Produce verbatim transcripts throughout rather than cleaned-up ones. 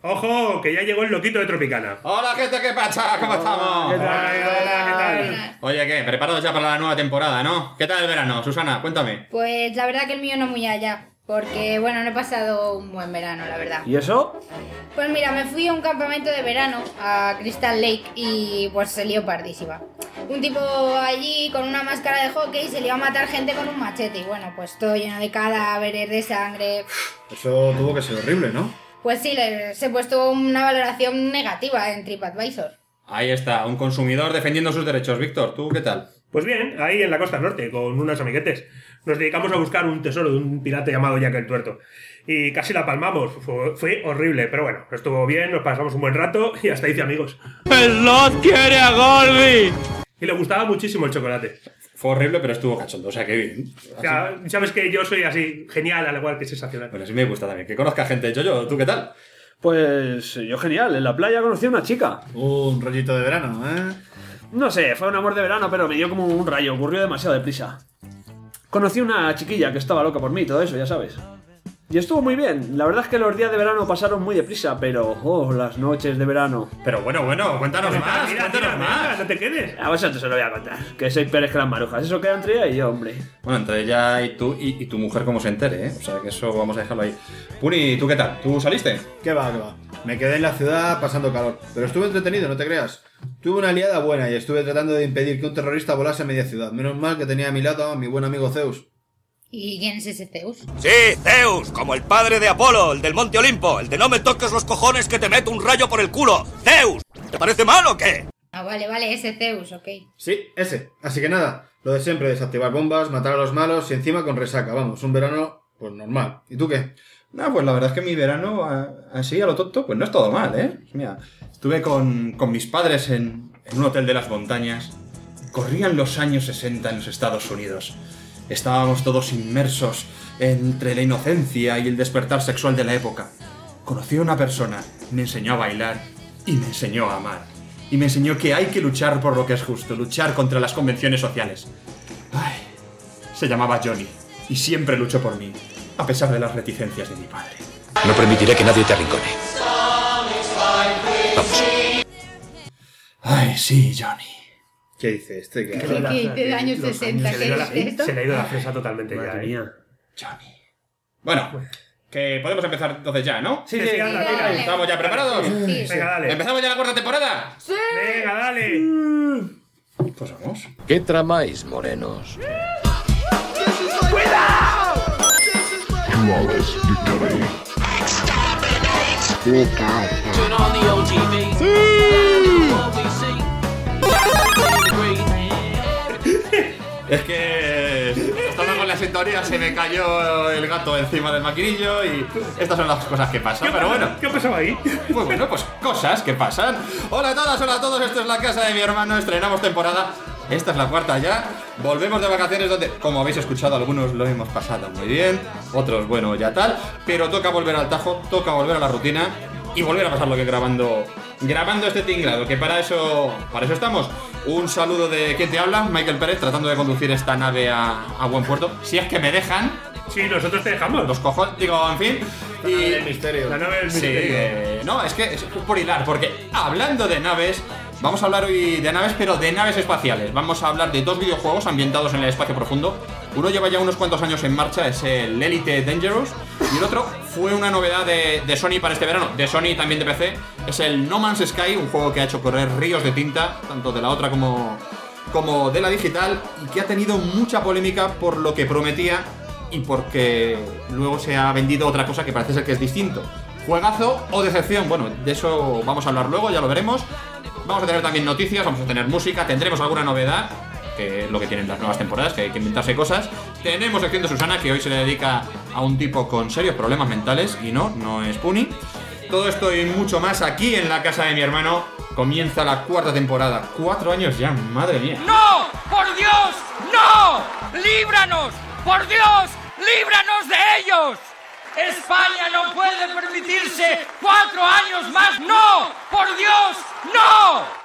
¡Ojo! Que ya llegó el loquito de Tropicana. Hola, gente, ¿qué pasa? ¿Cómo estamos? ¿Qué tal? Hola, ¿qué tal? Oye, ¿qué? Preparados ya para la nueva temporada, ¿no? ¿Qué tal el verano? Susana, cuéntame. Pues la verdad que el mío no muy allá. Porque, bueno, no he pasado un buen verano, la verdad. ¿Y eso? Pues mira, me fui a un campamento de verano a Crystal Lake y pues se lió pardísima. Un tipo allí con una máscara de hockey se le iba a matar gente con un machete y bueno, pues todo lleno de cadáveres, de sangre. Eso tuvo que ser horrible, ¿no? Pues sí, les he puesto una valoración negativa en TripAdvisor. Ahí está, un consumidor defendiendo sus derechos. Víctor, ¿tú qué tal? Pues bien, ahí en la costa norte, con unos amiguetes. Nos dedicamos a buscar un tesoro de un pirata llamado Jack el Tuerto. Y casi la palmamos. Fue, fue horrible, pero bueno, estuvo bien, nos pasamos un buen rato y hasta hice amigos. ¡El Lot quiere a Goldie! Y le gustaba muchísimo el chocolate. Fue horrible, pero estuvo cachondo, o sea, que bien. O sea, sabes que yo soy así, genial, al igual que sensacional. Bueno, sí me gusta también, que conozca gente. Yo-Yo, ¿tú qué tal? Pues yo genial, en la playa conocí a una chica. Un rollito de verano, ¿eh? No sé, fue un amor de verano, pero me dio como un rayo, ocurrió demasiado deprisa. Conocí una chiquilla que estaba loca por mí, todo eso, ya sabes. Y estuvo muy bien, la verdad es que los días de verano pasaron muy deprisa, pero... ¡Oh, las noches de verano! Pero bueno, bueno, cuéntanos Mira, más, mira, cuéntanos mira, más. mira, no te quedes. A vosotros se lo voy a contar, que soy Pérez que las marujas, eso queda entre ella y yo, hombre. Bueno, entre ella y tú y, y tu mujer como se entere, ¿eh? O sea, que eso vamos a dejarlo ahí. Puni, ¿tú qué tal? ¿Tú saliste? ¿Qué va, qué va? Me quedé en la ciudad pasando calor, pero estuve entretenido, no te creas. Tuve una liada buena y estuve tratando de impedir que un terrorista volase a media ciudad. Menos mal que tenía a mi lado a mi buen amigo Zeus. ¿Y quién es ese Zeus? Sí, Zeus, como el padre de Apolo, el del Monte Olimpo, el de no me toques los cojones que te meto un rayo por el culo. ¡Zeus! ¿Te parece mal o qué? Ah, vale, vale, ese Zeus, ok. Sí, ese. Así que nada, lo de siempre, desactivar bombas, matar a los malos y encima con resaca. Vamos, un verano, pues normal. ¿Y tú qué? No, pues la verdad es que mi verano, así a lo tonto, pues no es todo mal, ¿eh? Mira, estuve con, con mis padres en, en un hotel de las montañas. Corrían los años sesenta en los Estados Unidos. Estábamos todos inmersos entre la inocencia y el despertar sexual de la época. Conocí a una persona, me enseñó a bailar y me enseñó a amar. Y me enseñó que hay que luchar por lo que es justo, luchar contra las convenciones sociales. Ay, se llamaba Johnny y siempre luchó por mí, a pesar de las reticencias de mi padre. No permitiré que nadie te arrincone. Vamos. Ay, sí, Johnny. ¿Qué dice este? ¿Qué ¿Qué, hace? qué dice de años sesenta? Se ¿Qué le, ha ido dice la, esto? se le ha ido la fresa totalmente Madre ya, ¿eh? mía. Johnny. Bueno, que podemos empezar entonces ya, ¿no? Sí, sí, anda, Dale. tira. ¿Estamos ya preparados? Sí. Venga, dale. ¿Empezamos ya la cuarta temporada? Venga, dale. Pues vamos. ¿Qué tramáis, morenos? Es que estando con la sintonía se me cayó el gato encima del maquinillo y estas son las cosas que pasan, pero bueno. ¿Qué ha pasado ahí? Pues bueno, pues cosas que pasan. Hola a todas, hola a todos, esto es la casa de mi hermano, estrenamos temporada. Esta es la cuarta ya. Volvemos de vacaciones donde, como habéis escuchado, algunos lo hemos pasado muy bien, otros, bueno, ya tal. Pero toca volver al tajo, toca volver a la rutina y volver a pasar lo que grabando grabando este tinglado, que para eso para eso estamos. Un saludo de quien te habla, Michael Pérez, tratando de conducir esta nave a, a buen puerto. Si es que me dejan, Sí, nosotros te dejamos. los cojones, digo, en fin. La nave del misterio. La nave del Sí, misterio. eh, no, es que es por hilar, porque hablando de naves, vamos a hablar hoy de naves, pero de naves espaciales. Vamos a hablar de dos videojuegos ambientados en el espacio profundo. Uno lleva ya unos cuantos años en marcha, es el Elite Dangerous, y el otro fue una novedad de, de Sony para este verano, de Sony y también de P C. Es el No Man's Sky, un juego que ha hecho correr ríos de tinta, tanto de la otra como, como de la digital, y que ha tenido mucha polémica por lo que prometía y porque luego se ha vendido otra cosa que parece ser que es distinto. ¿Juegazo o decepción? Bueno, de eso vamos a hablar luego, ya lo veremos. Vamos a tener también noticias, vamos a tener música, tendremos alguna novedad, que es lo que tienen las nuevas temporadas, que hay que inventarse cosas. Tenemos sección de Susana, que hoy se le dedica a un tipo con serios problemas mentales, y no, no es Puni. Todo esto y mucho más aquí en la casa de mi hermano. Comienza la cuarta temporada. Cuatro años ya, madre mía. ¡No! ¡Por Dios! ¡No! ¡Líbranos! ¡Por Dios! ¡Líbranos de ellos! ¡España no puede permitirse cuatro años más! ¡No! ¡Por Dios! ¡No!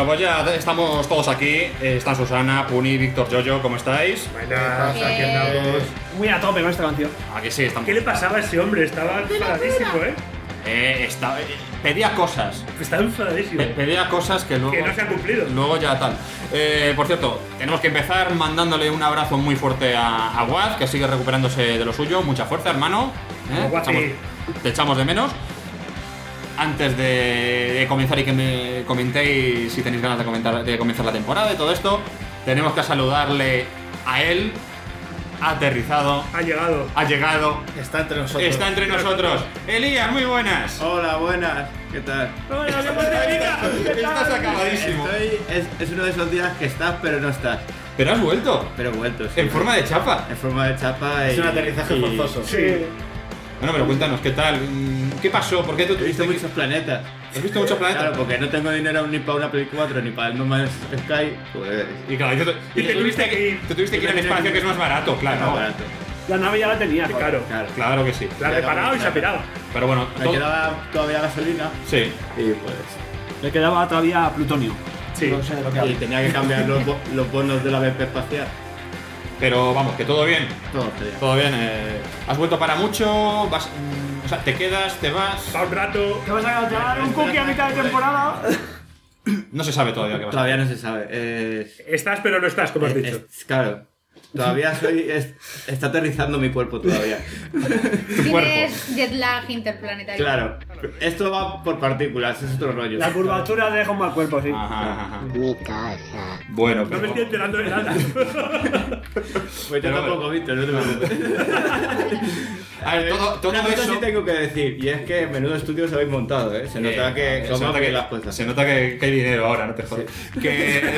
Bueno, pues ya estamos todos aquí. Eh, Están Susana, Puni, Víctor, Jojo, ¿cómo estáis? Buenas, aquí Bien. andamos. Muy a tope con esta canción. Aquí sí, estamos. ¿Qué le pasaba a ese hombre? Estaba enfadadísimo, ¿eh? Eh, está- eh, pedía cosas. Estaba enfadadísimo. Pe- Pedía cosas que luego. Que no se han cumplido. Luego ya tal. Eh, por cierto, tenemos que empezar mandándole un abrazo muy fuerte a, a Waz, que sigue recuperándose de lo suyo. Mucha fuerza, hermano. ¿Eh? Guazi. Te, echamos, te echamos de menos. Antes de, de comenzar y que me comentéis si tenéis ganas de, comentar, de comenzar la temporada y todo esto, tenemos que saludarle a él. Ha aterrizado, Ha llegado. ha llegado, Está entre nosotros. está entre nosotros. Elías, muy buenas. Hola, buenas. ¿Qué tal? Estás acabadísimo. Estoy, es, es uno de esos días que estás, pero no estás. Pero has vuelto. Pero vuelto, sí. En forma de chapa. En forma de chapa. Es y- un aterrizaje y- forzoso. Sí. Bueno, pero cuéntanos, ¿qué tal? ¿Qué pasó? ¿Por qué tú He visto tuviste muchos planetas. ¿Has visto muchos planetas? Claro, porque no tengo dinero ni para una Play cuatro ni para el No Man's Sky. Pues. Y claro, y te, y te tuviste que ir, te tuviste que ir al espacio, que es más barato, claro. Más barato. La nave ya la tenía, joder. Claro. Claro. Claro que sí. La ha reparado y se ha pirado. Pero bueno, Me todo- quedaba todavía gasolina. sí. Y pues. Le quedaba todavía plutonio. Sí. No sé de lo que Y hablo. tenía que cambiar los, bo- los bonos de la B P espacial. Pero vamos, que todo bien. Todo sería. Todo bien. eh, ¿Has vuelto para mucho? Vas, mm, o sea, ¿te quedas? ¿Te vas? Va un rato. ¿Te vas a ganar un cookie a mitad de temporada? No se sabe todavía qué va a Todavía no se sabe. Es. Estás, pero no estás, como has dicho. es- claro. Todavía soy. es- está aterrizando mi cuerpo todavía. Tienes jet lag interplanetario. Claro. Esto va por partículas, es otro rollo. La curvatura deja un mal cuerpo, sí. Ajá, ajá, ajá. Mi casa. Bueno, No me pero... estoy enterando de nada. Pues yo Pero tampoco, Víctor, no te preocupes. A ver, todo, todo Una cosa eso... sí tengo que decir, y es que menudo estudio se habéis montado, ¿eh? Se nota que. se ¿Cómo nota que que, las cosas? se nota que, que hay dinero ahora, no te jodas. Que...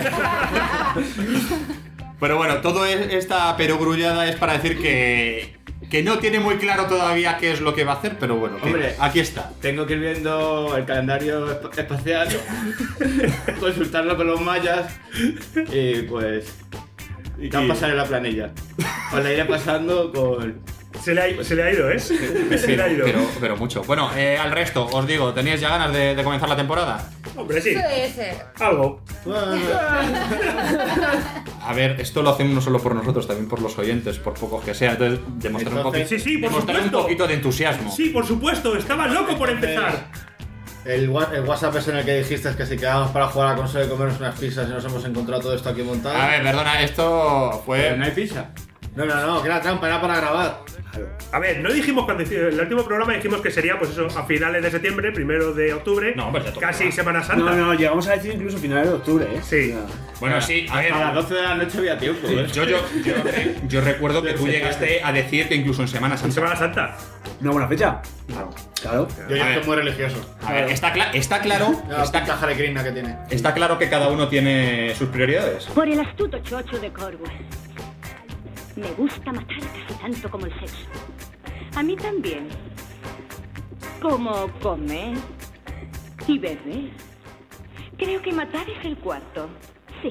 Pero bueno, todo es- esta perogrullada es para decir que, que no tiene muy claro todavía qué es lo que va a hacer, pero bueno, que Hombre. aquí está. Tengo que ir viendo el calendario esp- espacial, consultarlo con los mayas y pues. Y qué va a pasar en la planilla. Os la iré pasando con. Se le ha, se le ha ido, ¿eh? Se le ha ido. Pero, pero mucho. Bueno, eh, al resto, os digo, ¿teníais ya ganas de, de comenzar la temporada? Hombre, sí. Sí, sí. Algo. A ver, esto lo hacemos no solo por nosotros, también por los oyentes, por pocos que sea. Entonces, demostrar un Entonces- poquito, Sí, sí, por demostrar un supuesto. poquito de entusiasmo. Sí, por supuesto. Estaba loco por empezar. El, wa- el WhatsApp es en el que dijiste que si quedábamos para jugar a la consola y comernos unas pizzas y nos hemos encontrado todo esto aquí montado. A ver, perdona, esto fue... Pero no hay pizza. No, no, no, que era trampa, era para grabar. A ver, no dijimos cuando hici- el último programa dijimos que sería pues eso a finales de septiembre, primero de octubre, No, hombre, ya toca. casi Semana No, Santa. no, llegamos a decir incluso finales de octubre, ¿eh? Sí. O sea, Bueno, sí, a ver... A las doce de la noche había tiempo, ¿eh? Yo, yo, yo, yo recuerdo que tú llegaste a decir que incluso en Semana En Santa... Semana Santa. ¿una buena fecha? Claro. Claro. Yo ya A ver. estoy muy religioso. A ver, está, cla- está claro... La Está, pinta jalecrina que tiene. está claro que cada uno tiene sus prioridades. Por el astuto chocho de Corwell. Me gusta matar casi tanto como el sexo. A mí también. Como comer y beber. Creo que matar es el cuarto. Sí.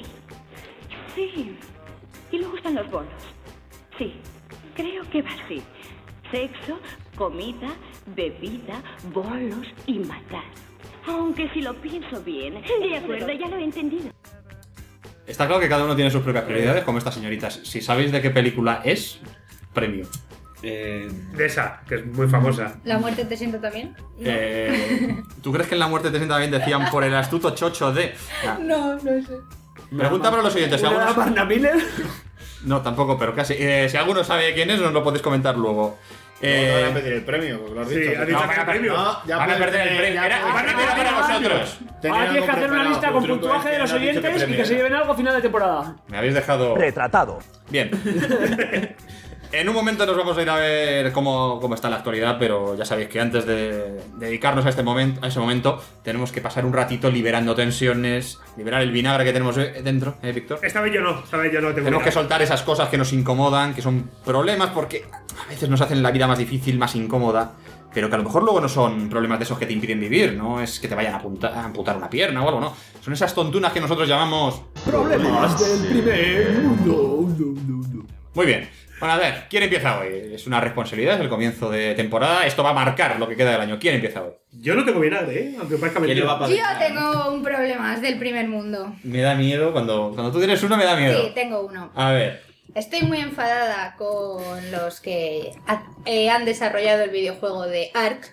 Sí. Y luego están los bolos. Sí. Creo que va así. Sexo, comida, bebida, bolos y matar. Aunque si lo pienso bien. De acuerdo, ya lo he entendido. Está claro que cada uno tiene sus propias prioridades, como estas señoritas. Si sabéis de qué película es, premio. Eh, De esa, que es muy famosa. ¿La muerte te sienta también? Eh, ¿Tú crees que en la muerte te sienta bien? Decían por el astuto chocho de... Ah, No, no sé. pregunta para los oyentes. Si ¿una algunos... Barna Miller? No, tampoco, pero casi. Eh, si alguno sabe quién es, nos lo podéis comentar luego. No, te van a Eh, pedir el premio, porque lo has Sí, dicho. ha dicho no, que van a el premio. No, ya van a puedes perder el tener- premio. ya Era, puedes van a tener perder para algo. vosotros. Tenía Ahora tienes algo que hacer una preparado. lista con Tu truco puntuaje es de los que no has dicho oyentes qué y que premio se era. lleven algo a final de temporada. Me habéis dejado. Retratado. Bien. En un momento nos vamos a ir a ver cómo, cómo está la actualidad, pero ya sabéis que antes de dedicarnos a este momento, a ese momento, tenemos que pasar un ratito liberando tensiones, liberar el vinagre que tenemos dentro, ¿eh, Víctor? Esta vez yo no, esta vez yo no tengo Tenemos que nada. soltar esas cosas que nos incomodan, que son problemas, porque a veces nos hacen la vida más difícil, más incómoda, pero que a lo mejor luego no son problemas de esos que te impiden vivir, no es que te vayan a, apunta- a amputar una pierna o algo, no. Son esas tontunas que nosotros llamamos... Problemas del primer mundo. Muy bien. Bueno, a ver, ¿quién empieza hoy? Es una responsabilidad, es el comienzo de temporada. Esto va a marcar lo que queda del año. ¿Quién empieza hoy? Yo no tengo vinagre, ¿eh? Aunque parezca ¿Quién le va mentira. a pasar? Yo tengo un problema, es del primer mundo. Me da miedo cuando, cuando tú tienes uno, me da miedo. Sí, tengo uno. A ver. Estoy muy enfadada con los que ha- eh, han desarrollado el videojuego de Ark.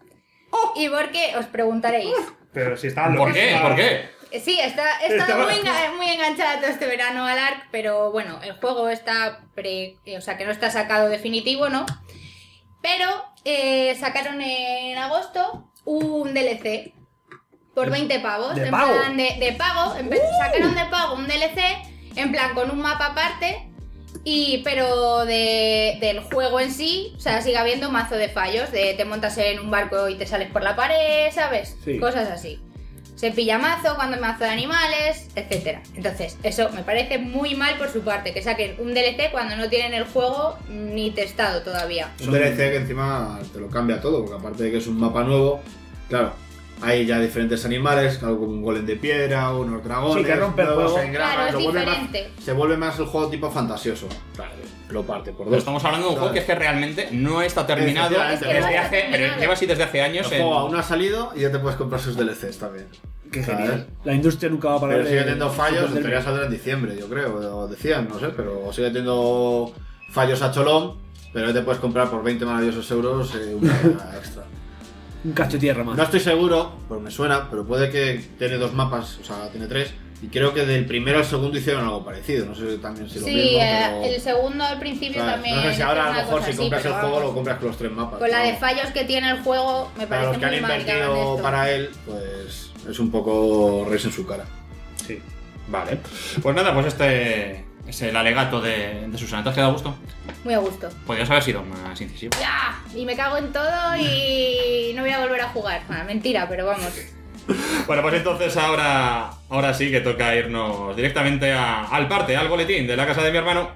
¿Y por qué? Os preguntaréis. Pero si estaba ¿Por qué? ¿Por qué? Eh, Sí, está, he estado Estaba- muy, enga- muy enganchada todo este verano al Ark, pero bueno, el juego está pre... eh, o sea, que no está sacado definitivo, ¿no? Pero eh, sacaron en agosto un D L C por veinte pavos. ¿De en pago? plan de, de pago. En vez- Sacaron de pago un D L C, en plan con un mapa aparte, y pero de, del juego en sí, o sea, sigue habiendo mazo de fallos, de te montas en un barco y te sales por la pared, ¿sabes? Sí. Cosas así. Se pilla mazo cuando hay mazo de animales, etcétera. Entonces, eso me parece muy mal por su parte, que saquen un D L C cuando no tienen el juego ni testado todavía. Un D L C que encima te lo cambia todo, porque aparte de que es un mapa nuevo, claro, hay ya diferentes animales, algo como un golem de piedra, unos dragones, Sí, que rompe el nuevos juego. engramas, Claro, es lo vuelve diferente. más, se vuelve más el juego tipo fantasioso. Claro, lo parte por Pero dos. estamos hablando de un juego que es que realmente no está terminado Efectivamente, desde no está hace, pero terminado. lleva así desde hace El años. en- juego aún no ha salido y ya te puedes comprar sus D L Cs también. Qué ¿Sabes? genial. La industria nunca va a parar Pero de- sigue teniendo fallos, en sorprenderme. teoría saldrá en diciembre, yo creo, o decían, no sé, pero sigue teniendo fallos a cholón, pero ya te puedes comprar por veinte maravillosos euros eh, una extra. Un cacho de tierra más. No estoy seguro, pero me suena, pero puede que tiene dos mapas, o sea, tiene tres, y creo que del primero al segundo hicieron algo parecido, no sé también si lo Sí, mismo, eh, pero... el segundo al principio ¿sabes? también. No sé si ahora a lo una mejor cosa si así, compras el pero juego vamos, lo compras con los tres mapas. con la de ¿no? fallos que tiene el juego, me Para parece los que han muy mal que hagan invertido esto. para él, pues es un poco reírse en su cara. Sí. Vale. Pues nada, pues este es el alegato de, de Susana. ¿Te has quedado a gusto? Muy a gusto. Podrías haber sido más incisivo. ¡Ya! Y me cago en todo y no voy a volver a jugar. Bueno, mentira, pero vamos. Bueno, pues entonces ahora, ahora sí que toca irnos directamente a- al parte, al boletín de la casa de mi hermano.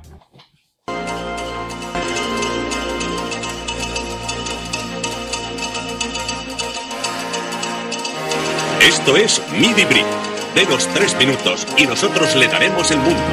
Esto es Midi Brick. Denos tres minutos y nosotros le daremos el mundo.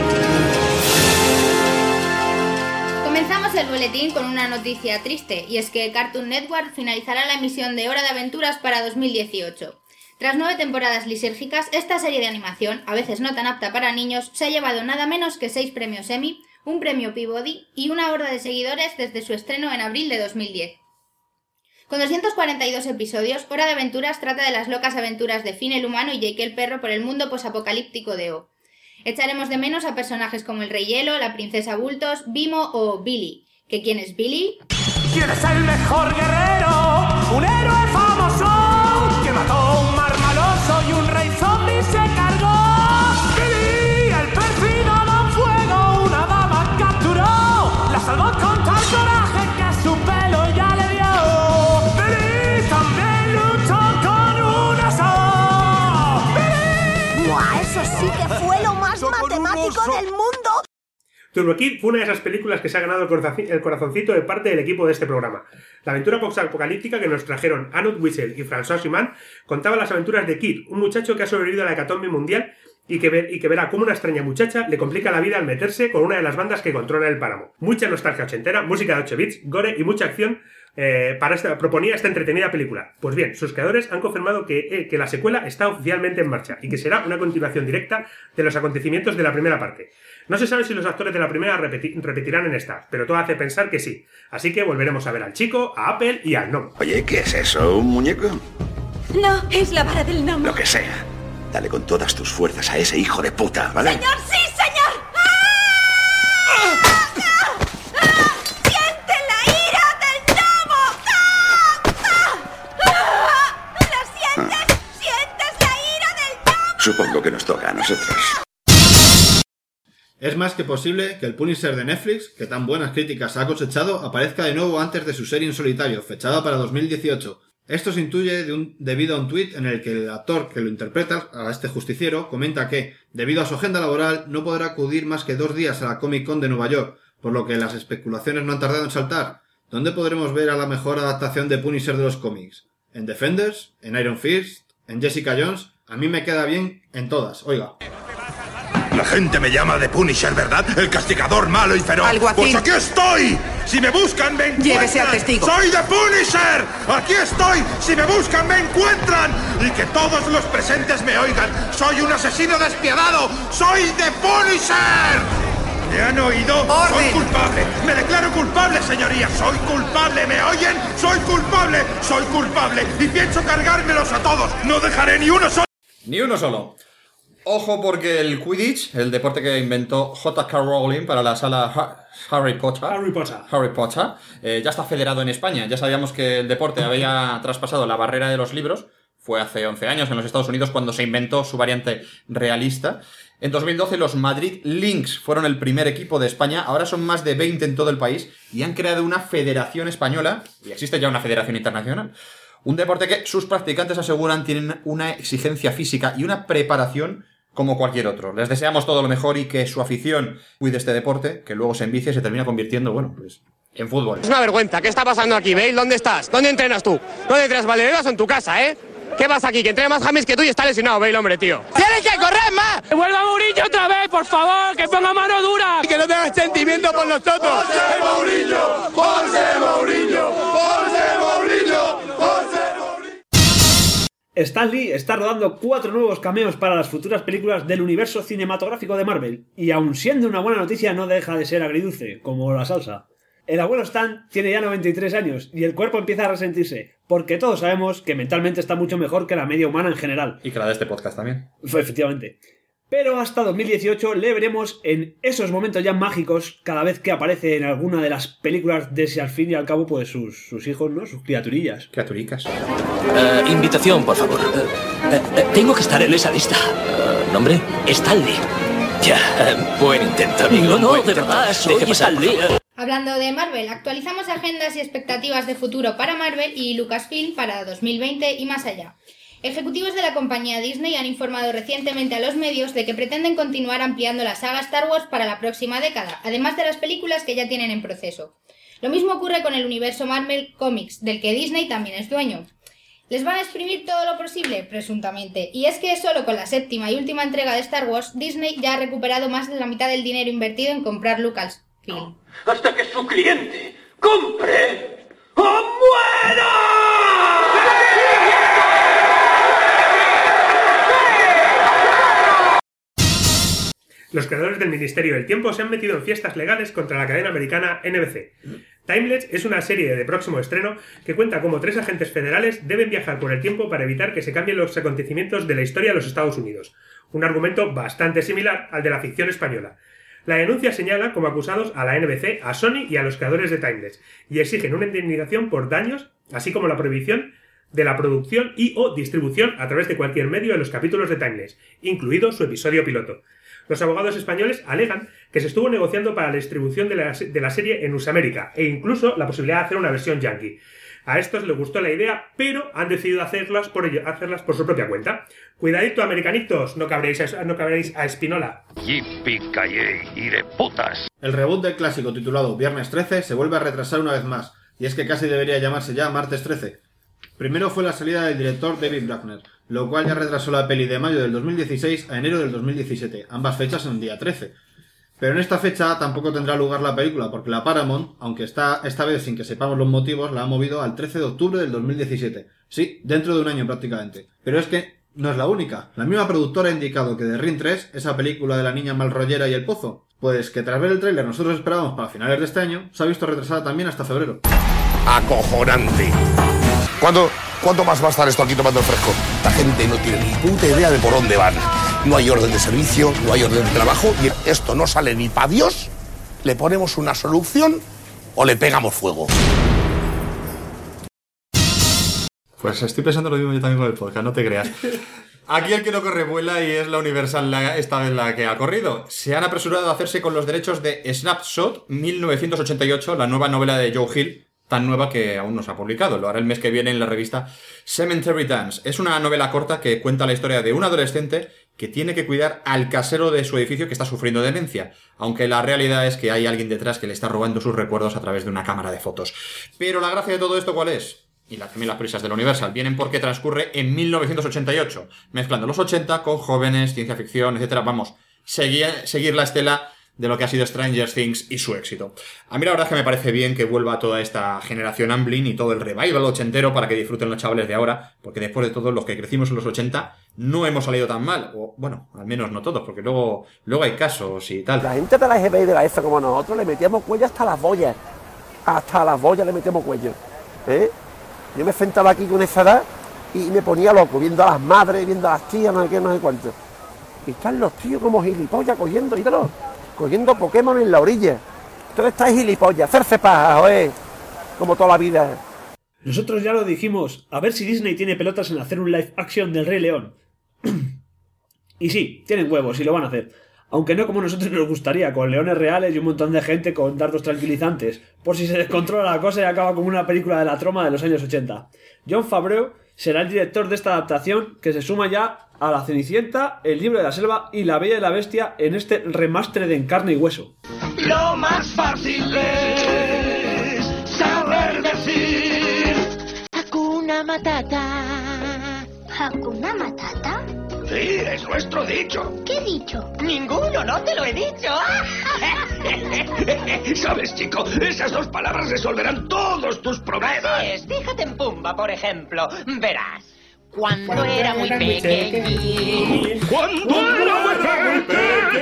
Comenzamos el boletín con una noticia triste, y es que Cartoon Network finalizará la emisión de Hora de Aventuras para dos mil dieciocho. Tras nueve temporadas lisérgicas, esta serie de animación, a veces no tan apta para niños, se ha llevado nada menos que seis premios Emmy, un premio Peabody y una horda de seguidores desde su estreno en abril de dos mil diez. Con doscientos cuarenta y dos episodios, Hora de Aventuras trata de las locas aventuras de Finn el humano y Jake el perro por el mundo posapocalíptico de O. Echaremos de menos a personajes como el Rey Hielo, la Princesa Bultos, Bimo o Billy. ¿Que quién es Billy? ¿Quién es el mejor guerrero? Un héroe famoso que mató a un mar maloso y un rey zombie se cargó. Billy, el perfino don fuego, una dama capturó. La salvó con tal coraje que su pelo ya le dio. Billy también luchó con un oso. Billy. ¡Buah! Eso sí que fue lo más matemático del mundo. Turbo Kid fue una de esas películas que se ha ganado el corazoncito- el corazoncito de parte del equipo de este programa. La aventura post-apocalíptica que nos trajeron Arnold Wiesel y François Schumann contaba las aventuras de Kid, un muchacho que ha sobrevivido a la hecatombe mundial y que, ve- y que verá cómo una extraña muchacha le complica la vida al meterse con una de las bandas que controla el páramo. Mucha nostalgia ochentera, música de ocho bits, gore y mucha acción eh, para esta, proponía esta entretenida película. Pues bien, sus creadores han confirmado que, eh, que la secuela está oficialmente en marcha y que será una continuación directa de los acontecimientos de la primera parte. No se sabe si los actores de la primera repeti- repetirán en esta, pero todo hace pensar que sí. Así que volveremos a ver al chico, a Apple y al gnomo. Oye, ¿qué es eso? ¿Un muñeco? No, es la vara del gnomo. Lo que sea. Dale con todas tus fuerzas a ese hijo de puta, ¿vale? ¡Señor, sí, señor! ¡Ah! ¡Ah! ¡Ah! ¡Siente la ira del gnomo! ¡Ah! ¡Ah! ¡Ah! ¿La sientes? ¿Sientes la ira del gnomo? Supongo que nos toca a nosotros. Es más que posible que el Punisher de Netflix, que tan buenas críticas ha cosechado, aparezca de nuevo antes de su serie en solitario, fechada para dos mil dieciocho. Esto se intuye de un, debido a un tuit en el que el actor que lo interpreta, a este justiciero, comenta que, debido a su agenda laboral, no podrá acudir más que dos días a la Comic Con de Nueva York, por lo que las especulaciones no han tardado en saltar. ¿Dónde podremos ver a la mejor adaptación de Punisher de los cómics? ¿En Defenders? ¿En Iron Fist? ¿En Jessica Jones? A mí me queda bien en todas, oiga. La gente me llama The Punisher, ¿verdad? El castigador malo y feroz. Alguacil. Pues aquí estoy. Si me buscan, me encuentran. Llévese al testigo. ¡Soy The Punisher! ¡Aquí estoy! Si me buscan, me encuentran. Y que todos los presentes me oigan. ¡Soy un asesino despiadado! ¡Soy The Punisher! ¿Me han oído? ¡Orden! Soy culpable. Me declaro culpable, señorías. Soy culpable. ¿Me oyen? Soy culpable. Soy culpable. Y pienso cargármelos a todos. No dejaré ni uno solo. Ni uno solo. Ojo porque el Quidditch, el deporte que inventó J K Rowling para la sala ha Harry Potter, Harry Potter, Harry Potter eh, ya está federado en España. Ya sabíamos que el deporte había traspasado la barrera de los libros. Fue hace once años en los Estados Unidos cuando se inventó su variante realista. En dos mil doce los Madrid Lynx fueron el primer equipo de España. Ahora son más de veinte en todo el país y han creado una federación española y existe ya una federación internacional. Un deporte que sus practicantes aseguran tienen una exigencia física y una preparación como cualquier otro. Les deseamos todo lo mejor y que su afición cuide este deporte, que luego se envicia y se termina convirtiendo, bueno, pues en fútbol. Es una vergüenza. ¿Qué está pasando aquí, Bale? ¿Dónde estás? ¿Dónde entrenas tú? ¿Dónde entrenas, Valdebebas o en tu casa, eh? ¿Qué pasa aquí? Que entrena más James que tú y está lesionado, Bale, hombre, tío. ¡Tienes que correr más! ¡Que vuelva Mourinho otra vez, por favor! ¡Que ponga mano dura! Y que no tengas sentimiento por nosotros. ¡José Mourinho! ¡José Mourinho! ¡José Mourinho! ¡José Mourinho! Stan Lee está rodando cuatro nuevos cameos para las futuras películas del universo cinematográfico de Marvel, y aun siendo una buena noticia no deja de ser agridulce, como la salsa. El abuelo Stan tiene ya noventa y tres años y el cuerpo empieza a resentirse, porque todos sabemos que mentalmente está mucho mejor que la media humana en general. Y que la de este podcast también. Efectivamente. Pero hasta dos mil dieciocho le veremos en esos momentos ya mágicos cada vez que aparece en alguna de las películas de si al fin y al cabo pues sus, sus hijos, ¿no? Sus criaturillas. Criaturicas. Uh, invitación, por favor. Uh, uh, tengo que estar en esa lista. Uh, ¿Nombre? Stan Lee. Ya, uh, buen intento, amigo. No, no, de verdad, soy Stan Lee. Hablando de Marvel, actualizamos agendas y expectativas de futuro para Marvel y Lucasfilm para dos mil veinte y más allá. Ejecutivos de la compañía Disney han informado recientemente a los medios de que pretenden continuar ampliando la saga Star Wars para la próxima década, además de las películas que ya tienen en proceso. Lo mismo ocurre con el universo Marvel Comics, del que Disney también es dueño. Les van a exprimir todo lo posible, presuntamente, y es que solo con la séptima y última entrega de Star Wars, Disney ya ha recuperado más de la mitad del dinero invertido en comprar Lucasfilm. Hasta que su cliente compre o muera. Los creadores del Ministerio del Tiempo se han metido en fiestas legales contra la cadena americana N B C. Timeless es una serie de próximo estreno que cuenta cómo tres agentes federales deben viajar por el tiempo para evitar que se cambien los acontecimientos de la historia de los Estados Unidos. Un argumento bastante similar al de la ficción española. La denuncia señala como acusados a la N B C, a Sony y a los creadores de Timeless, y exigen una indemnización por daños, así como la prohibición de la producción y o distribución a través de cualquier medio de los capítulos de Timeless, incluido su episodio piloto. Los abogados españoles alegan que se estuvo negociando para la distribución de la, de la serie en Usamérica e incluso la posibilidad de hacer una versión yankee. A estos les gustó la idea, pero han decidido hacerlas por, ello, hacerlas por su propia cuenta. Cuidadito, americanitos, no cabréis a, no cabréis a Espinola. Yippee-ki-yay, y de putas. El reboot del clásico titulado Viernes trece se vuelve a retrasar una vez más, y es que casi debería llamarse ya Martes trece. Primero fue la salida del director David Bruckner, lo cual ya retrasó la peli de mayo del dos mil dieciséis a enero del dos mil diecisiete, ambas fechas en día trece. Pero en esta fecha tampoco tendrá lugar la película, porque la Paramount, aunque está esta vez sin que sepamos los motivos, la ha movido al trece de octubre del dos mil diecisiete. Sí, dentro de un año prácticamente. Pero es que no es la única. La misma productora ha indicado que The Ring tres, esa película de la niña malrollera y el pozo, pues que tras ver el tráiler nosotros esperábamos para finales de este año, se ha visto retrasada también hasta febrero. Acojonante. ¿Cuándo, ¿Cuánto más va a estar esto aquí tomando el fresco? La gente no tiene ni puta idea de por dónde van. No hay orden de servicio, no hay orden de trabajo y esto no sale ni para Dios. Le ponemos una solución o le pegamos fuego. Pues estoy pensando lo mismo yo también con el podcast, no te creas. Aquí el que no corre vuela y es la Universal la, esta vez la que ha corrido. Se han apresurado a hacerse con los derechos de Snapshot mil novecientos ochenta y ocho, la nueva novela de Joe Hill, tan nueva que aún no se ha publicado. Lo hará el mes que viene en la revista Cemetery Dance. Es una novela corta que cuenta la historia de un adolescente que tiene que cuidar al casero de su edificio que está sufriendo demencia, aunque la realidad es que hay alguien detrás que le está robando sus recuerdos a través de una cámara de fotos. Pero la gracia de todo esto, ¿cuál es? Y la, también las prisas de la Universal vienen porque transcurre en mil novecientos ochenta y ocho, mezclando los ochenta con jóvenes, ciencia ficción, etcétera. Vamos, seguir, seguir la estela de lo que ha sido Stranger Things y su éxito. A mí la verdad es que me parece bien que vuelva toda esta generación Amblin y todo el revival ochentero para que disfruten los chavales de ahora, porque después de todo, los que crecimos en los ochenta no hemos salido tan mal, o bueno, al menos no todos, porque luego, luego hay casos y tal. La gente de la G B y de la F como nosotros le metíamos cuello hasta las boyas, hasta las boyas le metíamos cuello, ¿eh? Yo me sentaba aquí con esa edad y me ponía loco, viendo a las madres, viendo a las tías, no sé qué, no sé cuánto. Y están los tíos como gilipollas cogiendo, ídalo. Cogiendo Pokémon en la orilla. Entonces estáis gilipollas, hacerse paja, joder. Como toda la vida. Nosotros ya lo dijimos, a ver si Disney tiene pelotas en hacer un live action del Rey León. Y sí, tienen huevos y lo van a hacer. Aunque no como nosotros nos gustaría, con leones reales y un montón de gente con dardos tranquilizantes, por si se descontrola la cosa y acaba como una película de la troma de los años ochenta. John Favreau será el director de esta adaptación, que se suma ya a La Cenicienta, El Libro de la Selva y La Bella y la Bestia en este remaster de En Carne y Hueso. Lo más fácil es saber decir Hakuna Matata. ¿Hakuna Matata? Sí, es nuestro dicho. ¿Qué dicho? Ninguno, no te lo he dicho. ¿Sabes, chico? Esas dos palabras resolverán todos tus problemas. Es, fíjate en Pumba, por ejemplo. Verás. Cuando era muy pequeño. Cuando era muy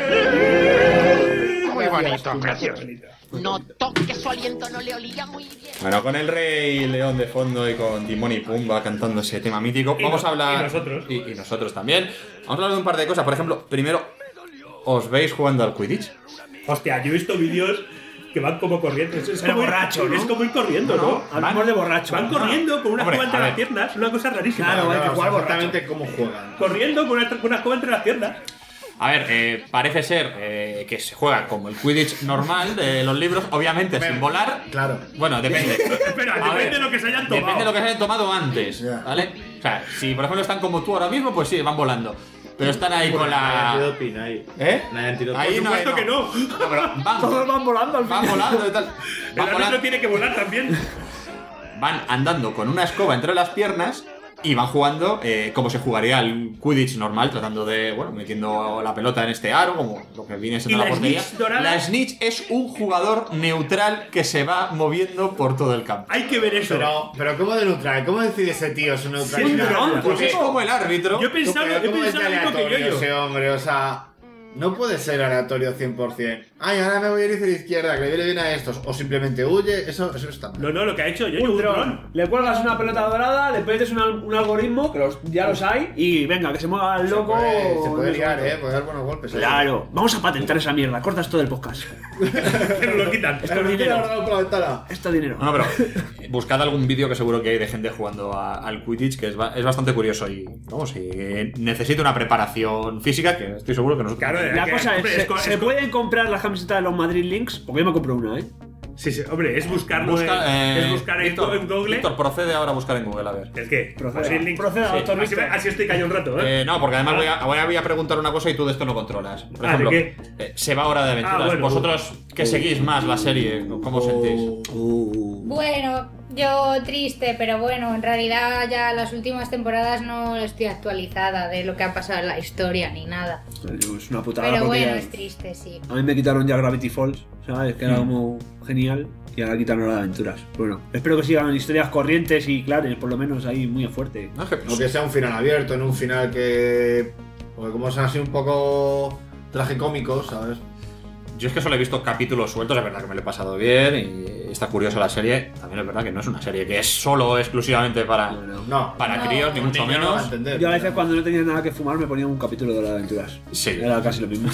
pequeño. Muy bonito, precioso. Notó que su aliento no le olía muy bien. Bueno, con el Rey León de fondo y con Timón y Pumba cantando ese tema mítico, Y vamos no- a hablar... y nosotros. Y, y nosotros también. Vamos a hablar de un par de cosas. Por ejemplo, primero, ¿os veis jugando al Quidditch? Hostia, yo he visto vídeos que van como corriendo. Es, es Pero como ir- borracho, ¿no? Es como ir corriendo, ¿no? No, hablamos de borracho. Van corriendo con una Hombre, escoba entre a las ver. piernas, una cosa rarísima. Claro, hay que jugar borracho. Exactamente cómo juegan. Corriendo con una, con una escoba entre las piernas. A ver, eh, parece ser eh, que se juega como el Quidditch normal de los libros, obviamente sin volar. Claro. Bueno, depende. Espera, A depende ver, de lo que se hayan tomado. Depende de lo que se hayan tomado antes, ¿vale? O sea, si por ejemplo están como tú ahora mismo, pues sí, van volando. Pero están ahí con No hay la... antidoping ahí. ¿Eh? No hay antidoping. Ahí Por no hay, supuesto que no. No, pero van, Todos van volando al van final. volando y tal. El Van, árbitro volando, tiene que volar también. van andando con una escoba entre las piernas y van jugando eh, como se jugaría el Quidditch normal, tratando de, bueno, metiendo la pelota en este aro, como lo que viene siendo ¿Y la la portería. snitch dorada? La snitch es un jugador neutral que se va moviendo por todo el campo. Hay que ver eso. Pero, pero ¿cómo de neutral? ¿Cómo decide ese tío su neutralidad? Sí, dron, Pues Porque- es como el árbitro. Yo he pensado, Pero he ¿cómo es de pensado lo mismo que aleatorio yo, yo. ese hombre? O sea, no puede ser aleatorio cien por cien. Ay, ahora me voy a ir hacia la izquierda, que le viene bien a estos. O simplemente huye, eso, eso está mal. No, no, lo que ha hecho yo, yo, Un un dron. dron. Le cuelgas una pelota dorada, le metes un, al- un algoritmo, que los- ya los hay, y venga, que se mueva el Se loco. puede, se puede no sé liar, cuánto. eh, puede dar buenos golpes. eh. Claro, vamos a patentar esa mierda, cortas todo el podcast. Que nos lo quitan. Esto es Me tira dinero. ahora por la ventana. Esto es dinero. No, no, pero eh, buscad algún vídeo que seguro que hay de gente jugando a- al Quidditch, que es, ba- es bastante curioso y, vamos, y eh, necesita una preparación física que estoy seguro que nosotros... Claro, La que- cosa es, hombre, ¿se, es co- se es co- pueden comprar las camisetas de los Madrid Links? Porque yo me compro una, ¿eh? Sí, sí, hombre, es buscarlo Busca, en, eh, es buscar en, Víctor, en Google. Víctor, procede ahora a buscar en Google, a ver. ¿El qué? Proceda. Así el link. Proceda, Sí, doctor así, Víctor. así estoy callado un rato, ¿eh? Eh, no, porque además voy a, voy a- voy a preguntar una cosa y tú de esto no controlas. Por Ah, ¿de ejemplo, qué? eh, se va Hora de Aventuras. Ah, bueno. Vosotros que seguís más la serie, ¿cómo os sentís? Bueno, yo triste, pero bueno, en realidad ya las últimas temporadas no estoy actualizada de lo que ha pasado en la historia ni nada. Es una putada. Pero porque bueno, ya- es triste, sí. A mí me quitaron ya Gravity Falls, ¿sabes? Que era Mm. como genial. Y ahora quitaron Hora de Aventuras. Bueno, espero que sigan historias corrientes y claras, por lo menos ahí muy fuerte. No, es que- No que sea un final abierto, en un final que. Porque como son así un poco tragicómicos, ¿sabes? Yo es que solo he visto capítulos sueltos, es verdad que me lo he pasado bien y está curiosa la serie. También es verdad que no es una serie que es solo exclusivamente para, No. para No. críos, ni mucho Niños, menos. a entender. Yo a veces cuando no tenía nada que fumar me ponía un capítulo de Hora de Aventuras. Sí. Era casi lo mismo.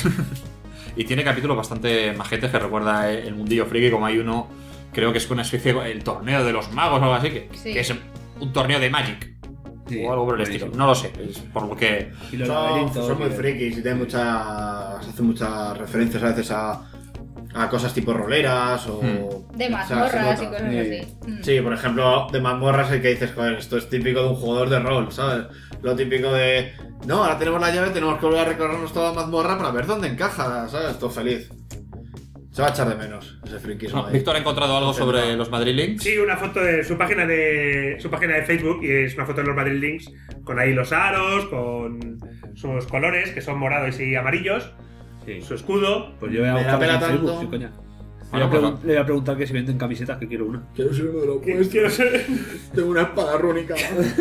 Y tiene capítulos bastante majetes que recuerda el mundillo friki, como hay uno, creo que es una especie de el torneo de los magos o algo así, que, Sí. que es un torneo de Magic. Sí, o algo por el estilo. buenísimo. No lo sé, es por lo que... Y los Son, laberintos. son muy y- frikis y tienen muchas. Hacen muchas referencias a veces a, a cosas tipo roleras o. Hmm. De o sea, mazmorras se y nota. cosas Sí. así. Mm. Sí, por ejemplo, de mazmorras el que dices, joder, esto es típico de un jugador de rol, ¿sabes? Lo típico de. No, ahora tenemos la llave, tenemos que volver a recorrernos toda la mazmorra para ver dónde encaja, ¿sabes? Todo feliz. Se va a echar de menos ese frikismo No, ahí. Víctor ha encontrado algo sobre los Madrid Links. Sí, una foto de su página de su página de Facebook y es una foto de los Madrid Links con ahí los aros, con sus colores que son morados y amarillos Sí. su escudo. Pues yo voy a Me la buscar pela en Facebook, tanto. sí, coña. Bueno, le, voy a pues pregun- le voy a preguntar que si venden camisetas, que quiero una. Quiero ser uno de los ¿Qué- quiero ser- Tengo una espada rúnica.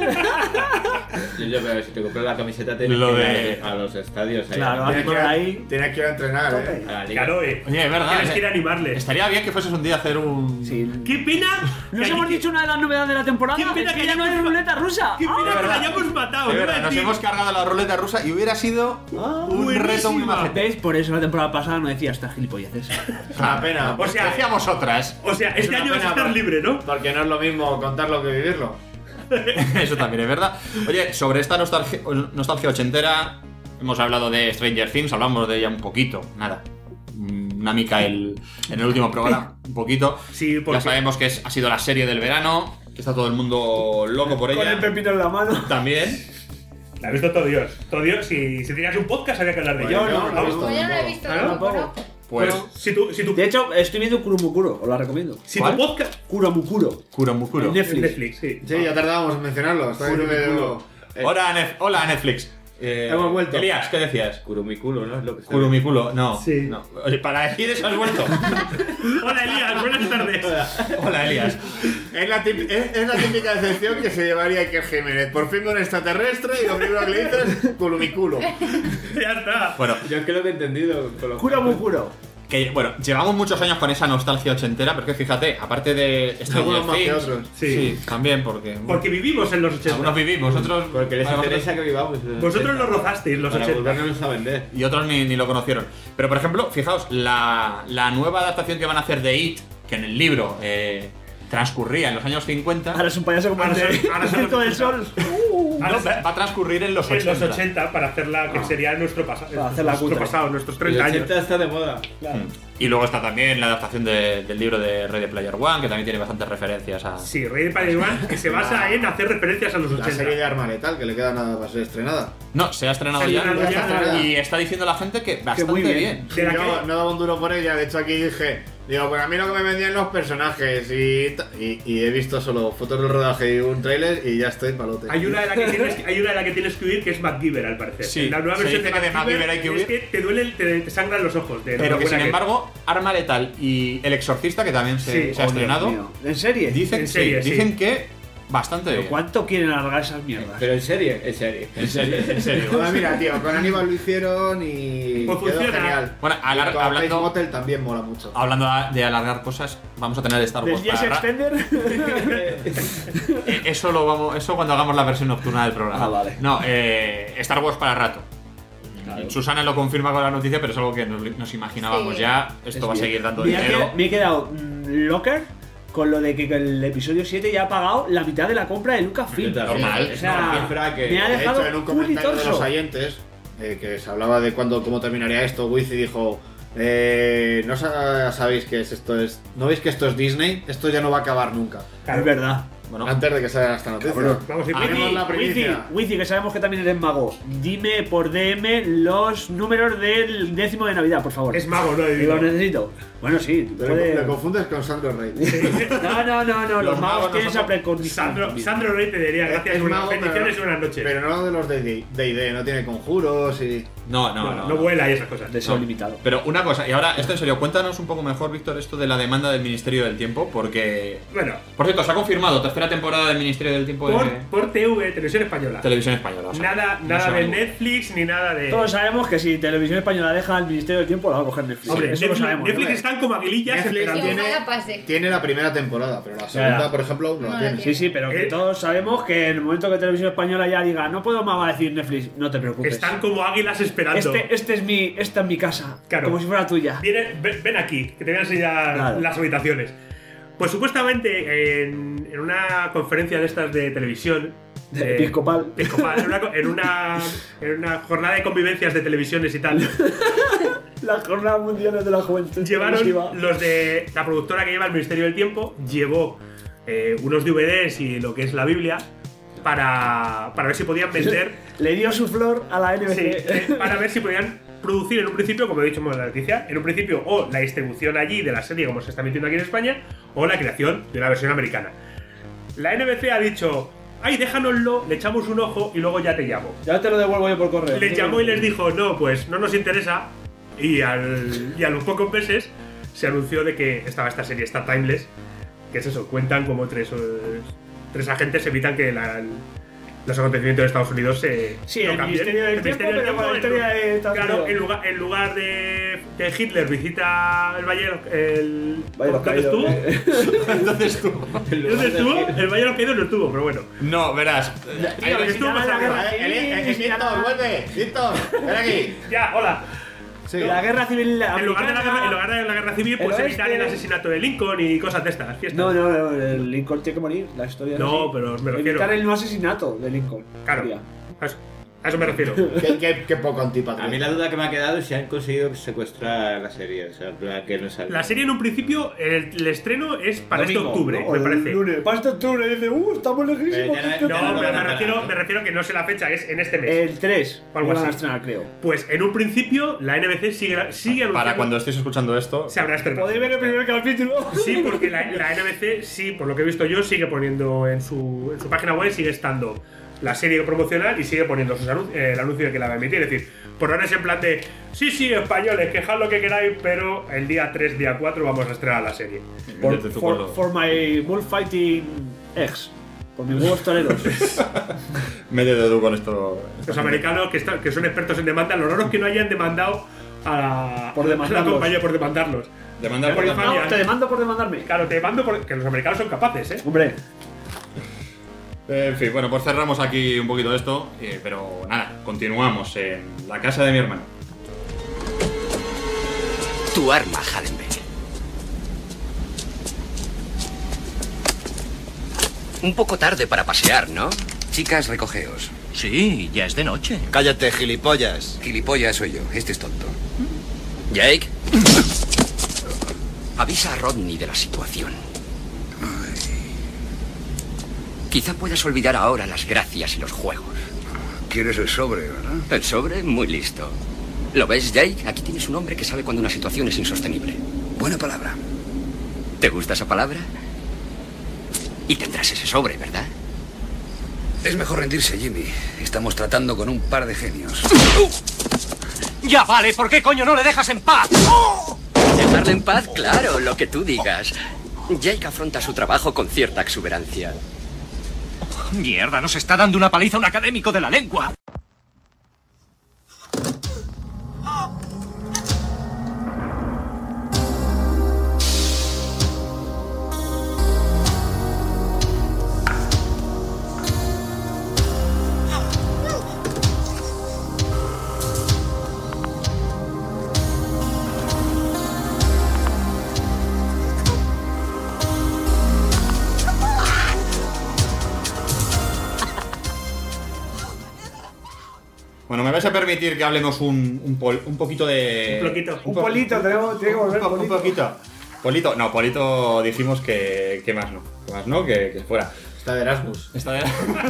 Yo, yo, pero si te compras la camiseta tienes Lo que de- ir a los estadios ahí. Claro, Tienes ahí que, por ir a- ahí. tienes que ir a entrenar, eh. A la liga. Claro, eh. Oye, es verdad. Tienes eh. que ir a animarles. Estaría bien que fueses un día a hacer un. Sí. ¡Qué pena! Nos que- hemos dicho una de las novedades de la temporada. ¡Qué pena es que que ya no hay hayamos- ruleta rusa! ¡Qué pena ¡Ah! que la hayamos matado! De iba a verdad, nos decir- hemos cargado la ruleta rusa y hubiera sido Ah, un reto muy buenísima. majete. ¿Veis? Por eso la temporada pasada no decía estas gilipolleces. Es una pena. O sea, Decíamos otras. O sea, este una año vas a pena, estar por- libre, ¿no? Porque no es lo mismo contarlo que vivirlo. Eso también es verdad. Oye, sobre esta nostalgia, nostalgia ochentera, hemos hablado de Stranger Things, hablamos de ella un poquito, nada. Una mica el, en el último programa, un poquito. Sí, porque- Ya sabemos que es, ha sido la serie del verano, que está todo el mundo loco por Con el ella. pepino en la mano. También. La ha visto todo Dios. Todo Dios, si, si tenías un podcast había que hablar de Bueno, ella. yo no lo he visto. Pues yo no lo he visto ¿Ah, no? tampoco, ¿no? Pues. Bueno, si tu, si tu, De hecho, estoy viendo Kuromukuro, os la recomiendo. si ¿cuál? tu podcast. Kuromukuro. Kuromukuro. En Netflix. Netflix, sí. Sí, ya tardábamos en mencionarlo. Está Culo, diciendo que- culo. Eh, Hola, Nef- hola Netflix. Eh, Hemos vuelto. Elías, ¿qué decías? Curumiculo, ¿no? Es lo que está Kurumiculo, no. Sí. no. Oye, para decir eso has vuelto. Hola Elías, buenas tardes. Hola, Elías. Es la, tip- es, es la típica decepción que se llevaría Iker Jiménez. Por fin un extraterrestre y lo primero que le dices es culumiculo. Ya está. Bueno, Yo es que lo que he entendido con los Kuromukuro. que, bueno, llevamos muchos años con esa nostalgia ochentera, pero que fíjate, aparte de Stranger Algunos más que Things, otros. Sí. también, porque, Porque vivimos en los algunos ochenta. vivimos, otros Porque les para interesa que vivamos. en los Vosotros ochenta. lo rozasteis, los Para ochenta. volvernos a vender. y otros ni, ni lo conocieron. Pero por ejemplo, fijaos, la, la nueva adaptación que van a hacer de It, que en el libro eh, transcurría en los años cincuenta, Ahora es un payaso como Ahora el de son- ahora son Circo del los Sol. no, va va a transcurrir en los En ochenta. los ochenta para hacerla que sería nuestro, pasa- Para hacerla nuestro cutre. pasado, nuestros El treinta años. ochenta está de moda. Y luego está también la adaptación de- del libro de Ready Player One, que también tiene bastantes referencias a... Sí, Rey de Player One, que se basa en hacer referencias a los La serie de ochenta. Arma Letal, que le queda nada para ser estrenada. No, se ha estrenado Se ha ya, estrenado ya, estrenada. y está diciendo la gente que bastante muy bien. bien. De la Yo que- no daba un duro por ella. De hecho, aquí dije, digo, pues a mí lo que me vendían los personajes. Y, ta- y, y he visto solo fotos del rodaje y un tráiler y ya estoy palote. Hay una, de la que tienes, hay una de la que tienes que huir que es MacGyver, al parecer. Sí, En la nueva se versión dice de que de MacGyver, MacGyver hay que es huir. que te duele, te, te sangran los ojos. De lo Pero que buena sin es. embargo, Arma Letal y El Exorcista, que también se, Sí. se ha Oh, Dios estrenado, mío. ¿En serie? dicen, En sí, serie, sí. dicen que bastante ¿Pero bien. cuánto quieren alargar esas mierdas? Pero en serie, en serie. En serio, en serio. Ah, mira, tío, con Aníbal lo hicieron y Pues quedó funciona. genial. Bueno, Y alar- con hablando- Space Motel también mola mucho. Hablando de alargar cosas, vamos a tener Star ¿Del Wars Yes para ra- Extender? Eh, Eso lo vamos, eso cuando hagamos la versión nocturna del programa. Ah, vale. No, eh, Star Wars para rato. Susana lo confirma con la noticia, pero es algo que nos, nos imaginábamos Sí. ya. Esto Es va a bien. seguir dando Me ha dinero. quedado- Me he quedado mm, locker con lo de que el episodio siete ya ha pagado la mitad de la compra de Lucasfilm. Normal. O sea, Cifra que- me ha De dejado hecho, en un culo y comentario de los torso. oyentes, eh, que se hablaba de cuándo, cómo terminaría esto, Wizzy dijo, eh, no sa- sabéis que es esto es, no veis que esto es Disney, esto ya no va a acabar nunca. Es verdad. Bueno, Antes de que salga esta noticia. Cabrón. Vamos a ir Ah, primero. Tenemos la Wizzy, primicia. Wizzy, que sabemos que también eres mago. Dime por D M los números del décimo de Navidad, por favor. Es mago, no Y digo. los necesito. Bueno, sí, tú Pero puedes- lo confundes con Sandro Rey. No, no, no, no, los, Los magos magos tienen no esa son- precondición. Sandro, también. Sandro Rey te diría gracias, Es buenas mago, bendiciones y pero- buenas noches. Pero no de los de D and D, no tiene conjuros y... no, no, no, no. no, vuela y esas cosas. Deseo No. limitado. Pero una cosa, y ahora, esto en serio, cuéntanos un poco mejor, Víctor, esto de la demanda del Ministerio del Tiempo, porque. Bueno, Por cierto, se ha confirmado tercera temporada del Ministerio del Tiempo por, de por T V, Televisión Española. Televisión Española. o sea, Nada, no nada se va de ningún- Netflix ni nada de. Todos sabemos que si Televisión Española deja al Ministerio del Tiempo, la va a coger Netflix. Hombre, eso lo Netflix, sabemos. Netflix ¿no? están como aguilillas Netflix esperando. tiene, Ojalá pase. tiene la primera temporada, pero la segunda, Ya. por ejemplo, no, No la la tiene. tiene. Sí, sí, pero que Eh. todos sabemos que en el momento que Televisión Española ya diga, no puedo más va a decir Netflix, no te preocupes. Están como águilas esperando. Este, este es mi, esta es mi casa, Claro. como si fuera tuya. Viene- ven, ven aquí, que te voy a enseñar Claro. las habitaciones. Pues supuestamente en, en una conferencia de estas de televisión. De episcopal. episcopal, en, una, en, una, en una jornada de convivencias de televisiones y tal. Las jornadas mundiales de la juventud. Llevaron exclusiva. los de la productora que lleva el Ministerio del Tiempo, llevó eh, unos D V Ds y lo que es la Biblia para, para ver si podían vender. Le dio su flor a la N B Sí, C. eh, para ver si podían producir en un principio, como he dicho en la noticia, en un principio o la distribución allí de la serie como se está emitiendo aquí en España, o la creación de una versión americana. La N B C ha dicho, ay, déjanoslo, le echamos un ojo y luego ya te llamo. Ya te lo devuelvo yo por correo. Les llamó y les dijo, no, pues no nos interesa, Y, al, y a los pocos meses se anunció de que estaba esta serie, esta Timeless, que es eso, cuentan como tres, tres agentes evitan que la, los acontecimientos de Estados Unidos se Sí, no el cambien. misterio del El tiempo, misterio del pero con la tiempo, historia en- de Estados Claro, Unidos. en lugar, en lugar de, de Hitler visita el Valle el Valle de los ¿dónde Caídos, estuvo? eh. ¿Dónde estuvo? ¿Dónde estuvo? El Valle de los Caídos no estuvo, pero bueno. No, verás. Tío, que estuvo más arriba. Víctor, vuelve. Víctor, ven aquí. Ya, hola. La guerra civil En lugar, de la guerra, en lugar de la guerra civil, pues El evitan el oeste. asesinato de Lincoln y cosas de estas. Fiestas. No, no, no, el Lincoln tiene que morir, la historia es No, así. pero me refiero- Evitar el no asesinato de Lincoln. Claro. Sería. A eso, a eso me refiero. Qué, qué- qué poco antipatria. A mí la duda que me ha quedado es si han conseguido secuestrar la serie. O sea, en plan, que no sale. La serie en un principio, el, el estreno es para Domingo, este octubre, ¿no? me El parece. lunes. Para este octubre, dice, uh, estamos lejísimos. Pero ya No, no- pero no, me no, refiero, no. me refiero que no sé la fecha, es en este mes. El tres. O algo Iban a así. estrenar, creo. Pues en un principio, la N B C sigue, sigue anunciando. Para cuando estéis escuchando esto. se habrá estrenado. Podéis ver el primer capítulo. Sí, porque la, la N B C, sí, por lo que he visto yo, sigue poniendo en su, en su página web, sigue estando la serie promocional y sigue poniendo sus anun- eh, el anuncio de que la va a emitir. Es decir, por ahora es en plan de, sí, sí, españoles, quejad lo que queráis, pero el día tres, día cuatro vamos a estrenar la serie. Por, Métete tú for, con lo- for my bullfighting ex. Por mis huevos toreros. Métete tú con esto. Los americanos que, están, que son expertos en demanda, lo raro es que no hayan demandado a la, Por a la demandarlos. compañía por demandarlos. Demandar por Por demandar. infamia. No, te demando por demandarme. Claro, te demando porque los americanos son capaces, ¿eh? Hombre. En fin, bueno, pues cerramos aquí un poquito esto, eh, pero nada, continuamos en la casa de mi hermano. Tu arma, Hallenbeck. Un poco tarde para pasear, ¿no? Chicas, recogeos. Sí, ya es de noche. Cállate, gilipollas. Gilipollas soy yo, este es tonto. Jake. Avisa a Rodney de la situación. Quizá puedas olvidar ahora las gracias y los juegos. ¿Quieres el sobre, verdad? El sobre, muy listo. ¿Lo ves, Jake? Aquí tienes un hombre que sabe cuando una situación es insostenible. Buena palabra. ¿Te gusta esa palabra? Y tendrás ese sobre, ¿verdad? Es mejor rendirse, Jimmy. Estamos tratando con un par de genios. Ya vale, ¿por qué coño no le dejas en paz? Dejarle en paz, claro, lo que tú digas. Jake afronta su trabajo con cierta exuberancia. Mierda, nos está dando una paliza un académico de la lengua. Bueno, me vais a permitir que hablemos un, un, pol- un poquito de. Un poquito. Un polito, tenemos, tiene que volver un, po- un polito. poquito. Polito, no, Polito dijimos que, que más no. Que más no, que, que fuera. Está de Erasmus. Está de...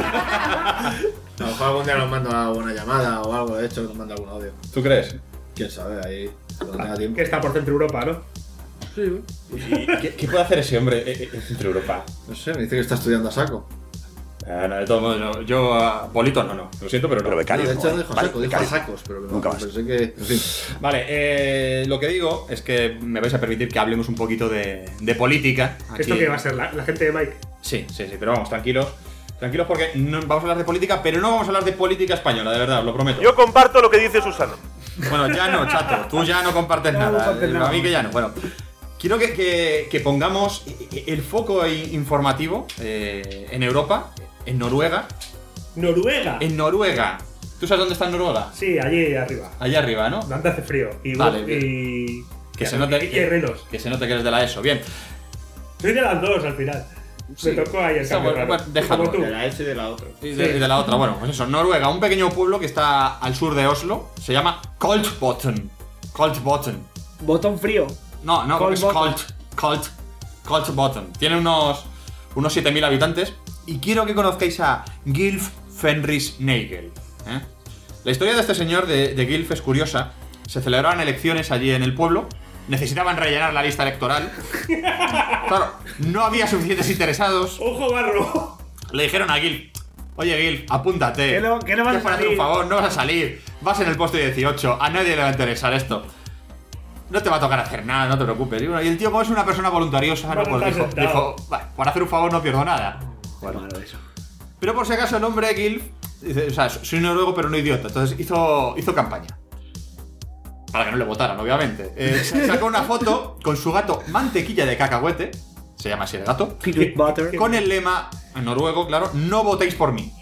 A lo mejor algún día nos manda una llamada o algo, de hecho, nos manda algún audio. ¿Tú crees? Quién sabe, ahí. Cuando tenga tiempo. Que está por Centro Europa, ¿no? Sí, ¿Y qué, qué puede hacer ese hombre eh, en Centro Europa? no sé, me dice que está estudiando a saco. Ah, no, de todos modos, no. Yo a Polito no, no. Lo siento, pero no. Pero becario. No, de hecho, no ¿no? dijo Vale, saco, dijo becario. a sacos, pero Nunca más. pensé que. En fin. Vale, eh, lo que digo es que me vais a permitir que hablemos un poquito de, de política. aquí. ¿Esto qué va a ser? ¿La, la gente de Mike? Sí, sí, sí, pero vamos, tranquilos. Tranquilos porque no, vamos a hablar de política, pero no vamos a hablar de política española, de verdad, os lo prometo. Yo comparto lo que dice Susana. Bueno, ya no, chato, tú ya no compartes Ya no nada. compartes eh, nada. A mí que ya no. Bueno, quiero que, que- que pongamos el foco informativo eh, en Europa, en Noruega. ¡Noruega! En Noruega. ¿Tú sabes dónde está Noruega? Sí, allí arriba. Allá arriba, ¿no? Donde hace frío. Y, Vale, y... Que y- se note y- y que, renos. que se note que eres de la ESO. Bien. Soy de las dos al final. Sí. Me tocó ahí el Está cambio bueno, raro. bueno, déjalo. Como tú. De la S y de la otra. Y de, y de la otra, bueno, pues eso, Noruega, un pequeño pueblo que está al sur de Oslo, se llama Koltbotn. Koltbotn. Botón frío. No, no, es Koltbotn. Colt, Colt, Koltbotn. Tiene unos, unos siete mil habitantes y quiero que conozcáis a Gylf Fenris Nagel. ¿eh? La historia de este señor, de, de Gylf, es curiosa. Se celebraban elecciones allí en el pueblo, necesitaban rellenar la lista electoral. Claro, no había suficientes interesados. ¡Ojo, barro! Le dijeron a Gil, oye Gil, apúntate. Que no- que no vas a para hacer salir. un favor, no vas a salir. Vas en el puesto dieciocho, a nadie le va a interesar esto. no te va a tocar hacer nada, no te preocupes. Y, bueno, y el tío, como es una persona voluntariosa, no, pues dijo, dijo vale, por hacer un favor no pierdo nada. Bueno, eso. Pero por si acaso el hombre Gilf dice, o sea, soy noruego pero no idiota, entonces hizo, hizo campaña. Para que no le votaran, obviamente. Eh, sacó una foto con su gato Mantequilla de Cacahuete, se llama así el gato, con el lema, en noruego, claro, no votéis por mí.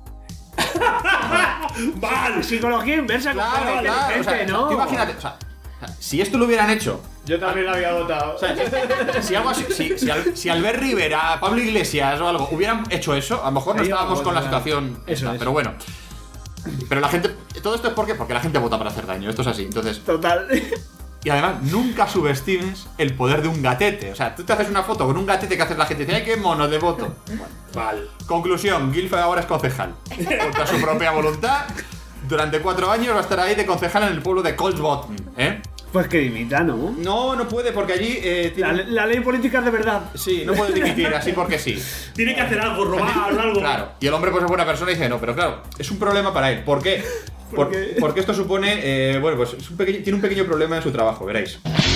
Vale, psicología inversa, claro, claro, o sea, ¿no? Imagínate, o sea, si esto lo hubieran hecho. Yo también lo había votado. O sea, si, algo así, si, si, Al, si Albert Rivera, Pablo Iglesias o algo hubieran hecho eso, a lo mejor no estábamos con la situación. Eso esta, pero bueno. Pero la gente. Todo esto es porque, porque la gente vota para hacer daño. Esto es así. Entonces. Total. Y además, nunca subestimes el poder de un gatete. O sea, tú te haces una foto con un gatete que hace la gente y dice, ¡ay, qué mono de voto! Bueno, vale. Conclusión: Gilf ahora es concejal. Contra su propia voluntad. Durante cuatro años va a estar ahí de concejal en el pueblo de Kolsbotn, ¿eh? Pues que dimita, ¿no? No, no puede, porque allí eh, tiene... la, la ley política es de verdad. Sí, no puede dimitir así porque sí. Tiene que hacer algo, robar o algo. Claro, y el hombre pues es buena persona y dice no, pero claro, es un problema para él. ¿Por qué? Por, ¿Por qué? Porque esto supone, eh, bueno, pues es un pequeño, tiene un pequeño problema en su trabajo, veréis.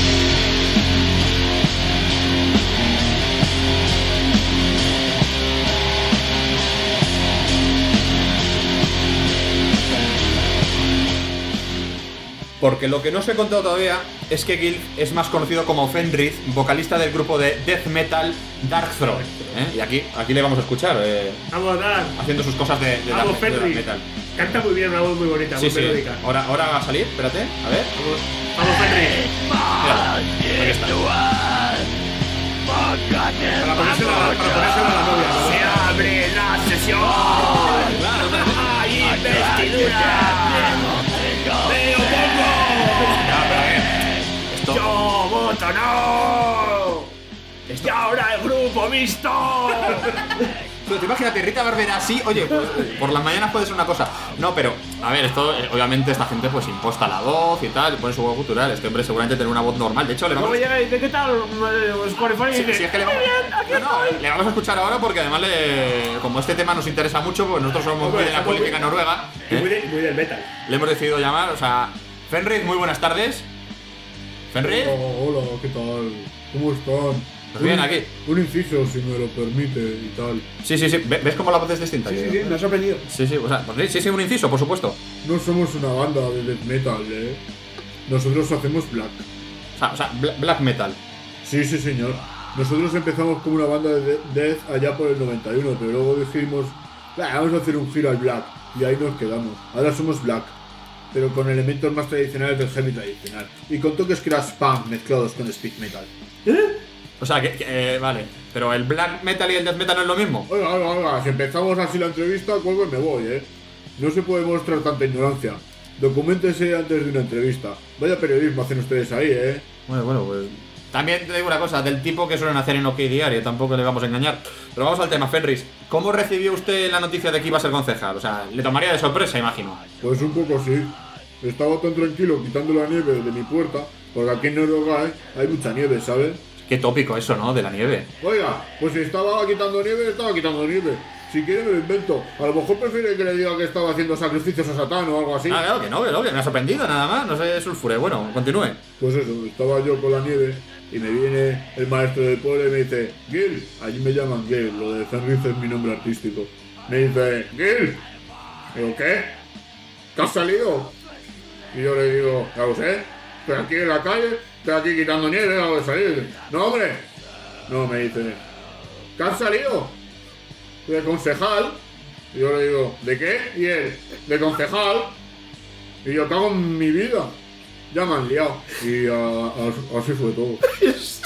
Porque lo que no os he contado todavía es que Gilf es más conocido como Fenris, vocalista del grupo de death metal Darkthrone. ¿eh? Y aquí, aquí le vamos a escuchar. Eh, vamos a dar. Haciendo sus cosas de, de, vamos, dark, de death metal. Canta muy bien, una voz muy bonita, sí, muy sí. melódica. Ahora, ahora va a salir, espérate, a ver. Vamos, vamos Fenris. Mira, aquí está. Para ponérsela, para ponérsela a la novia. ¿no? Se abre la sesión. Claro, claro. ¡Hay investidura! ¡Me opongo! Esto... ¡Yo voto no! Esto... ¡Y ahora el grupo mixto! Pero te imagínate, Rita Barberá así, oye, pues, por las mañanas puede ser una cosa. No, pero, a ver, esto, eh, obviamente esta gente pues imposta la voz y tal, pone su voz cultural. Este hombre seguramente tiene una voz normal. De hecho, le vamos a... llega y dice, ¿qué tal? Spotify. Sí, sí, es que le vamos... no, no, le vamos a escuchar ahora porque además, le... como este tema nos interesa mucho, pues nosotros somos muy de la política noruega. Y ¿eh? muy, de, muy del metal. Le hemos decidido llamar, o sea, Fenris, muy buenas tardes. Fenris. Hola, hola, ¿qué tal? ¿Cómo están? Pues bien, aquí. Un inciso, si me lo permite, y tal. Sí, sí, sí. ¿Ves cómo la voz es distinta? Sí, sí, sí, me ha sorprendido. Sí, sí, o sea, pues, sí, sí, un inciso, por supuesto. No somos una banda de death metal, ¿eh? Nosotros hacemos black. O sea, o sea black metal. Sí, sí, señor. Nosotros empezamos como una banda de death allá por el noventa y uno, pero luego dijimos, vamos a hacer un giro al black. Y ahí nos quedamos. Ahora somos black, pero con elementos más tradicionales del heavy tradicional. Y con toques crash punk mezclados con speed metal. ¿Eh? O sea, que, que eh, vale, pero el black metal y el death metal no es lo mismo. Oiga, oiga, oiga, si empezamos así la entrevista, cuelgo y me voy, ¿eh? No se puede mostrar tanta ignorancia. Documéntese antes de una entrevista. Vaya periodismo hacen ustedes ahí, ¿eh? Bueno, bueno, pues... También te digo una cosa, del tipo que suelen hacer en OK Diario, tampoco le vamos a engañar. Pero vamos al tema, Fenris. ¿Cómo recibió usted la noticia de que iba a ser concejal? O sea, le tomaría de sorpresa, imagino. Pues un poco sí. Estaba tan tranquilo quitando la nieve de mi puerta, porque aquí en Noruega hay, hay mucha nieve, ¿sabes? Qué tópico eso, ¿no? De la nieve. Oiga, pues si estaba quitando nieve, estaba quitando nieve. Si quiere me lo invento. A lo mejor prefiere que le diga que estaba haciendo sacrificios a Satán o algo así. Ah, claro, que no, que no, que me ha sorprendido nada más. No sé, sulfure. Bueno, continúe. Pues eso, estaba yo con la nieve y me viene el maestro del pueblo y me dice, Gil, allí me llaman Gil, lo de Fenris es mi nombre artístico. Me dice, Gil. Digo, ¿qué? ¿Te has salido? Y yo le digo, ya lo sé, estoy aquí en la calle, estoy aquí quitando nieve, acabo de salir. No, hombre. No, me dice, ¿qué has salido? De concejal. Y yo le digo, ¿de qué? Y él, de concejal. Y yo cago en mi vida. Ya me han liado. Y a, a, así fue todo. Es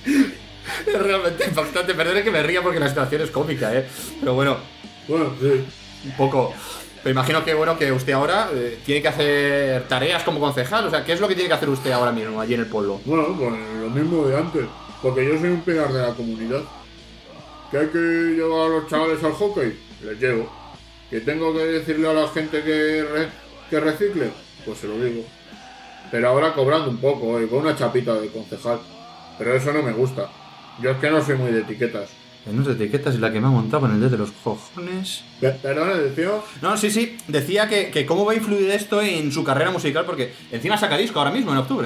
realmente impactante. Perdón que me ría porque la situación es cómica, ¿eh? Pero bueno. Bueno, sí. Un poco. Pero imagino que, bueno, que usted ahora eh, tiene que hacer tareas como concejal. O sea, ¿qué es lo que tiene que hacer usted ahora mismo allí en el pueblo? Bueno, pues lo mismo de antes. Porque yo soy un pilar de la comunidad. ¿Que hay que llevar a los chavales al hockey? Les llevo. ¿Que tengo que decirle a la gente que, re, que recicle? Pues se lo digo. Pero ahora cobrando un poco, ¿eh? Con una chapita de concejal. Pero eso no me gusta. Yo es que no soy muy de etiquetas. En de etiquetas y la que me ha montado en el dedo de los cojones. ¿Perdón, decía? No, sí, sí. Decía que, que cómo va a influir esto en su carrera musical, porque encima saca disco ahora mismo, en octubre.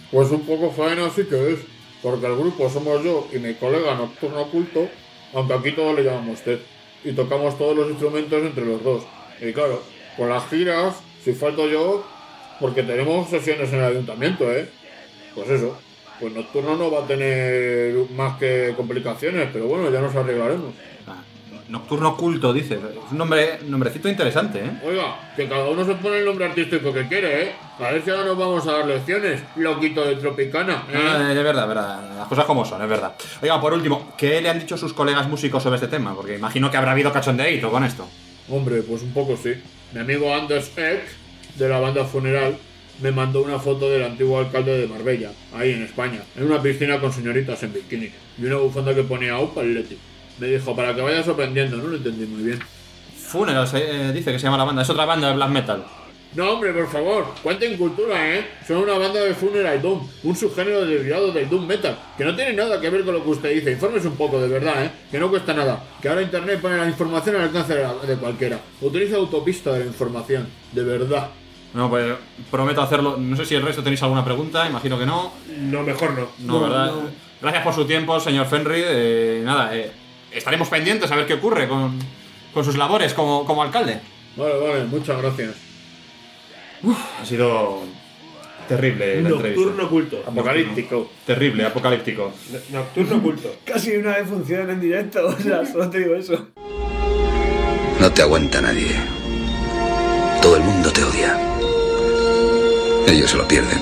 Pues un poco faena sí que es, porque el grupo somos yo y mi colega Nocturno Oculto, aunque aquí todos le llamamos Ted, y tocamos todos los instrumentos entre los dos. Y claro, con las giras, si falto yo, porque tenemos sesiones en el ayuntamiento, ¿eh? Pues eso, pues Nocturno no va a tener más que complicaciones, pero bueno, ya nos arreglaremos. Nocturno Oculto, dice. Es un nombre, nombrecito interesante, ¿eh? Oiga, que cada uno se pone el nombre artístico que quiere, ¿eh? A ver si ahora nos vamos a dar lecciones, loquito de Tropicana, ¿eh? Ah, es verdad, es verdad. Las cosas como son, es verdad. Oiga, por último, ¿qué le han dicho sus colegas músicos sobre este tema? Porque imagino que habrá habido cachondeíto con esto. Hombre, pues un poco sí. Mi amigo Anders Eck, de la banda Funeral, me mandó una foto del antiguo alcalde de Marbella, ahí en España, en una piscina con señoritas en bikini, y una bufanda que ponía Upa Leti. Me dijo, para que vayas aprendiendo, no lo entendí muy bien. Funeral, eh, dice que se llama la banda, es otra banda de black metal. No, hombre, por favor, cuenten cultura, ¿eh? Son una banda de Funeral Doom, un subgénero derivado del Doom Metal, que no tiene nada que ver con lo que usted dice. Infórmese un poco, de verdad, ¿eh? Que no cuesta nada. Que ahora Internet pone la información al alcance de, la, de cualquiera. Utiliza autopista de la información, de verdad. No, pues prometo hacerlo. No sé si el resto tenéis alguna pregunta, imagino que no. No, mejor no. No, no ¿verdad? no. Gracias por su tiempo, señor Fenry. Eh, nada, eh, estaremos pendientes a ver qué ocurre con, con sus labores como, como alcalde. Vale, vale, muchas gracias. Uf, ha sido terrible la entrevista. Nocturno Oculto. Apocalíptico. Terrible, apocalíptico. Nocturno Oculto. Casi una vez funciona en directo, o sea, solo te digo eso. No te aguanta nadie. Todo el mundo te odia. Ellos se lo pierden.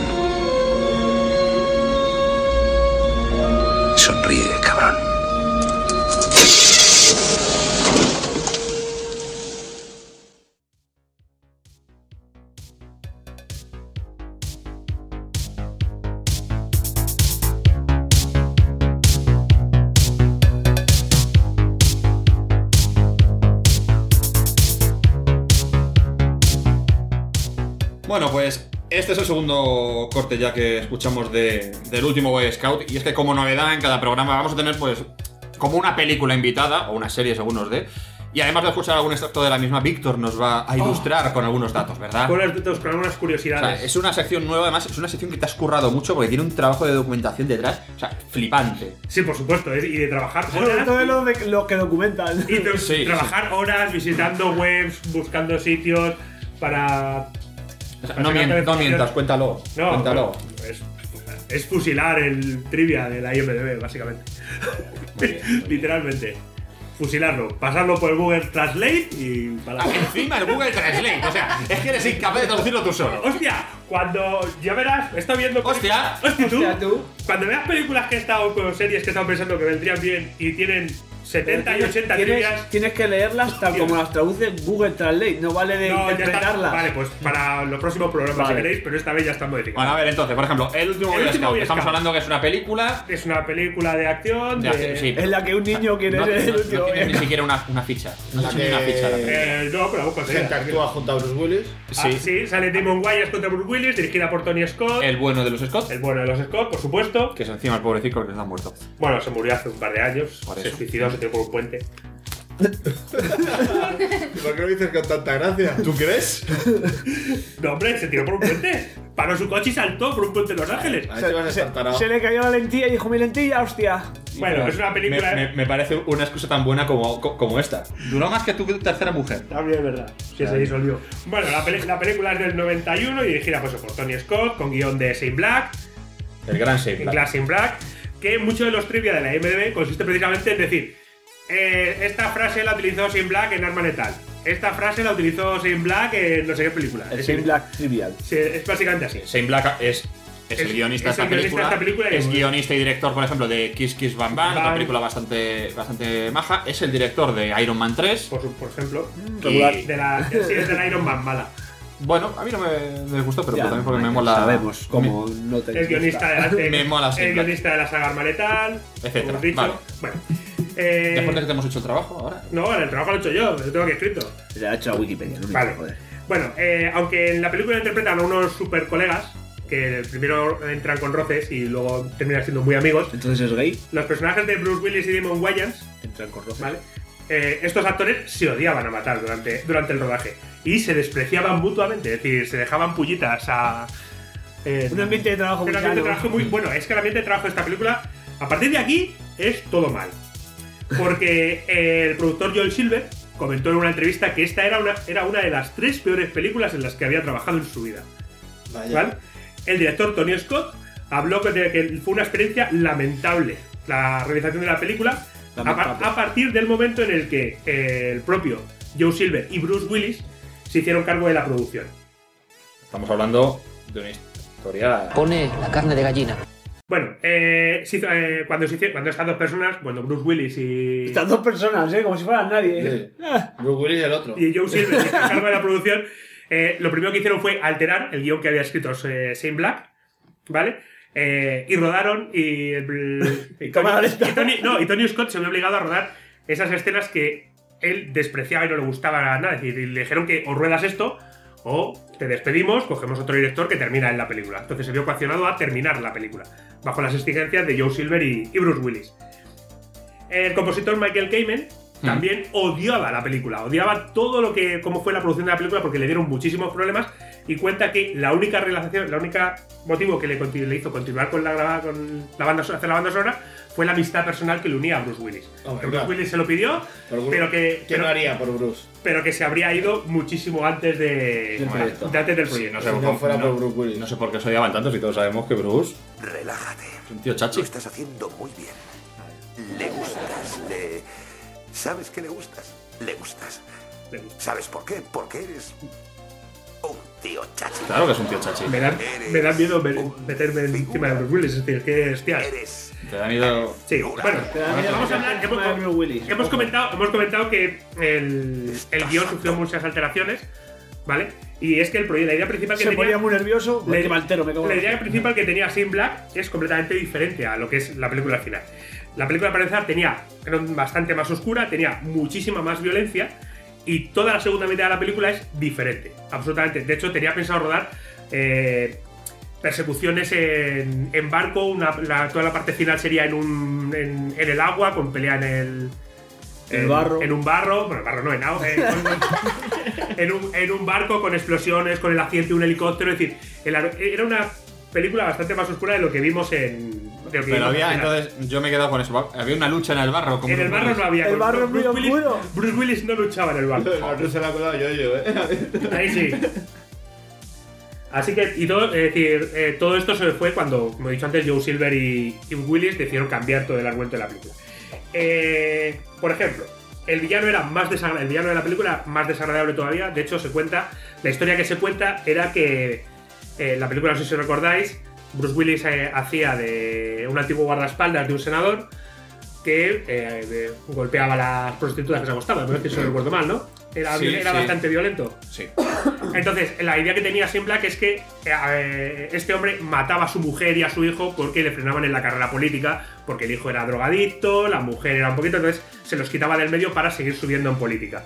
Sonríe, cabrón. Bueno, pues este es el segundo corte ya que escuchamos de, del último Boy Scout. Y es que como novedad en cada programa vamos a tener pues como una película invitada, o una serie según nos dé. Y además de escuchar algún extracto de la misma, Víctor nos va a ilustrar oh. con algunos datos, ¿verdad? Con los datos, con algunas curiosidades. O sea, es una sección nueva, además es una sección que te has currado mucho porque tiene un trabajo de documentación detrás, o sea, flipante. Sí, por supuesto, y de trabajar horas. Sobre todo lo, de, lo que documentan. Y de, sí, trabajar sí. horas visitando webs, buscando sitios para... O sea, no, mien, no mientas, cuéntalo. No, cuéntalo. Es, es fusilar el trivia de la I M D B, básicamente. Literalmente. Fusilarlo, pasarlo por el Google Translate y para ah, encima el Google Translate, o sea, es que eres incapaz de traducirlo tú solo. Hostia, cuando ya verás, he estado viendo. Hostia, hostia, ¿tú? Hostia, tú. Cuando veas películas que he estado con series que he estado pensando que vendrían bien y tienen setenta y ochenta tienes, trivias. Tienes que leerlas tal como las traduce Google Translate, no vale de no, interpretarlas. Vale, pues para los próximos programas vale. si queréis, pero esta vez ya están modificadas. Bueno, a ver, entonces, por ejemplo, el último Boy Scout, estamos Scout. hablando que es una película. Es una película de acción. De acción, de... sí. En la que un niño quiere no, ser el no, último. No tiene ni siquiera una, una ficha. No la tiene que... una ficha. Eh, no, pero busco gente actúa junto a Bruce Willis. Sí. Ah, sí, sale Damon Wayans contra Bruce Willis, dirigida por Tony Scott. El bueno de los Scott. El bueno de los Scott, por supuesto. Que es encima el pobrecito que les han muerto. Bueno, se murió hace un par de años. Por se eso. suicidó, se tiró por un puente. ¿Por qué lo dices con tanta gracia? ¿Tú crees? No, hombre, se tiró por un puente. Paró su coche y saltó por un puente de Los Ángeles. Se, se, se le cayó la lentilla y dijo: mi lentilla, hostia. Bueno, bueno, es una película. Me, me, me parece una excusa tan buena como, como esta. Duró más que tu tercera mujer. También es verdad. Sí, claro. Se disolvió. Bueno, la, peli la película es del noventa y uno y dirigida pues, por Tony Scott, con guión de Shane Black. El gran Shane Black. Glass Shane Black. Que muchos de los trivia de la I M D B consiste precisamente en decir. Eh, esta frase la utilizó Shane Black en Arma Letal. Esta frase la utilizó Shane Black en no sé qué película. El Shane Black Trivial. Sí, es básicamente así. Shane Black es, es, es el guionista, es de, el esta guionista de esta película. Es guionista y director, por ejemplo, de Kiss Kiss Bang Bang, una película bastante, bastante maja. Es el director de Iron Man tres. Por, por ejemplo. Y... De la, sí, es de la Iron Man mala. Bueno, a mí no me, me gustó, pero ya, también porque no, me mola. Sabemos cómo me, no te el guionista de la, de, me mola el guionista de la saga Arma Letal, etcétera. Vale. Bueno. Eh, Después de que te hemos hecho el trabajo ahora. No, el trabajo lo he hecho yo, lo tengo aquí escrito. Se ha hecho a Wikipedia, no me vale. joder. Bueno, eh, aunque en la película interpretan a unos super colegas que primero entran con roces y luego terminan siendo muy amigos. Entonces es gay. Los personajes de Bruce Willis y Damon Wayans entran con roces. ¿Vale? Eh, estos actores se odiaban a matar durante, durante el rodaje y se despreciaban mutuamente, es decir, se dejaban pullitas a, Eh, Un ambiente de trabajo muy un ambiente de sano. trabajo muy bueno. Es que el ambiente de trabajo de esta película, a partir de aquí, es todo mal. Porque eh, el productor Joel Silver comentó en una entrevista que esta era una, era una de las tres peores películas en las que había trabajado en su vida. Vaya. ¿Vale? El director Tony Scott habló de que fue una experiencia lamentable la realización de la película a, par- a partir del momento en el que eh, el propio Joe Silver y Bruce Willis se hicieron cargo de la producción. Estamos hablando de una historia... Pone la carne de gallina. Bueno, eh, se hizo, eh, cuando, se hicieron, cuando estas dos personas, cuando Bruce Willis y... Estas dos personas, ¿eh? Como si fueran nadie. Ah. Bruce Willis y el otro. Y Joe Silver se hizo cargo de la producción. Eh, lo primero que hicieron fue alterar el guión que había escrito eh, Shane Black, ¿vale? Eh, y rodaron y, el, y, Tony, y, Tony, no, y Tony Scott se vio obligado a rodar esas escenas que él despreciaba y no le gustaba nada. Es decir, le dijeron que o ruedas esto o te despedimos, cogemos otro director que termina en la película. Entonces se vio coaccionado a terminar la película, bajo las exigencias de Joe Silver y, y Bruce Willis. El compositor Michael Kamen también mm. odiaba la película, odiaba todo lo que, cómo fue la producción de la película, porque le dieron muchísimos problemas, y cuenta que la única relación, la única motivo que le, le hizo continuar con la, con la banda, hacer la banda sonora fue la amistad personal que le unía a Bruce Willis. Oh, Bruce God. Willis se lo pidió, pero que... ¿Qué no haría por Bruce? Pero que se habría ido muchísimo antes de, del proyecto. de antes del proyecto. Sí, no, sé si no, fuera no, por Bruce Willis. No sé por qué se odiaban tanto si todos sabemos que Bruce... Relájate. Es un tío chachi. Lo estás haciendo muy bien. Le gustas, le... ¿Sabes que le gustas? Le gustas. Le gustas. ¿Sabes por qué? Porque eres un tío chachi. Claro que es un tío chachi. Me da, me da miedo meterme encima de Bruce Willis, es decir, que hostias. Eres... Te da miedo... Sí, bueno, vamos a hablar... Hemos, hemos, comentado, hemos comentado que el, el guión sufrió muchas alteraciones, ¿vale? Y es que el proyecto, la idea principal que Se tenía... ponía muy nervioso, la, que me altero, me cago la idea principal que tenía Shane Black es completamente diferente a lo que es la película final. La película, para empezar, tenía, era bastante más oscura, tenía muchísima más violencia, y toda la segunda mitad de la película es diferente, absolutamente. De hecho, tenía pensado rodar eh, persecuciones en, en barco, una, la, toda la parte final sería en, un, en, en el agua, con pelea en el... En, en, barro. en un barro, bueno, barro no, en, eh, con, en, un, en un barco con explosiones, con el accidente de un helicóptero. Es decir, el, era una película bastante más oscura de lo que vimos en. De lo que Pero vimos había, en entonces, yo me he quedado con eso. Había una lucha en el barro. Con en el barro Willis. no había. El barro es muy Bruce Willis, oscuro. Bruce Willis no luchaba en el barro. El barro se la ha colado yo, yo, eh. Ahí sí. Así que, y todo, es decir, eh, todo esto se fue cuando, como he dicho antes, Joe Silver y, y Willis decidieron cambiar todo el argumento de la película. Eh, por ejemplo, el villano era más desagradable, el villano de la película más desagradable todavía. De hecho, se cuenta, la historia que se cuenta era que eh, la película, no sé si recordáis, Bruce Willis eh, hacía de un antiguo guardaespaldas de un senador que eh, de, golpeaba a las prostitutas que se acostaban. No sé si recuerdo mal, ¿no? Era, sí, era sí. bastante violento. Sí. Entonces, la idea que tenía Shane Black es que eh, este hombre mataba a su mujer y a su hijo porque le frenaban en la carrera política, porque el hijo era drogadicto, la mujer era un poquito, entonces se los quitaba del medio para seguir subiendo en política.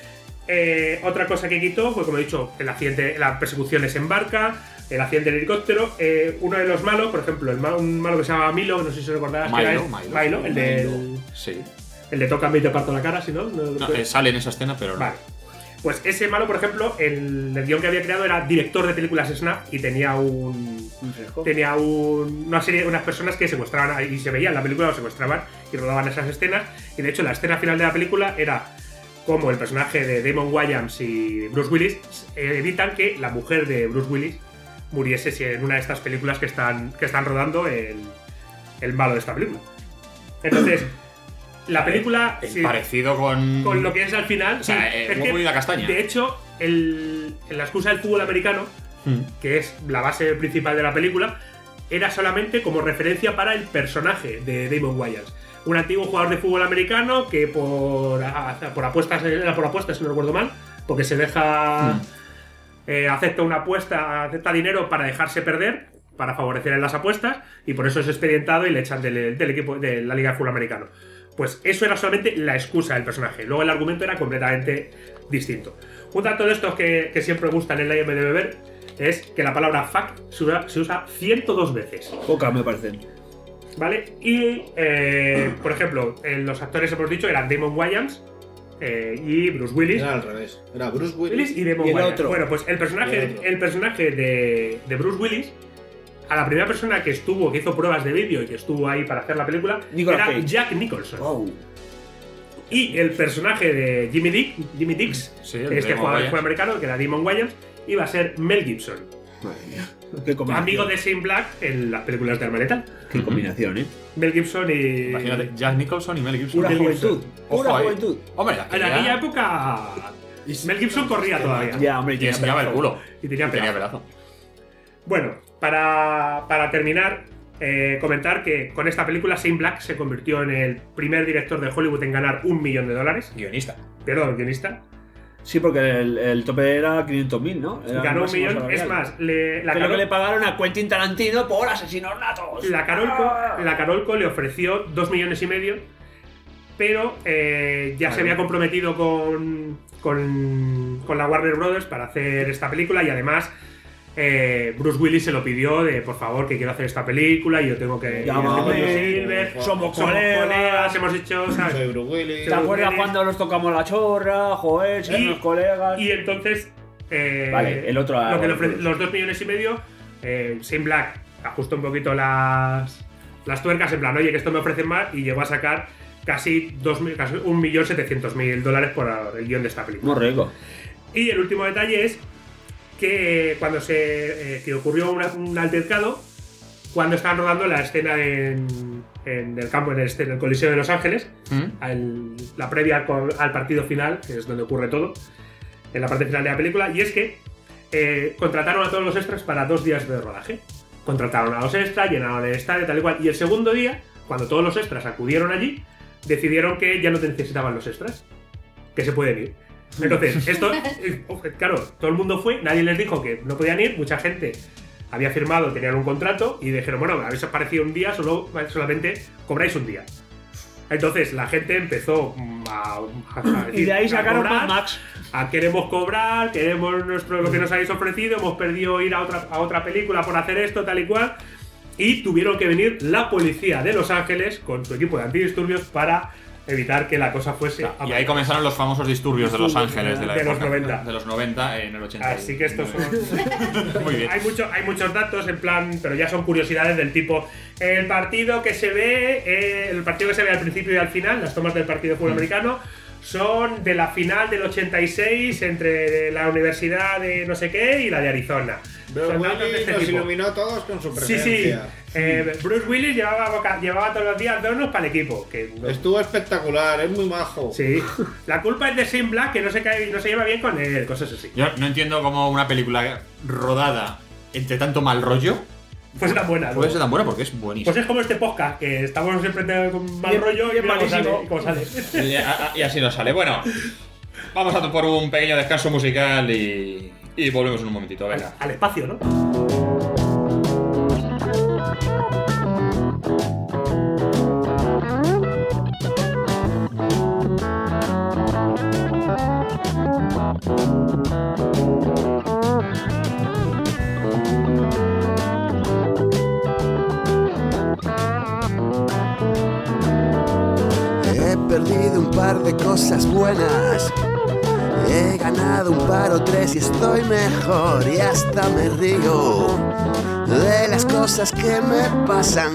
Eh, otra cosa que quitó fue, como he dicho, el accidente, las persecuciones en barca, el accidente del helicóptero. Eh, uno de los malos, por ejemplo, el malo, un malo que se llama Milo, no sé si recordarás que era Milo, el, Milo, Milo, el del. Sí. El de Tócame y te parto la cara, si no. no, No, no eh, sale en esa escena, pero no. Vale. Pues ese malo, por ejemplo, el, el guión que había creado era director de películas Snap y tenía un. Un tenía un, una serie, unas personas que secuestraban y se veían la película, lo secuestraban y rodaban esas escenas. Y de hecho, la escena final de la película era como el personaje de Damon Wayans y Bruce Willis eh, evitan que la mujer de Bruce Willis muriese si en una de estas películas que están, que están rodando el, el malo de esta película. Entonces. La película. El sí, parecido con. con lo que es al final. O sea, sí, eh, es muy que, muy la castaña. De hecho, el, la excusa del fútbol americano, Mm. que es la base principal de la película, era solamente como referencia para el personaje de Damon Wayans. Un antiguo jugador de fútbol americano que por, por apuestas, era por apuestas, si no recuerdo mal, porque se deja. Mm. Eh, acepta una apuesta, acepta dinero para dejarse perder, para favorecer en las apuestas, y por eso es expedientado y le echan del, del equipo de la Liga de Fútbol Americano. Pues eso era solamente la excusa del personaje. Luego el argumento era completamente distinto. Un dato de estos que, que siempre gustan en la I M D B ver es que la palabra fuck se usa, se usa ciento dos veces. Pocas me parecen. ¿Vale? Y, eh, por ejemplo, en los actores hemos dicho eran Damon Wayans eh, y Bruce Willis. Era al revés. Era Bruce Willis Willis y Damon y el Wayans. otro. Bueno, pues el personaje, Y el otro. el personaje de, de Bruce Willis a la primera persona que estuvo, que hizo pruebas de vídeo y que estuvo ahí para hacer la película, Nicolas era Cage. Jack Nicholson. Wow. Y el personaje de Jimmy Dick, Jimmy Dix, Sí, el este Damon jugador Wayans. fue americano, que era Damon Wayans, iba a ser Mel Gibson. Madre mía. Qué combinación. Amigo de Shane Black en las películas de Arma Letal. Qué combinación, ¿eh? Mel Gibson y... Imagínate, Jack Nicholson y Mel Gibson. Pura Mel juventud. Gibson. Pura Ojo ahí. juventud. Hombre, En aquella- aquella época Mel Gibson corría todavía. Ya, hombre, Y tenía enseñaba el pedazo. culo. Y tenía Y tenía pedazo. pedazo. Bueno, para, para terminar, eh, comentar que con esta película Shane Black se convirtió en el primer director de Hollywood en ganar un millón de dólares. Guionista. Perdón, guionista. Sí, porque el, el tope era quinientos mil, ¿no? Era el Ganó un máximo millón. salarial. Es más, le, la, Que lo que Carol, le pagaron a Quentin Tarantino por asesinos natos. la, Carolco, la Carolco le ofreció dos millones y medio, pero eh, ya Vale. se había comprometido con, con, con la Warner Brothers para hacer esta película y además eh, Bruce Willis se lo pidió de por favor que quiero hacer esta película y yo tengo que... Llámame, yo tengo Silver, somos colegas, hemos hecho... ¿sabes? Soy Bruce Willis. ¿Te acuerdas cuando nos tocamos la chorra? Joder, sernos colegas. Y entonces. eh, Vale, el otro a- lo que le ofre- los dos millones y medio, eh, Shane Black ajustó un poquito las, las tuercas, en plan, oye, que esto me ofrecen más, y llegó a sacar casi, dos, mil- casi un millón setecientos mil dólares por el guión de esta película. Muy rico. Y el último detalle es que cuando se eh, que ocurrió una- un altercado, cuando estaban rodando la escena en, en el campo, en el, en el Coliseo de Los Ángeles, ¿Mm? al- la previa al, co- al partido final, que es donde ocurre todo, en la parte final de la película, y es que eh, contrataron a todos los extras para dos días de rodaje. Contrataron a los extras, llenaron el estadio, tal y cual, y el segundo día, cuando todos los extras acudieron allí, decidieron que ya no necesitaban los extras, que se pueden ir. Entonces, esto, eh, claro, todo el mundo fue, nadie les dijo que no podían ir, mucha gente había firmado, tenían un contrato y dijeron, bueno, me habéis aparecido un día, solo, solamente cobráis un día. Entonces la gente empezó a, a- a decir, Y de ahí a sacaron cobrar, Mad Max. a queremos cobrar, queremos nuestro, lo que nos habéis ofrecido, hemos perdido ir a otra, a otra película por hacer esto, tal y cual. Y tuvieron que venir la policía de Los Ángeles con su equipo de antidisturbios para evitar que la cosa fuese a Y ahí comenzaron los famosos disturbios de Los Disturbios Ángeles de la de los época. noventa. De los noventa en el ochenta. Así que estos son. Muy bien. Hay, mucho, hay muchos datos en plan, pero ya son curiosidades del tipo el partido que se ve, eh, el partido que se ve al principio y al final, las tomas del partido de fútbol americano, son de la final del ochenta y seis entre la universidad de no sé qué y la de Arizona. Bruce Son datos de Willis este nos tipo. iluminó a todos con su Sí, presencia. sí. Eh, Bruce Willis llevaba, boca- llevaba todos los días donos para el equipo. Que no- Estuvo espectacular, es muy majo. Sí. La culpa es de Shane Black, que no se, cae, no se lleva bien con él, cosas así. Yo no entiendo cómo una película rodada entre tanto mal rollo Pues era buena. puede ¿no? ser tan buena porque es buenísima. Pues es como este podcast, que estamos siempre con mal Bien- rollo y bien mira cómo sale, malísimo. cómo sale. Y, a- y así nos sale. Bueno, vamos a por un pequeño descanso musical y, y volvemos en un momentito. Venga. Al espacio, ¿no? He perdido un par de cosas buenas. He ganado un par o tres y estoy mejor y hasta me río de las cosas que me pasan.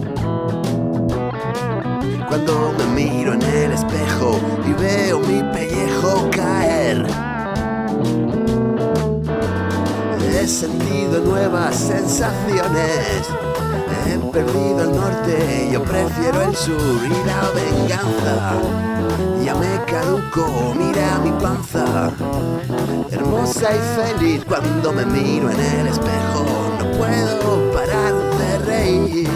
Cuando me miro en el espejo y veo mi pellejo caer, he sentido nuevas sensaciones. He perdido el norte, yo prefiero el sur y la venganza. Ya me caduco, mira mi panza, hermosa y feliz. Cuando me miro en el espejo, no puedo parar de reír.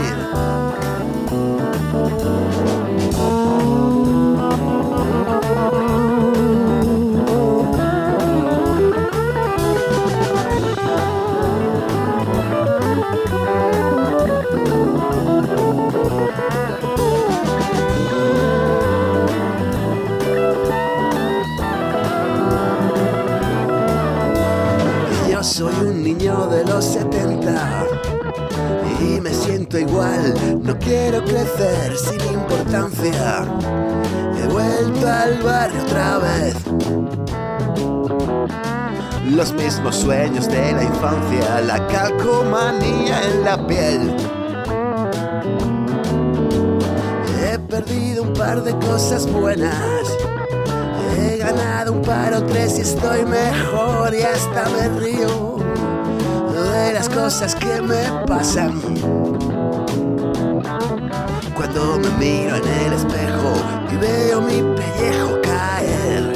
Yo soy un niño de los setenta y me siento igual, no quiero crecer sin importancia. He vuelto al barrio otra vez. los mismos sueños de la infancia, la calcomanía en la piel. He perdido un par de cosas buenas, he ganado un par o tres y estoy mejor y hasta me río de las cosas que me pasan. Cuando me miro en el espejo y veo mi pellejo caer.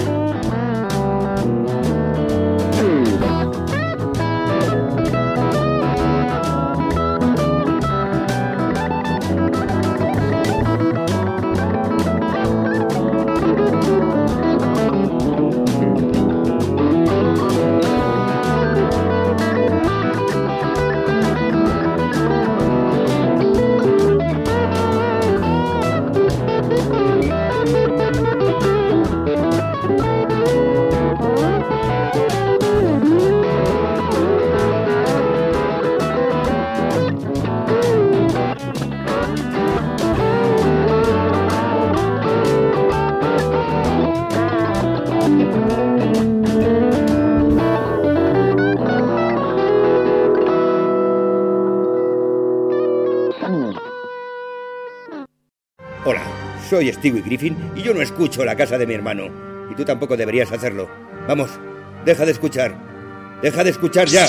Hola, soy Stewie Griffin y yo no escucho La Casa de mi hermano. Y tú tampoco deberías hacerlo. Vamos, deja de escuchar. Deja de escuchar ya.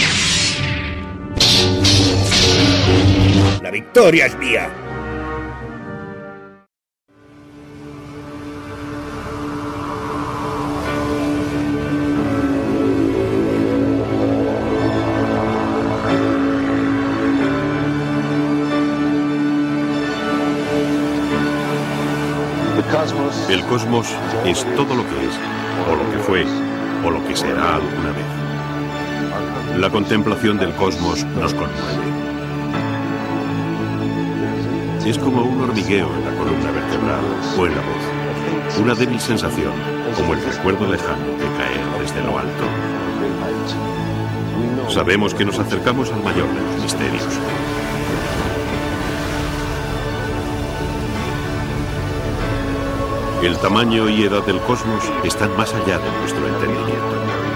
La victoria es mía. El cosmos es todo lo que es, o lo que fue, o lo que será alguna vez. La contemplación del cosmos nos conmueve. Es como un hormigueo en la columna vertebral o en la voz. Una débil sensación, como el recuerdo lejano de caer desde lo alto. Sabemos que nos acercamos al mayor de los misterios. El tamaño y edad del cosmos están más allá de nuestro entendimiento.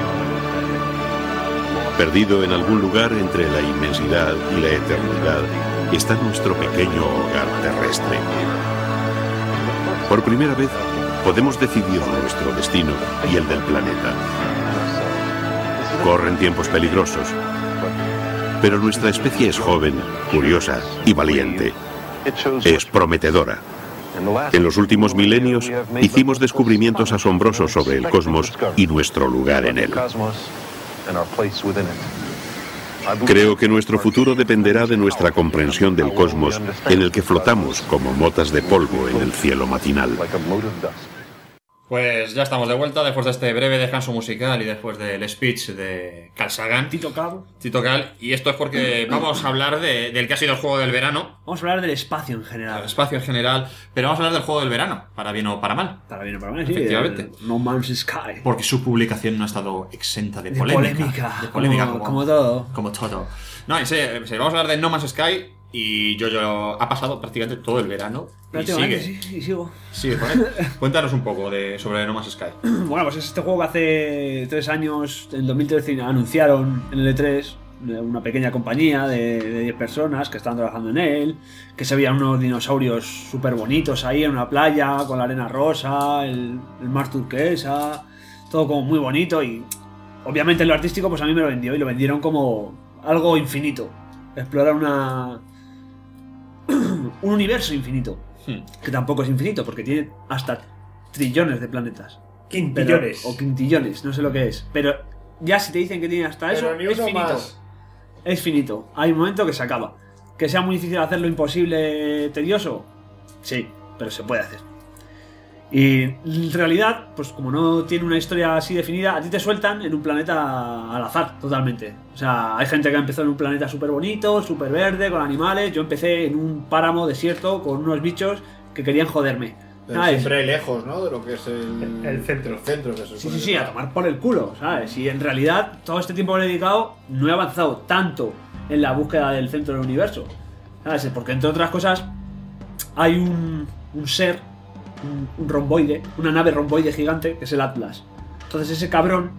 Perdido en algún lugar entre la inmensidad y la eternidad está nuestro pequeño hogar terrestre. Por primera vez podemos decidir nuestro destino y el del planeta. Corren tiempos peligrosos, pero nuestra especie es joven, curiosa y valiente. Es prometedora. En los últimos milenios hicimos descubrimientos asombrosos sobre el cosmos y nuestro lugar en él. Creo que nuestro futuro dependerá de nuestra comprensión del cosmos en el que flotamos como motas de polvo en el cielo matinal. Pues ya estamos de vuelta después de este breve descanso musical y después del speech de Carl Sagan. Tito Cal. Tito Cal. Y esto es porque vamos a hablar de, del que ha sido el juego del verano. Vamos a hablar del espacio en general. El espacio en general. Pero vamos a hablar del juego del verano, para bien o para mal. Para bien o para mal, sí. Efectivamente. No Man's Sky. Porque su publicación no ha estado exenta de, De polémica. polémica. De polémica, Como- como, como todo. Como todo. No, en serio, en serio, vamos a hablar de No Man's Sky. Y yo, yo ha pasado prácticamente todo el verano. Y Prácticamente, sigue. sí, y sigo. Sigue por ahí. Cuéntanos un poco de, sobre No Man's Sky. Bueno, pues es este juego que hace tres años, en dos mil trece, anunciaron en el E tres, de una pequeña compañía de, de diez personas que estaban trabajando en él, que se veían unos dinosaurios súper bonitos ahí en una playa, con la arena rosa, el, el mar turquesa, todo como muy bonito y obviamente en lo artístico pues a mí me lo vendió y lo vendieron como algo infinito, explorar una... un universo infinito, que tampoco es infinito porque tiene hasta trillones de planetas. Quintillones. Pero- o quintillones, no sé lo que es. Pero ya si te dicen que tiene hasta eso, Pero ni es uno finito. más. Es finito. Hay un momento que se acaba. ¿Que sea muy difícil hacerlo imposible, tedioso? Sí, pero se puede hacer. Y en realidad, pues como no tiene una historia así definida, a ti te sueltan en un planeta al azar, totalmente. O sea, hay gente que empezó en un planeta súper bonito, súper verde, con animales. Yo empecé en un páramo desierto con unos bichos que querían joderme. Pero ¿Sabes? siempre lejos, ¿no? De lo que es el, el centro. El centro que se Sí, supone sí, sí, que- a tomar por el culo, ¿sabes? Y en realidad todo este tiempo que le he dedicado no he avanzado tanto en la búsqueda del centro del universo, ¿sabes? Porque entre otras cosas hay un, un ser, un, un romboide, una nave romboide gigante que es el Atlas. Entonces ese cabrón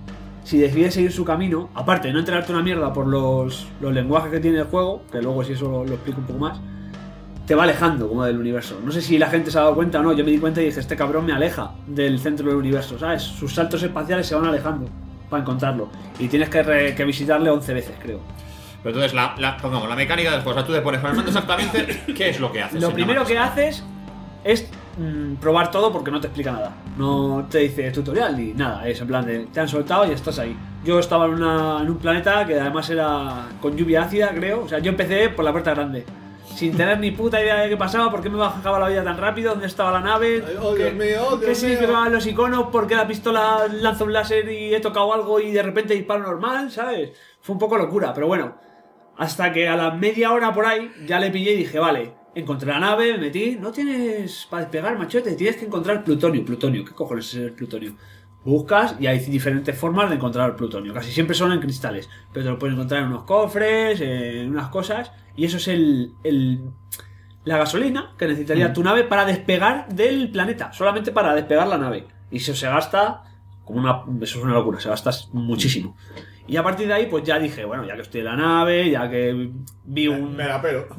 si decides seguir su camino, aparte de no enterarte una mierda por los, los lenguajes que tiene el juego, que luego si eso lo, lo explico un poco más, te va alejando como del universo. No sé si la gente se ha dado cuenta o no, yo me di cuenta y dije, este cabrón me aleja del centro del universo, ¿sabes? Sus saltos espaciales se van alejando para encontrarlo. Y tienes que, re, que visitarle once veces, creo. Pero entonces, la, la, pongamos, la mecánica del juego, o sea, tú te pones con el mando exactamente, ¿qué es lo que haces? Lo primero que haces es mmm, probar todo porque no te explica nada. No te dice tutorial ni nada, es en plan de, te han soltado y estás ahí. Yo estaba en, una, en un planeta que además era con lluvia ácida, creo. O sea, yo empecé por la puerta grande. Sin tener ni puta idea de qué pasaba, por qué me bajaba la vida tan rápido, dónde estaba la nave, Ay, oh, Dios qué, mío, oh, Dios qué significaban los iconos, por qué la pistola lanza un láser y he tocado algo y de repente disparo normal, ¿sabes? Fue un poco locura, pero bueno. Hasta que a la media hora por ahí ya le pillé y dije, vale, encontré la nave, me metí, no tienes para despegar, machote, tienes que encontrar plutonio. Plutonio, ¿qué cojones es el plutonio? Buscas y hay diferentes formas de encontrar plutonio. Casi siempre son en cristales, pero te lo puedes encontrar en unos cofres, en unas cosas. Y eso es el, el la gasolina que necesitaría mm. tu nave para despegar del planeta. Solamente para despegar la nave. Y eso se gasta como una... Eso es una locura, se gasta muchísimo. Y a partir de ahí, pues ya dije, bueno, ya que estoy en la nave, ya que vi un... Me la pelo.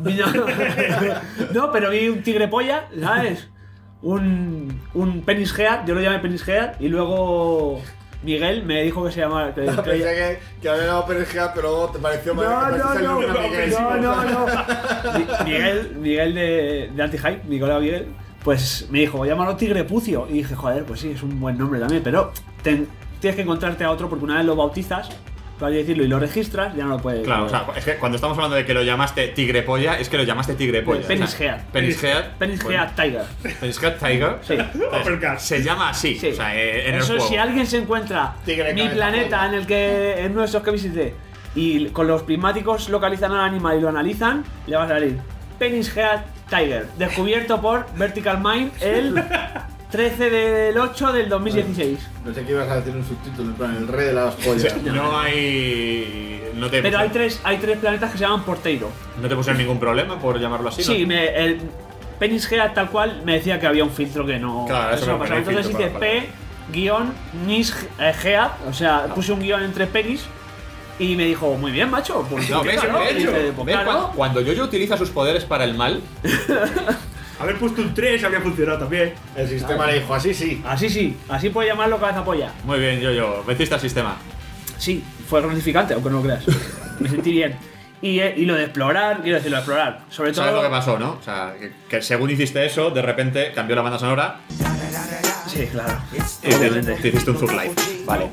No, pero vi un tigre polla, ¿sabes? Un, un Penishead, yo lo llamé Penishead, y luego Miguel me dijo que se llamaba... Que, no, que pensé que, que había llamado Penishead, pero luego te pareció mal. No, que no, el no, nombre Miguel. no, no, no. Miguel, Miguel de, de Anti-Hype, mi colega Miguel, pues me dijo, llámalo Tigre Pucio. Y dije, joder, pues sí, es un buen nombre también, pero ten, tienes que encontrarte a otro porque una vez lo bautizas, para decirlo, y lo registras, ya no lo puedes... Claro, o sea, es que cuando estamos hablando de que lo llamaste Tigre Polla, es que lo llamaste Tigre Polla. Penishead. Penishead. Penishead Tiger. Penishead Tiger. Sí. Se llama así, sí. O sea, en el Eso, juego. si alguien se encuentra Tigre mi planeta en el que en uno de esos que visité y con los prismáticos localizan al animal y lo analizan, le va a salir Penishead Tiger, descubierto por Vertical Mind el trece del ocho del dos mil dieciséis. No sé qué ibas a decir un subtítulo, en plan, el rey de las pollas. No, no hay... No te Pero hay tres, hay tres planetas que se llaman Porteiro. ¿No te pusieron ningún problema por llamarlo así? Sí, ¿no? me, el Penishead tal cual me decía que había un filtro que no... Claro, eso, eso no pasaba. Entonces hice P guión Nishead, o sea, no. puse un guión entre Penis y me dijo, muy bien, macho. Pues, no, ¿ves? claro, ¿ves? dice, pues, ¿ves? claro. Cuando, cuando Yoyo utiliza sus poderes para el mal... Haber puesto un tres habría funcionado también. El sistema le dijo, así sí. Así sí, así puede llamarlo cabeza polla. Muy bien, Yoyo, venciste al sistema. Sí, fue gratificante, aunque no lo creas. Me sentí bien. Y, y lo de explorar, quiero decir, lo de explorar. Sobre todo. ¿Sabes lo que pasó, no? O sea, que, que según hiciste eso, de repente cambió la banda sonora. Sí, claro. Y te, te hiciste un Zug Life. Vale.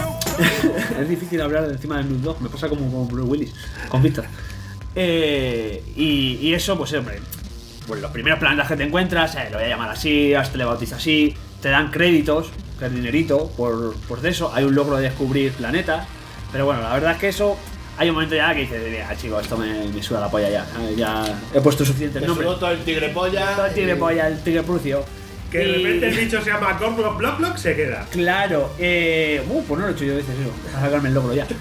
Es difícil hablar de encima del Noob Dog, me pasa como con Bruce Willis, con Víctor. Eh, y, y eso, pues hombre. Pues los primeros planetas que te encuentras, eh, lo voy a llamar así, hasta le bautizas así, te dan créditos, que es dinerito, por, por eso. Hay un logro de descubrir planetas. Pero bueno, la verdad es que eso, hay un momento ya que dices, mira, chico, esto me, me suda la polla ya. Ya he puesto suficiente nombre. Todo el tigre polla. Todo el tigre polla, el tigre prucio. Que de repente el bicho se llama Gorblok Block Block, se queda. Claro, eh. Uh, pues no lo he hecho yo veces eso. A sacarme el logro ya.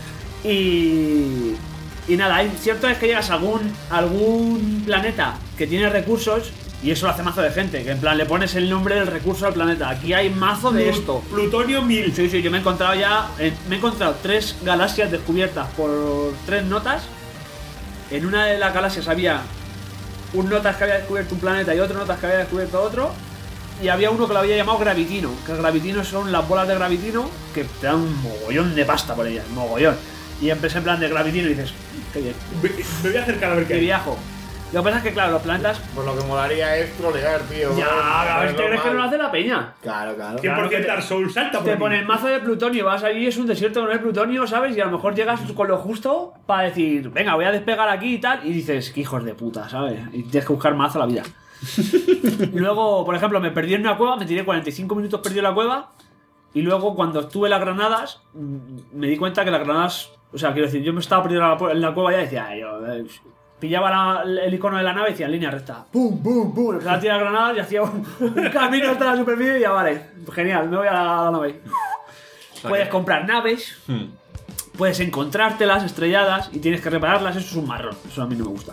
Y. Y nada, cierto es que llegas a algún, algún planeta que tiene recursos y eso lo hace mazo de gente, que en plan le pones el nombre del recurso al planeta. Aquí hay mazo de esto. Plutonio mil. Sí, sí, yo me he encontrado ya, eh, me he encontrado tres galaxias descubiertas por tres notas. En una de las galaxias había un notas que había descubierto un planeta y otro notas que había descubierto otro. Y había uno que lo había llamado gravitino, que el gravitino son las bolas de gravitino que te dan un mogollón de pasta por ellas, mogollón. Y empecé en plan de gravitino y dices, qué bien. Me, me voy a acercar a ver qué hay. viajo. Lo que pasa es que, claro, los planetas. Pues lo que molaría es trolear, tío. Ya, a ver, ¿te crees que no lo hace la peña? Claro, claro. cien por ciento Dark Souls, salta por Te aquí. ponen mazo de plutonio, vas allí, es un desierto con el plutonio, ¿sabes? Y a lo mejor llegas con lo justo para decir, venga, voy a despegar aquí y tal. Y dices, qué hijos de puta, ¿sabes? Y tienes que buscar mazo la vida. Y luego, por ejemplo, me perdí en una cueva, me tiré cuarenta y cinco minutos perdido en la cueva. Y luego, cuando tuve las granadas, me di cuenta que las granadas. O sea, quiero decir, yo me estaba perdido en la cueva y ya decía, yo. Eh, pillaba la, el icono de la nave y decía en línea recta. ¡Pum, pum, pum! Empezaba a tirar granadas y hacía un, un camino hasta la superficie y ya vale. Genial, me voy a la, a la nave. Puedes comprar naves. Hmm. Puedes encontrártelas estrelladas y tienes que repararlas. Eso es un marrón. Eso a mí no me gusta.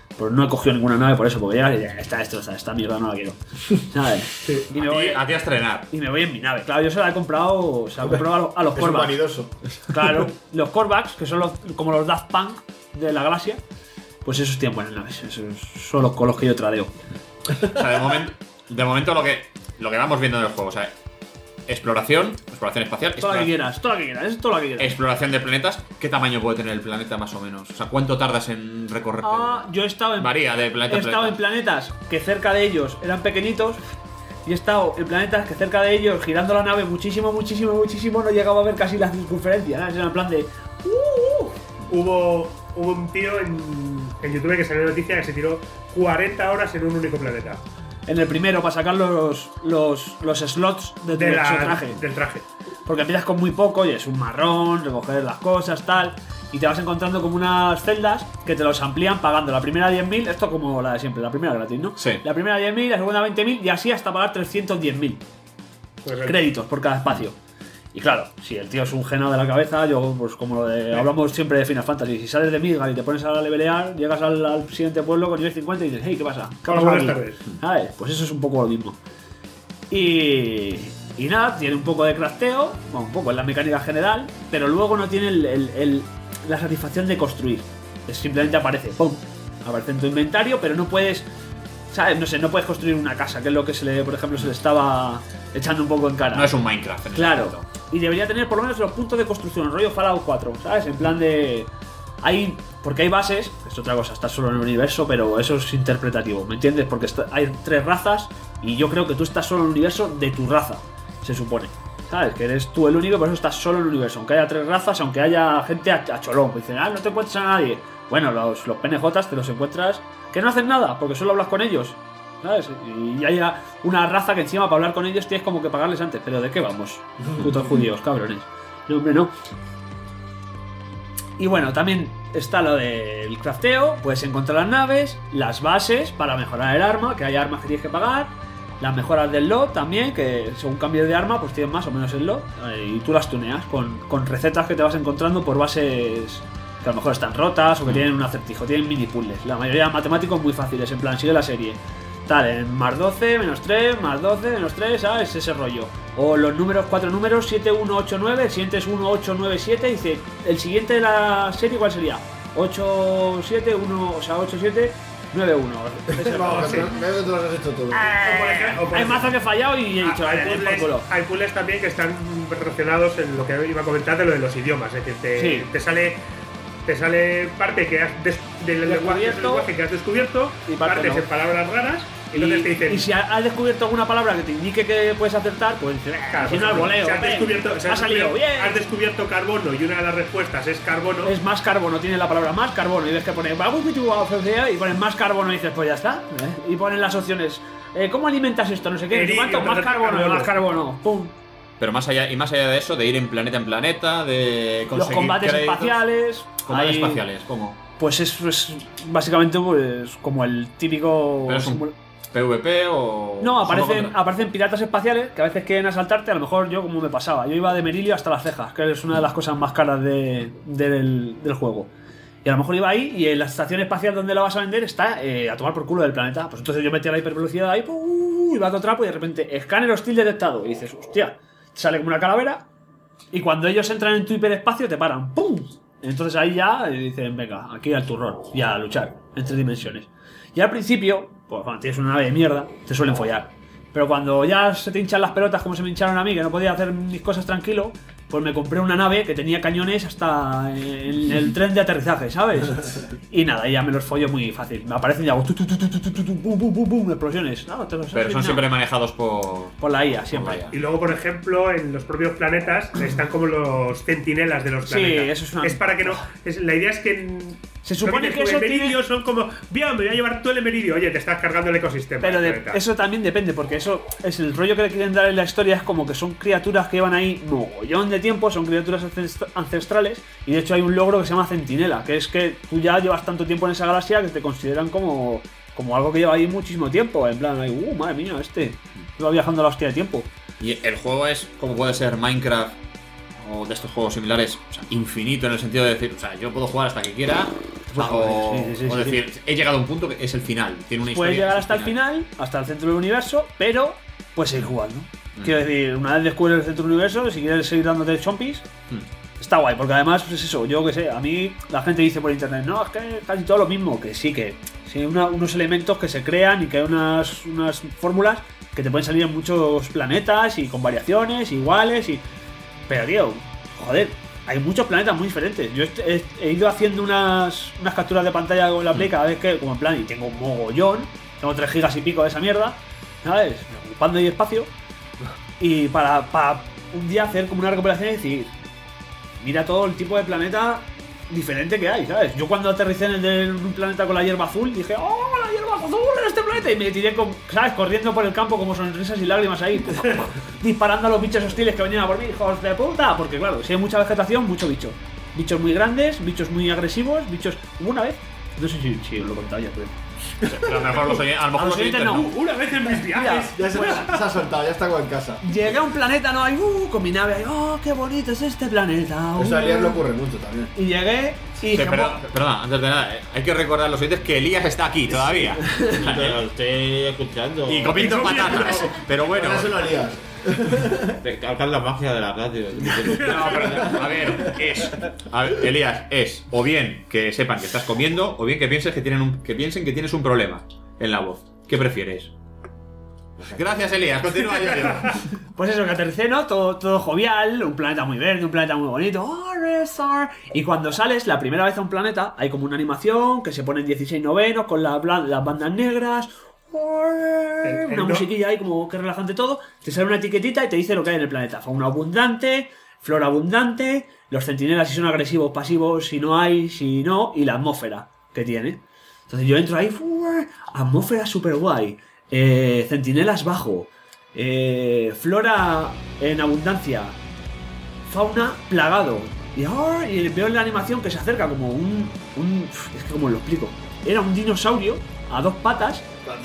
Pues no he cogido ninguna nave por eso, porque ya, ya está destrozada, esta mierda no la quiero. ¿Sabes? Sí. Y me voy a ti a estrenar. Y me voy en mi nave. Claro, yo se la he comprado, se la he comprado a los, a los es Corvax. un vanidoso. Claro, los Corvax, que son los, como los Daft Punk de la galaxia, pues esos tienen buenas naves. Esos son los con los que yo tradeo. O sea, de momento, de momento lo que lo que vamos viendo en el juego, o sea, exploración, exploración espacial, Toda la que quieras, toda la que quieras, es toda la que quieras. Exploración de planetas. ¿Qué tamaño puede tener el planeta más o menos? O sea, ¿cuánto tardas en recorrer? Ah, yo he estado en, Varía de planeta he a estado en planeta. planetas que cerca de ellos eran pequeñitos. Y he estado en planetas que cerca de ellos, girando la nave muchísimo, muchísimo, muchísimo, no llegaba a ver casi la circunferencia. ¿no? Era en plan de. Uh, uh. Hubo, hubo un tío en, en YouTube que salió noticia que se tiró cuarenta horas en un único planeta. En el primero, para sacar los, los, los slots de tu De la- traje. del traje. Porque empiezas con muy poco y es un marrón, recoger las cosas, tal. Y te vas encontrando como unas celdas que te los amplían pagando la primera diez mil. Esto como la de siempre, la primera gratis, ¿no? Sí. La primera diez mil, la segunda veinte mil y así hasta pagar trescientos diez mil créditos por cada espacio. Y claro, si el tío es un genio de la cabeza, yo, pues como lo de, hablamos siempre de Final Fantasy, si sales de Midgar y te pones a levelear, llegas al, al siguiente pueblo con nivel cincuenta y dices, hey, ¿qué pasa? ¿Qué Hola, pasa buenas aquí?". tardes. ¿Sabes? Pues eso es un poco lo mismo. Y, y nada, tiene un poco de crafteo, bueno, un poco en la mecánica general, pero luego no tiene el, el- el- la satisfacción de construir. Es simplemente aparece, ¡pum! Aparece en tu inventario, pero no puedes, ¿sabes? No sé, no puedes construir una casa, que es lo que se le, por ejemplo, se le estaba echando un poco en cara. No es un Minecraft. en ese Claro. momento. Y debería tener por lo menos los puntos de construcción, rollo Fallout cuatro, ¿sabes? En plan de. Hay. Porque hay bases, es otra cosa, estás solo en el universo, pero eso es interpretativo, ¿me entiendes? Porque está- hay tres razas y yo creo que tú estás solo en el universo de tu raza, se supone. ¿Sabes? Que eres tú el único, por eso estás solo en el universo. Aunque haya tres razas, aunque haya gente a, a cholón, que dicen, ah, no te encuentras a nadie. Bueno, los, los P N Jotas te los encuentras que no hacen nada, porque solo hablas con ellos. ¿Sabes? Y haya una raza que encima para hablar con ellos tienes como que pagarles antes. ¿Pero de qué vamos? Putos judíos, cabrones. No, hombre, no. Y bueno, también está lo del crafteo. Puedes encontrar las naves, las bases para mejorar el arma, que hay armas que tienes que pagar. Las mejoras del lot también, que según cambies de arma, pues tienes más o menos el lot. eh, Y tú las tuneas con, con recetas que te vas encontrando por bases que a lo mejor están rotas o que tienen un acertijo, tienen mini puzzles. La mayoría de matemáticos muy fáciles, en plan, sigue la serie. Tal, en más doce, menos tres, más doce, menos tres, ¿sabes? Ese rollo. O los números, cuatro números, siete, uno, ocho, nueve, el siguiente es uno, ocho, nueve, siete, dice, el siguiente de la serie, ¿cuál sería? ocho, siete, uno, o sea, ocho, siete, nueve, uno. Ese Vamos, sí. veo que tú lo has hecho todo. O por ejemplo- o por Hay ejemplo- mazo que he fallado y he dicho, hay, "Vale, por puzzles, culo". hay puzzles también que están relacionados en lo que iba a comentar de lo de los idiomas. Es decir, te, Sí. te sale te sale parte que has des- del lenguaje, del lenguaje que has descubierto Y parte partes no. en palabras raras y, Y, entonces te dicen y si ha- has descubierto alguna palabra que te indique que puedes acertar, pues dices, claro, si no pues, al voleo, si has hombre, descubierto, si ha has salido descubierto- bien. has descubierto carbono y una de las respuestas es carbono. Es más carbono, tiene la palabra más carbono y ves que pone y pones más carbono y dices, pues ya está. ¿eh? Y ponen las opciones, eh, ¿cómo alimentas esto? No sé qué, no sé Eridio, cuánto, más entonces, carbono, carbono. más carbono, pum. Pero más allá, y más allá de eso, de ir en planeta en planeta, de conseguir Los combates créditos. espaciales. Combates hay- espaciales, ¿cómo? Pues es, es básicamente pues como el típico. ¿Pero es un simul- PvP o...? No, solo aparecen, contra- aparecen piratas espaciales que a veces quieren asaltarte. A lo mejor yo, como me pasaba, yo iba de Merilio hasta las cejas, que es una de las cosas más caras de- del, del juego. Y a lo mejor iba ahí y en la estación espacial donde la vas a vender está eh, a tomar por culo del planeta. Pues entonces yo metía la hipervelocidad ahí, ¡pum! Y va a otro trapo y de repente, escáner hostil detectado. Y dices, hostia, sale como una calavera. Y cuando ellos entran en tu hiperespacio te paran, ¡pum! Entonces ahí ya eh, dicen, venga, aquí al turrón y a luchar en tres dimensiones. Y al principio, pues cuando tienes una nave de mierda, te suelen follar. Pero cuando ya se te hinchan las pelotas como se me hincharon a mí, que no podía hacer mis cosas tranquilo, pues me compré una nave que tenía cañones hasta en el tren de aterrizaje, ¿sabes? Y nada, y ya me los follo muy fácil. Me aparecen y hago tu, tu, tu, tu, tu, tu, tu, pum, pum, pum, pum, explosiones. No, te los has Pero son eliminado. siempre manejados por... Por la I A, siempre. Por la I A. Y luego, por ejemplo, en los propios planetas están como los centinelas de los Sí, planetas. eso es una- Es para que no. Es, la idea es que. en- Se supone lo que dices tú, eso el meridio tiene- son como. Bien, me voy a llevar todo el meridio. Oye, te estás cargando el ecosistema. Pero del de- planeta. eso también depende, porque eso es el rollo que le quieren dar en la historia. Es como que son criaturas que llevan ahí mogollón de tiempo, son criaturas ancest- ancestrales. Y de hecho hay un logro que se llama Centinela, que es que tú ya llevas tanto tiempo en esa galaxia que te consideran como, como algo que lleva ahí muchísimo tiempo. En plan, ahí, uh, madre mía, este iba viajando a la hostia de tiempo. Y el juego es como puede ser Minecraft o de estos juegos similares, o sea, infinito en el sentido de decir, o sea, yo puedo jugar hasta que quiera O, sea, o- Sí, sí, sí, o sí, decir, he llegado a un punto que es el final. Tiene una Puedes historia. llegar que hasta es el final, hasta el centro del universo, pero puedes seguir jugando. Mm. Quiero decir, una vez descubres el centro del universo, si quieres seguir dándote chompis, Mm. está guay, porque además, pues eso, yo que sé, a mí la gente dice por internet, no, es que es casi todo lo mismo, que sí, que sí, hay una- unos elementos que se crean y que hay unas, unas fórmulas que te pueden salir en muchos planetas y con variaciones iguales y... Pero, tío, joder, hay muchos planetas muy diferentes. Yo he, he- he ido haciendo unas, unas capturas de pantalla con la Play cada vez que, como en plan, y tengo un mogollón, tengo tres gigas y pico de esa mierda, ¿sabes? Ocupando ahí espacio. Y para, para un día hacer como una recopilación y decir, mira todo el tipo de planeta diferente que hay, ¿sabes? Yo cuando aterricé en el de un planeta con la hierba azul, dije, ¡oh, la hierba azul en este planeta! Y me tiré, con, ¿sabes? Corriendo por el campo como sonrisas y lágrimas ahí, disparando a los bichos hostiles que venían a por mí, hijos de puta. Porque claro, si hay mucha vegetación, mucho bicho. Bichos muy grandes, bichos muy agresivos, bichos... Hubo una vez, no sé si, si os lo he contado ya, pero... Pero a lo mejor los oye- a lo mejor A los los oyentes oyentes no. Una vez en mis viajes. Ya se, Pues- se ha soltado, ya está como en casa. Llegué a un planeta, ¿no? Ahí, uh, con mi nave, ahí, oh, qué bonito es este planeta. Eso a uh. Elías le ocurre mucho también. Y llegué y Sí, dije, perdón, perdona, antes de nada, eh, hay que recordar a los oyentes que Elías está aquí todavía. Lo estoy escuchando. Y comiendo patatas. Pero bueno. Ahora se lo Elías. Recalcar la magia de la radio. No, pero, a ver, es. A ver, Elías, es o bien que sepan que estás comiendo, o bien que pienses que tienen un, que piensen que tienes un problema en la voz. ¿Qué prefieres? Gracias, Elías. Continúa, yo, yo. Pues eso, que aterricé, ¿no? Todo, todo jovial, un planeta muy verde, un planeta muy bonito. Oh, Resar. Y cuando sales la primera vez a un planeta, hay como una animación que se pone en dieciséis novenos con la blan- las bandas negras. El- el Una no- musiquilla ahí como que relajante todo. Te sale una etiquetita y te dice lo que hay en el planeta. Fauna abundante, flora abundante, los centinelas si son agresivos, pasivos, si no hay, si no, y la atmósfera que tiene. Entonces yo entro ahí, ¡fuer! Atmósfera super guay, eh, centinelas bajo, eh, flora en abundancia, fauna plagado. Y, ¡ah! y veo en la animación que se acerca como un, un... Es que como lo explico. Era un dinosaurio a dos patas,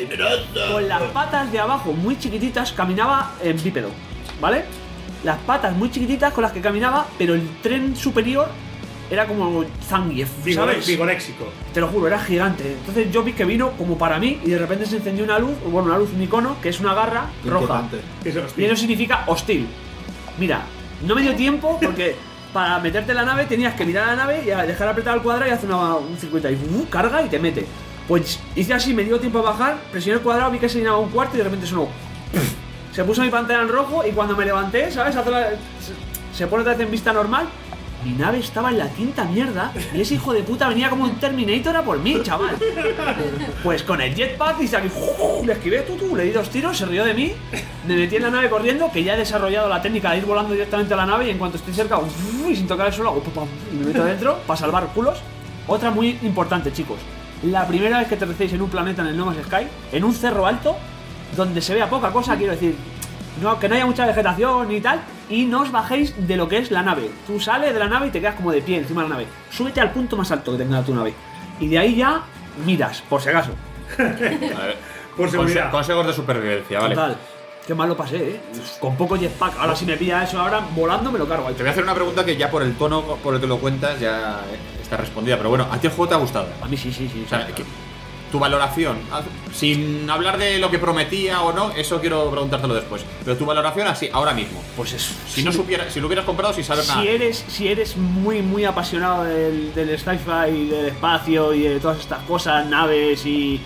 con las patas de abajo muy chiquititas, caminaba en bípedo, ¿vale? Las patas muy chiquititas con las que caminaba, pero el tren superior era como Zangief, Vigore- ¿sabes? Vigoréxico. Te lo juro, era gigante. Entonces yo vi que vino como para mí y de repente se encendió una luz, bueno, una luz, un icono, que es una garra roja. Inquietante. Eso, Y hostia. eso significa hostil. Mira, no me dio tiempo porque para meterte en la nave tenías que mirar a la nave y a dejar apretado el cuadrado y hacer una- un circuito ahí, uh, carga y te mete. Pues hice así, me dio tiempo a bajar, presioné el cuadrado, vi que se llenaba un cuarto y de repente sonó. Se puso mi pantalla en rojo y cuando me levanté, ¿sabes? Hace la- se, se pone otra vez en vista normal. Mi nave estaba en la quinta mierda y ese hijo de puta venía como un Terminator a por mí, chaval. Pues con el jetpack y aquí, le esquivé, tú, tú, le di dos tiros, se rió de mí, me metí en la nave corriendo, que ya he desarrollado la técnica de ir volando directamente a la nave y en cuanto estoy cerca, uf, y sin tocar el suelo, hago pum, pum, y me meto adentro para salvar culos. Otra muy importante, chicos. La primera vez que aterricéis en un planeta en el No Man's Sky, en un cerro alto, donde se vea poca cosa, quiero decir, no, que no haya mucha vegetación ni tal, y no os bajéis de lo que es la nave. Tú sales de la nave y te quedas como de pie encima de la nave. Súbete al punto más alto que tenga tu nave. Y de ahí ya miras, por si acaso. A ver, Por seguridad. conse- consejos de supervivencia, vale. Total. Qué mal lo pasé, eh. Con poco jetpack. Ahora si me pilla eso ahora, volando me lo cargo ahí. Te voy a hacer una pregunta que ya por el tono por el que lo cuentas ya está respondida, pero bueno, ¿a ti el juego te ha gustado? A mí sí, sí, sí. O sea, que- tu valoración, ah, sin hablar de lo que prometía o no, eso quiero preguntártelo después. Pero tu valoración así, ahora mismo. Pues eso. Si no supiera, si lo hubieras comprado sin saber nada. Si eres, si eres muy, muy apasionado del, del sci-fi, del espacio y de todas estas cosas, naves y...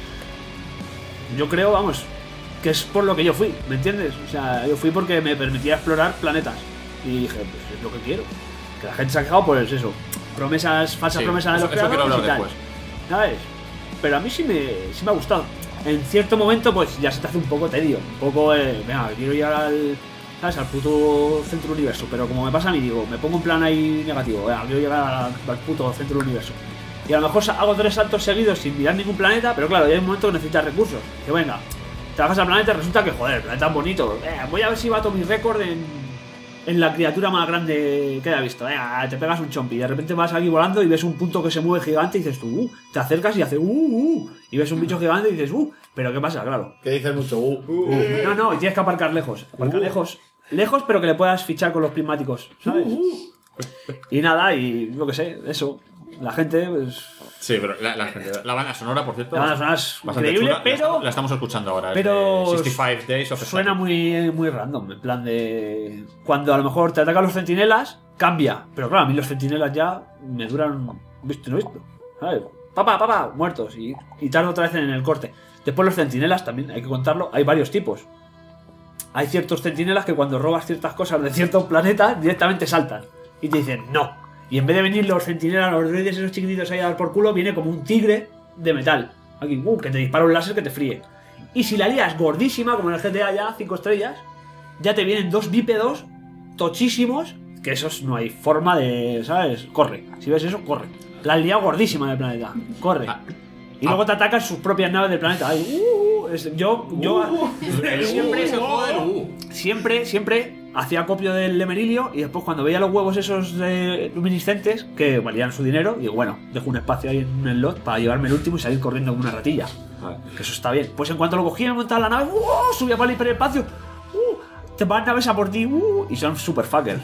Yo creo, vamos, que es por lo que yo fui, ¿me entiendes? O sea, yo fui porque me permitía explorar planetas. Y dije, pues es lo que quiero. Que la gente se ha quejado, pues eso. Promesas, falsas Sí, promesas de eso- los eso quiero creadores y hablar tal. después. ¿Sabes? Pero a mí sí me, sí me ha gustado. En cierto momento, pues ya se te hace un poco tedio. Un poco, eh, venga, quiero llegar al... ¿Sabes? Al puto centro del universo. Pero como me pasa a mí, digo, me pongo un plan ahí negativo. Venga, quiero llegar al, al puto centro del universo. Y a lo mejor hago tres saltos seguidos sin mirar ningún planeta, pero claro, ya hay un momento que necesitas recursos. Que venga, te bajas al planeta y resulta que, joder, el planeta es bonito. Eh, voy a ver si bato mi récord en, en la criatura más grande que haya visto. Venga, te pegas un chompi y de repente vas aquí volando y ves un punto que se mueve gigante y dices tú, uh, te acercas y hace uh, uh, y ves un bicho gigante y dices, uh, pero ¿qué pasa? Claro. Que dices mucho, uh, uh, uh. No, no, y tienes que aparcar lejos. Aparcar Uh. lejos. Lejos, pero que le puedas fichar con los prismáticos, ¿sabes? Y nada, y yo qué sé, eso. la gente, pues... Sí, pero la, la, gente, la banda sonora, por cierto... La banda sonora es bastante increíble, chula. pero... La estamos, la estamos escuchando ahora. Pero... Es de sesenta y cinco Days of Suena Static. muy, muy random, en plan de... Cuando a lo mejor te atacan los centinelas, cambia. Pero claro, a mí los centinelas ya me duran... Visto y no visto, ¿sabes? Papá, papá, muertos. Y, y tardo otra vez en el corte. Después los centinelas también, hay que contarlo, hay varios tipos. Hay ciertos centinelas que cuando robas ciertas cosas de ciertos planetas directamente saltan y te dicen no. Y en vez de venir los centinelas, los droides esos chiquititos ahí a dar por culo, viene como un tigre de metal. Aquí, uh, que te dispara un láser que te fríe. Y si la lías gordísima, como en el G T A ya, cinco estrellas, ya te vienen dos bípedos tochísimos, que esos no hay forma de, ¿sabes? Corre. Si ves eso, corre. La has liado gordísima del planeta. Corre. Y luego te atacan sus propias naves del planeta. Ay, uh, es, yo, yo Uh, el siempre, uh, ese juego del uh. siempre, siempre hacía copio del Lemerilio y después cuando veía los huevos esos de luminiscentes que valían su dinero, digo, bueno, dejo un espacio ahí en un slot para llevarme el último y salir corriendo como una ratilla. Que eso está bien. Pues en cuanto lo cogía, me montaba en la nave, uh, subía para el hiperespacio, uh, te van naves a por ti, uh, y son super fuckers.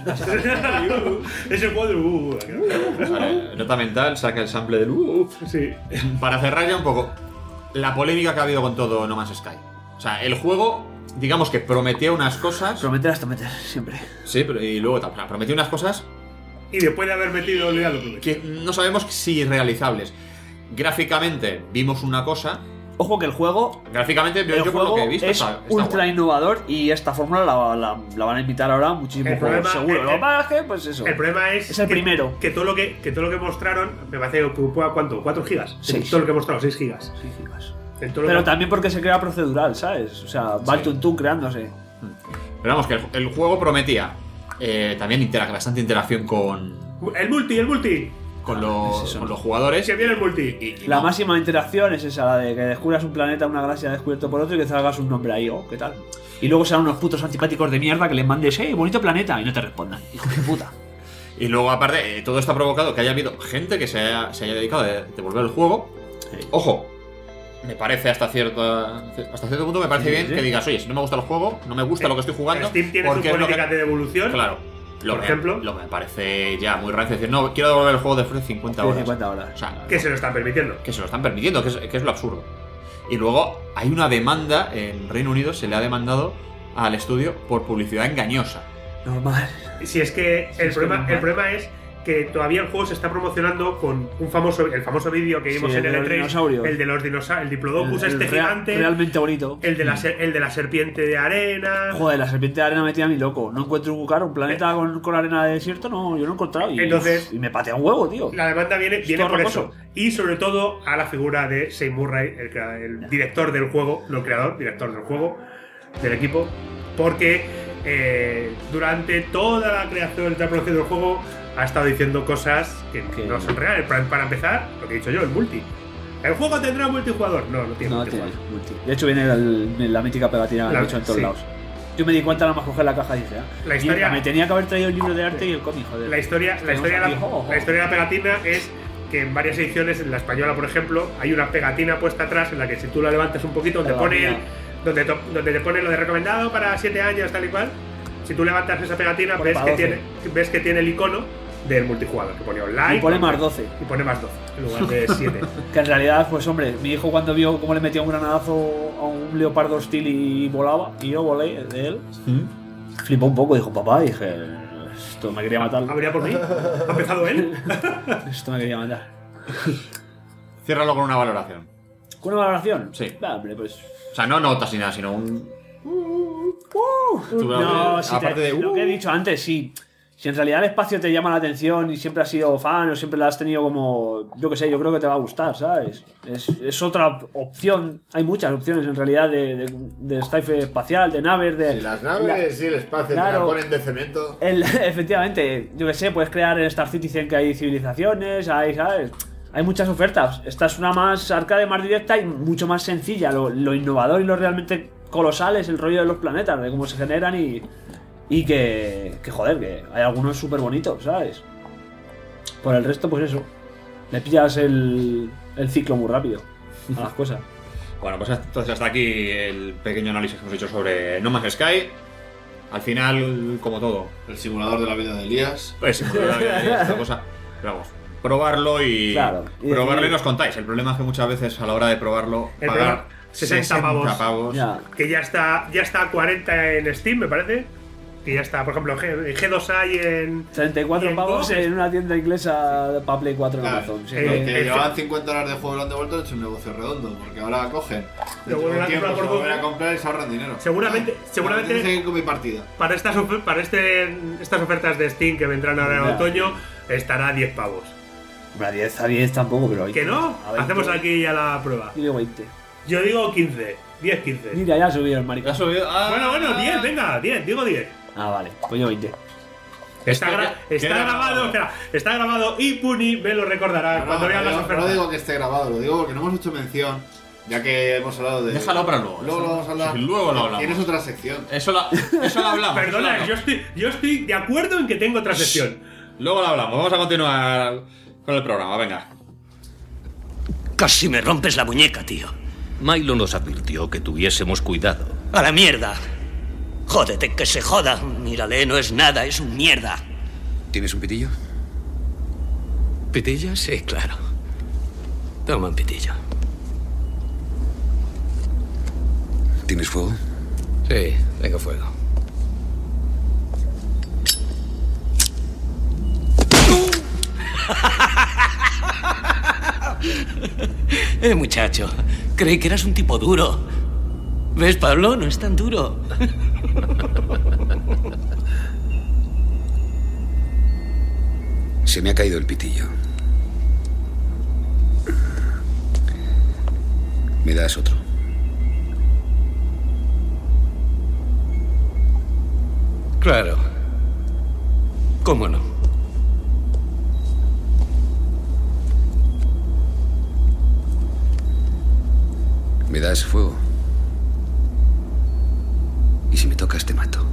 Es el juego del uh. Vale, nota mental, saca el sample del uh. Sí. Para cerrar ya un poco, la polémica que ha habido con todo No Man's Sky. O sea, el juego, digamos que prometía unas cosas. Prometer hasta meter, siempre. Sí, pero y luego también prometía unas cosas. Y después de haber metido, ya lo prometió. Que no sabemos si realizables. Gráficamente vimos una cosa. Ojo que el juego. Gráficamente, yo, el yo por juego lo que he visto, es está, está ultra guay. innovador y esta fórmula la, la, la van a invitar ahora a muchísimos El juegos, problema- seguro. el- Lo que pasa es que, pues eso. El problema es, Es el que, primero. Que todo lo que, que todo lo que mostraron, me parece que ocupa ¿cuánto? ¿cuatro gigas? Seis. Todo lo que mostraron, seis gigas. seis gigas. En todo lo Pero que- también porque se crea procedural, ¿sabes? O sea, va el tuntún creándose. Pero vamos, que el, el juego prometía eh, también intera- bastante interacción con, El multi, el multi. con, los, con los jugadores. Que viene el multi. Y, y La no. máxima interacción es esa, la de que descubras un planeta, una galaxia descubierto por otro y que salgas un nombre ahí, oh, ¿qué tal? Y luego serán unos putos antipáticos de mierda que les mandes, eh, bonito planeta, y no te respondan. Hijo de puta. Y luego, aparte, eh, todo esto ha provocado que haya habido gente que se haya, se haya dedicado a de- devolver el juego. Ojo, me parece hasta cierto, hasta cierto punto me parece Sí, bien sí. que digas, oye, si no me gusta el juego, no me gusta lo que estoy jugando. Steam tiene su porque es lo política que- de devolución. Claro. Lo Por que, ejemplo. Lo que me parece ya muy rancio decir, no, quiero devolver el juego después de cincuenta Sí, horas. cincuenta horas. O sea, Que se lo están permitiendo. que se lo están permitiendo, que es, que es lo absurdo. Y luego hay una demanda en Reino Unido, se le ha demandado al estudio por publicidad engañosa. Normal. Si es que el, es problema, que el problema es que todavía el juego se está promocionando con un famoso, el famoso vídeo que vimos Sí, en el el de E los tres, dinosaurios. el de los dinosaurios, el Diplodocus El- el este real- gigante, realmente bonito. el de, la, ser- el de la serpiente de arena. Joder, la serpiente de arena me tira a mí loco. No encuentro un claro, un planeta con, con arena de desierto, no, yo no he encontrado. Y, Entonces- y me patea un huevo, tío. La demanda viene, Es viene todo por rocoso. eso. Y sobre todo a la figura de Seymour Murray, el, crea- el director del juego, no el creador, director del juego, del equipo. Porque eh, durante toda la creación, la producción del juego, ha estado diciendo cosas que no son reales. Para, para empezar, lo que he dicho yo, el multi. ¿El juego tendrá multijugador? No, no tiene No, multijugador. tiene multi. De hecho, viene el- la mítica pegatina que La- han hecho en todos sí. lados. Yo me di cuenta nada más coger la caja y dice, ah, La historia- mierda, me tenía que haber traído el libro de arte y el cómic, joder. La historia, la, historia de la, la historia de la pegatina es que en varias ediciones, en la española por ejemplo, hay una pegatina puesta atrás en la que si tú la levantas un poquito, donde pone, el- donde, to- donde te pone lo de recomendado para siete años, tal y cual, si tú levantas esa pegatina Pone ves para que, doce. tiene, ves que tiene el icono del multijugador, que pone online. Y pone más doce. Y pone más doce, en lugar de siete. Que en realidad, pues hombre, mi hijo cuando vio cómo le metía un granadazo a un leopardo hostil y volaba, y yo volé de él, flipó un poco, dijo, papá, y dije, esto me quería matar. ¿Habría por mí? ¿Ha empezado él? Esto me quería matar. Ciérralo con una valoración. ¿Con una valoración? Sí. Va, hombre, pues... O sea, no notas ni nada, sino un. Tú, No, eh, si aparte te- de. lo que he dicho antes, sí. Si en realidad el espacio te llama la atención y siempre has sido fan o siempre la has tenido como... Yo qué sé, yo creo que te va a gustar, ¿sabes? Es, es otra opción. Hay muchas opciones en realidad de, de, de estafe espacial, de naves, de... Si las naves y el espacio te Claro. la ponen de cemento. El- efectivamente, yo que sé, puedes crear en Star Citizen que hay civilizaciones, hay, ¿sabes? Hay muchas ofertas. Esta es una más arcade, más directa y mucho más sencilla. Lo, lo innovador y lo realmente colosal es el rollo de los planetas, de cómo se generan y, y que, que, joder, que hay algunos súper bonitos, ¿sabes? Por el resto, pues eso. Le pillas el, el ciclo muy rápido a las cosas. Bueno, pues entonces hasta aquí el pequeño análisis que hemos hecho sobre No Man's Sky. Al final, como todo. El simulador de la vida de Elías. El simulador de la vida de Elías, otra cosa. Pero vamos, probarlo y, Claro, y probarlo decir- y nos contáis. El problema es que muchas veces a la hora de probarlo El pagar problema, sesenta pavos. pavos. Ya. Que ya está, ya está a cuarenta en Steam, me parece. Que ya está, por ejemplo, G, G dos hay en. treinta y cuatro y en pavos Go. en una tienda inglesa para Play cuatro en Claro, Amazon. Sí, los Eh, que eh, llevaban cincuenta horas de juego y lo han devuelto, han hecho un negocio redondo. Porque ahora cogen, Lo dentro de vuelven un a tiempo comprar se por lo vuelven a Google. comprar y se ahorran dinero. Seguramente- Ah, seguramente- tengo que seguir con mi partida. Para estas, ofe- para este, estas ofertas de Steam que vendrán ahora en Ya. otoño, estará a diez pavos. A diez, a diez tampoco, pero... ¿Que no? A veinte. Hacemos aquí ya la prueba. Yo digo veinte. Yo digo quince. diez, quince. Mira, ya ha subido el maricón. Ya ha subido. Ah, Bueno, bueno, diez, venga, diez, digo diez. Ah, vale. Pues yo veinte. Está, que- gra- que- está queda grabado, grabado. espera, está grabado y Puni me lo recordará No, cuando no, vean no las digo- ofertas. no digo que esté grabado, lo digo porque no hemos hecho mención, ya que hemos hablado de... Déjalo para luego. Luego lo vamos a hablar. Sí, luego lo hablamos. Tienes otra sección. Eso lo, eso lo hablamos. eso lo Perdona, hablamos. yo estoy, yo estoy de acuerdo en que tengo otra sección. Luego lo hablamos. Vamos a continuar con el programa. Venga. Casi me rompes la muñeca, tío. Milo nos advirtió que tuviésemos cuidado. A la mierda. Jódete, que se joda. Mírale, no es nada, es un mierda. ¿Tienes un pitillo? ¿Pitilla? Sí, claro. Toma un pitillo. ¿Tienes fuego? Sí, tengo fuego. Eh, muchacho, creí que eras un tipo duro. ¿Ves, Pablo? No es tan duro. Se me ha caído el pitillo. ¿Me das otro? Claro. ¿Cómo no? ¿Me das fuego? Y si me tocas, te mato.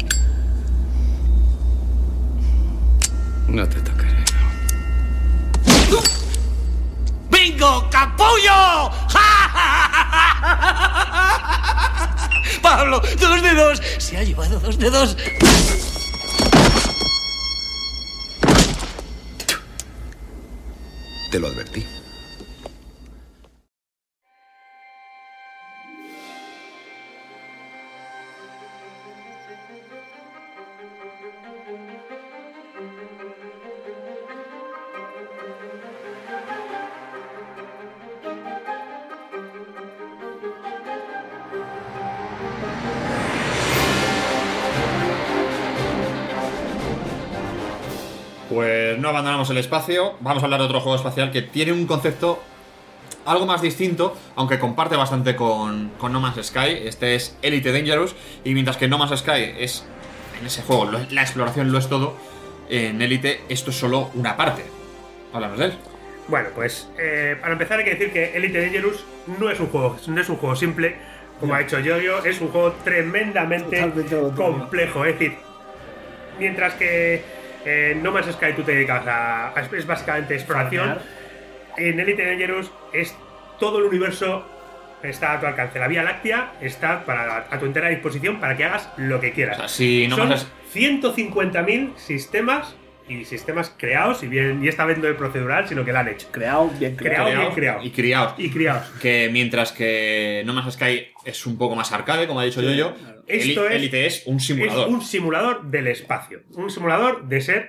No te tocaré. ¡Bingo, capullo! Pablo, dos de dos. Se ha llevado dos de dos. Te lo advertí. Pues no abandonamos el espacio. Vamos a hablar de otro juego espacial que tiene un concepto algo más distinto, aunque comparte bastante con, con No Man's Sky. Este es Elite Dangerous. Y mientras que No Man's Sky es, en ese juego, lo- la exploración lo es todo, en Elite esto es solo una parte. Háblanos de él. Bueno, pues eh, para empezar hay que decir que Elite Dangerous no es un juego, no es un juego simple, como ha dicho Yoyo, es un juego tremendamente Totalmente lo contrario. complejo. Es decir, mientras que en No Man's Sky tú te dedicas a, a- es básicamente exploración, en Elite Dangerous es todo el universo está a tu alcance. La Vía Láctea está para, a tu entera disposición para que hagas lo que quieras. O sea, si No Son Man's- ciento cincuenta mil sistemas y sistemas creados, y bien, y esta vez no es procedural, sino que lo han hecho. Creado, bien Creado, bien creado. Y criados. Y criados. Que mientras que No Man's Sky es un poco más arcade, como ha dicho Yoyo, Esto es, Elite es un simulador. Es un simulador del espacio. Un simulador de ser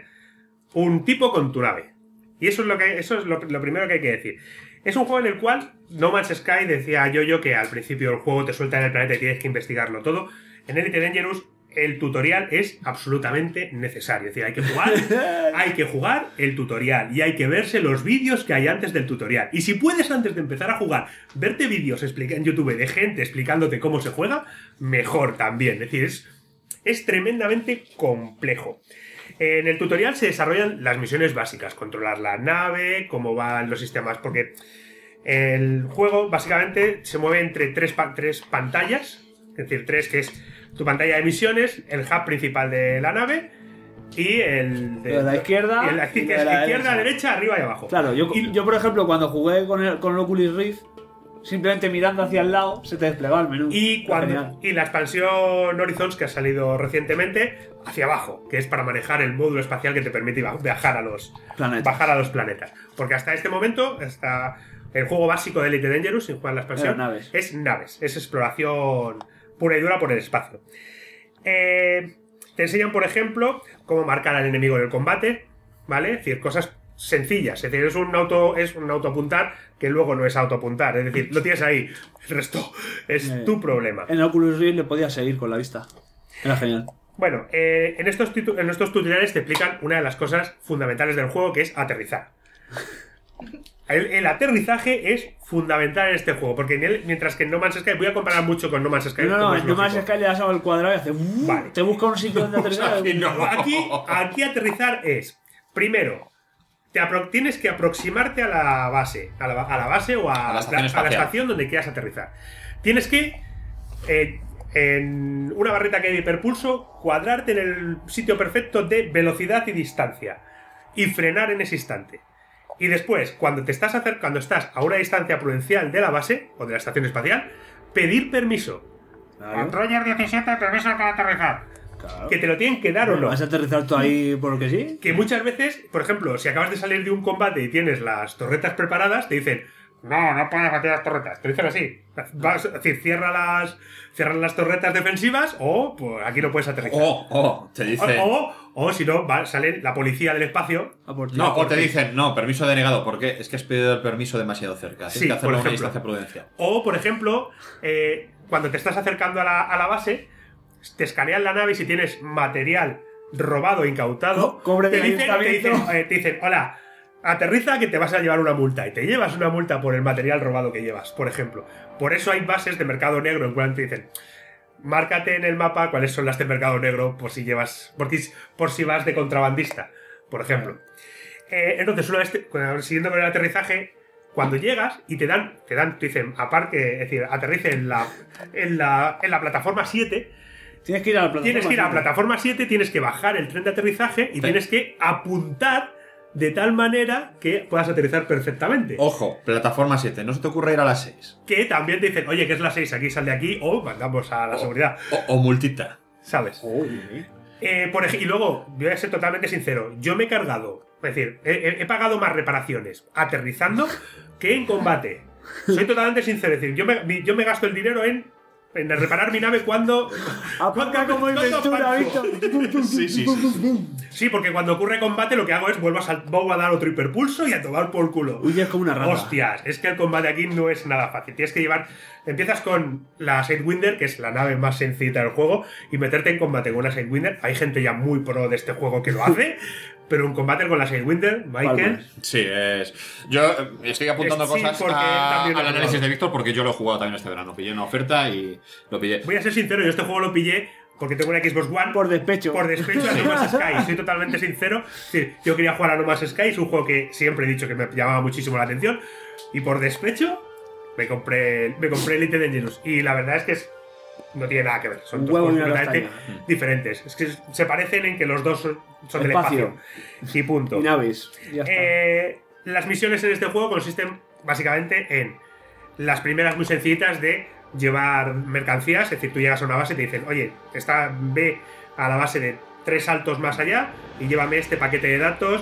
un tipo con tu nave. Y eso es lo que eso es lo, lo primero que hay que decir. Es un juego en el cual No Man's Sky decía Yoyo que al principio del juego te suelta en el planeta y tienes que investigarlo todo. En Elite Dangerous el tutorial es absolutamente necesario. Es decir, hay que jugar, hay que jugar el tutorial y hay que verse los vídeos que hay antes del tutorial. Y si puedes, antes de empezar a jugar, verte vídeos explica- en YouTube de gente explicándote cómo se juega, mejor también. Es decir, es, es tremendamente complejo. En el tutorial se desarrollan las misiones básicas, controlar la nave, cómo van los sistemas, porque el juego básicamente se mueve entre tres, pa- tres pantallas, es decir, tres que es tu pantalla de misiones, el hub principal de la nave y el de la izquierda y el- y de la izquierda, derecha. derecha, arriba y abajo. Claro, yo, yo por ejemplo, cuando jugué con el, con el Oculus Rift, simplemente mirando hacia el lado se te desplegaba el menú. Y, cuando, y la expansión Horizons, que ha salido recientemente, hacia abajo, que es para manejar el módulo espacial que te permite viajar a los planetas. Bajar a los planetas. Porque hasta este momento, hasta el juego básico de Elite Dangerous, sin jugar la expansión, naves. es naves, es exploración pura y dura por el espacio. Eh, te enseñan, por ejemplo, cómo marcar al enemigo en el combate, ¿vale? Es decir, cosas sencillas, es decir, es un auto es un autoapuntar que luego no es autoapuntar, es decir, lo tienes ahí, el resto es Eh, tu problema. En Oculus Rift le podías seguir con la vista. Era genial. Bueno, eh, en, estos titu- en estos tutoriales te explican una de las cosas fundamentales del juego, que es aterrizar. El, el aterrizaje es fundamental en este juego, porque en él, mientras que en No Man's Sky, voy a comparar mucho con No Man's Sky. No, no, como en es No Man's lógico. Sky le das al cuadrado y hace... uh, Vale. Te busca un sitio donde aterrizar. Aquí, aquí aterrizar es, primero, te apro- tienes que aproximarte a la base, a la, a la base o a, A la estación a la espacial. estación donde quieras aterrizar. Tienes que, eh, en una barrita que hay de hiperpulso, cuadrarte en el sitio perfecto de velocidad y distancia y frenar en ese instante. Y después, cuando te estás acer- cuando estás a una distancia prudencial de la base o de la estación espacial, pedir permiso. Roger diecisiete, permiso para aterrizar. Claro. Que te lo tienen que dar o no. ¿Vas a aterrizar tú ahí por lo que sí? Que muchas veces, por ejemplo, si acabas de salir de un combate y tienes las torretas preparadas, te dicen, no, no puedes batir las torretas. Te dicen así. Vas, es decir, cierra las, cierra las torretas defensivas o pues, aquí no puedes aterrizar. Oh, oh, te dicen. O, o, o si no, va, sale la policía del espacio. No, o te dicen, no, permiso denegado, porque es que has pedido el permiso demasiado cerca. Tienes Sí, que hacerlo por a una ejemplo. distancia prudencial. O, por ejemplo, eh, cuando te estás acercando a la, a la base, te escanean la nave y si tienes material robado o incautado, Co- cobre te, del dicen, te, ayuntamiento. dicen, eh, te dicen, hola, aterriza que te vas a llevar una multa. Y te llevas una multa por el material robado que llevas, por ejemplo. Por eso hay bases de mercado negro en cual te dicen, márcate en el mapa cuáles son las de mercado negro por si llevas, por, ti- por si vas de contrabandista, por ejemplo. Eh, entonces, una vez te- cuando- siguiendo con el aterrizaje, cuando llegas y te dan, te dan, te dicen, aparte, es decir, aterrice en la, en la, en la plataforma siete. Tienes que ir a la plataforma Tienes que ir a la siete. plataforma siete, tienes que bajar el tren de aterrizaje y Sí. tienes que apuntar de tal manera que puedas aterrizar perfectamente. Ojo, plataforma siete, no se te ocurre ir a las seis. Que también te dicen, oye, que es la seis, aquí sal de aquí, o mandamos a la seguridad. O, o multita. ¿Sabes? Eh, por ej- y luego, voy a ser totalmente sincero, yo me he cargado, es decir, he, he- he pagado más reparaciones aterrizando que en combate. Soy totalmente sincero, es decir, yo me, mi- yo me gasto el dinero en, en reparar mi nave cuando... Apaga como inventura, Víctor. Sí, sí, sí. Sí, porque cuando ocurre combate lo que hago es vuelvo a, sal- vuelvo a dar otro hiperpulso y a tomar por culo. Huyes como una rata. Hostias, es que el combate aquí no es nada fácil. Tienes que llevar... Empiezas con la Sidewinder, que es la nave más sencilla del juego, y meterte en combate con una Sidewinder. Hay gente ya muy pro de este juego que lo hace, pero un combate con la Sidewinder, Michael... Sí, es. Yo eh, estoy apuntando Es- sí, cosas porque a- también lo al he análisis jugado. de Víctor porque yo lo he jugado también este verano. Pillé una oferta y lo pillé. Voy a ser sincero, yo este juego lo pillé porque tengo una Xbox One. Por despecho. Por despecho a No Man's Sky. Soy totalmente sincero. Es decir, yo quería jugar a No Man's Sky, es un juego que siempre he dicho que me llamaba muchísimo la atención. Y por despecho me compré, me compré Elite Dangerous. Y la verdad es que es- no tiene nada que ver. Son Un dos huevo juegos y una completamente castaña. diferentes. Es que se parecen en que los dos son, son del Espacio. espacio. Y punto. Y naves. Ya está. Eh, las misiones en este juego consisten básicamente en las primeras muy sencillitas de llevar mercancías, es decir, tú llegas a una base y te dicen, oye, está, ve a la base de tres saltos más allá y llévame este paquete de datos,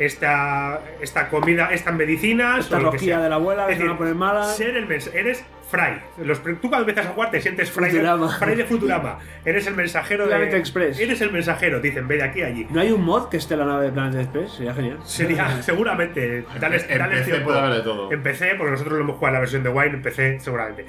esta, esta comida, estas medicinas, Esta o lo que rosquilla sea. de la abuela, que Es se van a poner malas. ser el mens- eres Fry. Los, tú cuando empiezas a jugar te sientes Fry de, Futurama. Fry de Futurama. Eres el mensajero Planet de... Express. Eres el mensajero, dicen, ve de aquí a allí. ¿No hay un mod que esté en la nave de Planet Express? Sería genial. Sería, seguramente. Dale, En dale P C tiempo. puede haber de todo. En P C, porque nosotros lo hemos jugado en la versión de Wine, en P C seguramente.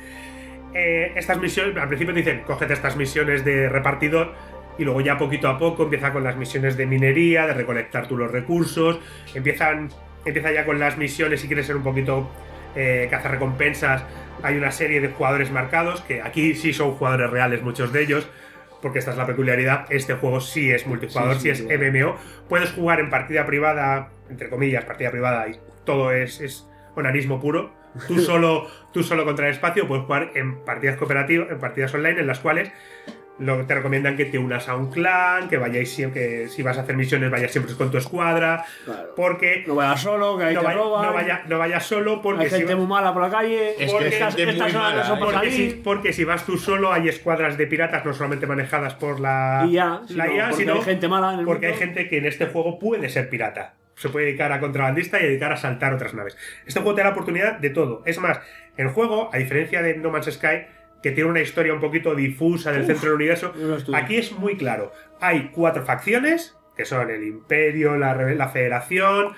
Eh, estas misiones, al principio te dicen, cógete estas misiones de repartidor y luego ya poquito a poco empieza con las misiones de minería, de recolectar tú los recursos, empiezan, empieza ya con las misiones si quieres ser un poquito eh, cazarrecompensas. Hay una serie de jugadores marcados, que aquí sí son jugadores reales muchos de ellos, porque esta es la peculiaridad, este juego sí es multijugador, sí, Sí, es sí, M M O. Puedes jugar en partida privada, entre comillas, partida privada, y todo es, es onanismo puro. Tú solo, tú solo contra el espacio, puedes jugar en partidas cooperativas, en partidas online, en las cuales Lo, te recomiendan que te unas a un clan, que vayáis siempre, que si vas a hacer misiones vayas siempre con tu escuadra, Claro. porque No vayas solo, que ahí no, te vaya- roban. no, vaya- no vayas solo porque Hay gente si va- muy mala por la calle. Es que porque hay estas, gente estas muy horas no mala, son por porque salir. si, porque si vas tú solo hay escuadras de piratas no solamente manejadas por la Y ya, la sino I A, porque sino hay gente mala en el porque hay mundo. gente que en este juego puede ser pirata. Se puede dedicar a contrabandista y dedicar a saltar otras naves. Este juego te da la oportunidad de todo. Es más, el juego, a diferencia de No Man's Sky, que tiene una historia un poquito difusa del Uf, centro del universo, no lo estuve. aquí es muy claro. Hay cuatro facciones, que son el Imperio, la, Re- la Federación,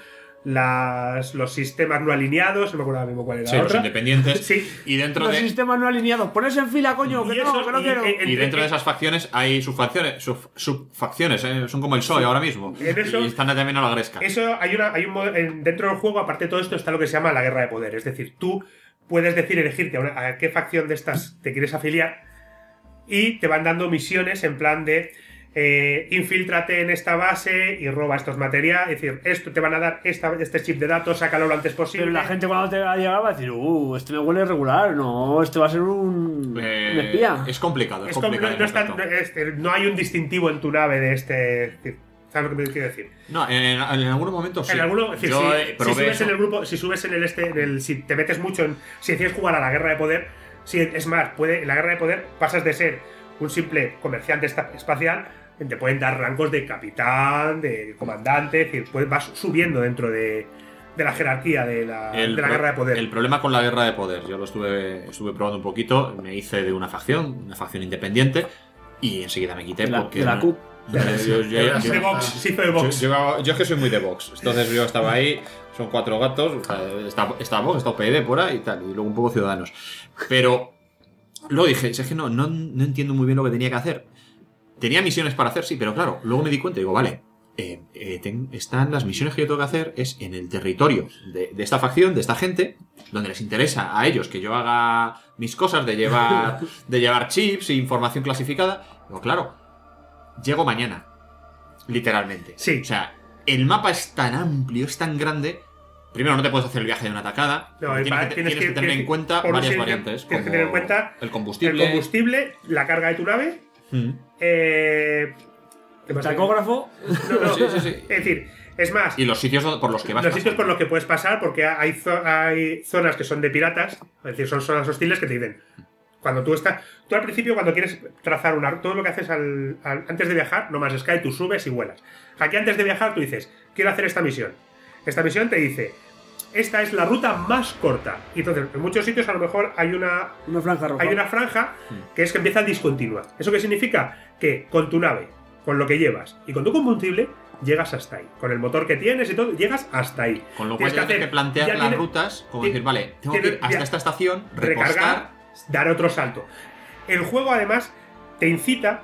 las, los sistemas no alineados, no me acuerdo ahora mismo cuál era Sí, la los otra. independientes. Sí. Y dentro Los de. sistemas no alineados. Ponerse en fila, coño, que Y no, eso, que no y- quiero. eh, Y dentro de esas facciones hay subfacciones, sub- subfacciones, ¿eh? Son como el P S O E ahora mismo. En eso- y están también a la gresca. Eso hay una, hay un modo- en- dentro del juego, aparte de todo esto, está lo que se llama la guerra de poder. Es decir, tú puedes decir elegirte a, una- a qué facción de estas te quieres afiliar y te van dando misiones en plan de eh, infíltrate en esta base y roba estos materiales. Es decir, esto te van a dar esta, este chip de datos, sácalo lo antes posible. Pero la gente cuando te va a llegar va a decir, uh, este me huele regular, no, este va a ser un, Eh, un espía. Es complicado, es, Es como- complicado. no, no ese es tan- aspecto. no es- no hay un distintivo en tu nave de este. es decir, ¿sabes lo que me quiero decir? No, en, en algunos momentos sí. En alguno, es decir, Yo si, eh, si probé subes eso. en el grupo, si subes en el este, en el, si te metes mucho en, si decides jugar a la guerra de poder, si es más, puede, en la guerra de poder pasas de ser un simple comerciante esta- espacial, te pueden dar rangos de capitán, de comandante, es decir, puedes, vas subiendo dentro de, de la jerarquía de la, El de la pro- guerra de poder. El problema con la guerra de poder, yo lo estuve, estuve probando un poquito, me hice de una facción, una facción independiente, y enseguida me quité De la- porque. de la C U P. Eh, yo, yo- Era yo- de Vox, sí fue de Vox. Yo, yo- yo es que soy muy de Vox, entonces yo estaba ahí, son cuatro gatos, o sea, está, está Vox, está O P D por ahí y tal, y luego un poco Ciudadanos. Pero luego dije, es que no, no, no entiendo muy bien lo que tenía que hacer. Tenía misiones para hacer, sí, pero claro, luego me di cuenta y digo, vale, eh, eh, ten- están las misiones que yo tengo que hacer es en el territorio de, de esta facción, de esta gente, donde les interesa a ellos que yo haga mis cosas de llevar, de llevar chips e información clasificada. Digo, claro, llego mañana, literalmente. Sí. O sea, el mapa es tan amplio, es tan grande. Primero, no te puedes hacer el viaje de una tacada. No, porque y tienes, para- que, tienes tienes que que- tener en tienes- cuenta por un varias sitio, variantes. tienes que como tener en cuenta el combustible. El combustible, la carga de tu nave, Mm. eh, ¿qué más? Tacógrafo. No, no, Sí, sí, sí. Es decir, es más, Y los sitios do- por los que vas los sitios pasando. por los que puedes pasar, porque hay, zo- hay zonas que son de piratas, es decir, son zonas hostiles que te dicen. Cuando tú estás. Tú al principio, cuando quieres trazar una. Todo lo que haces al, al- antes de viajar, no más Sky, tú subes y vuelas. Aquí antes de viajar, tú dices, quiero hacer esta misión. Esta misión te dice, esta es la ruta más corta. Y entonces, en muchos sitios a lo mejor hay una. Una franja roja. Hay una franja que es que empieza discontinua. ¿Eso qué significa? Que con tu nave, con lo que llevas y con tu combustible, llegas hasta ahí. Con el motor que tienes y todo, llegas hasta ahí. Con lo cual Tienes tienes que, plantear ya las tienes- rutas, como ti- decir, vale, tengo que tienes- ir hasta ya- esta estación, recargar, repostar. dar otro salto. El juego además te incita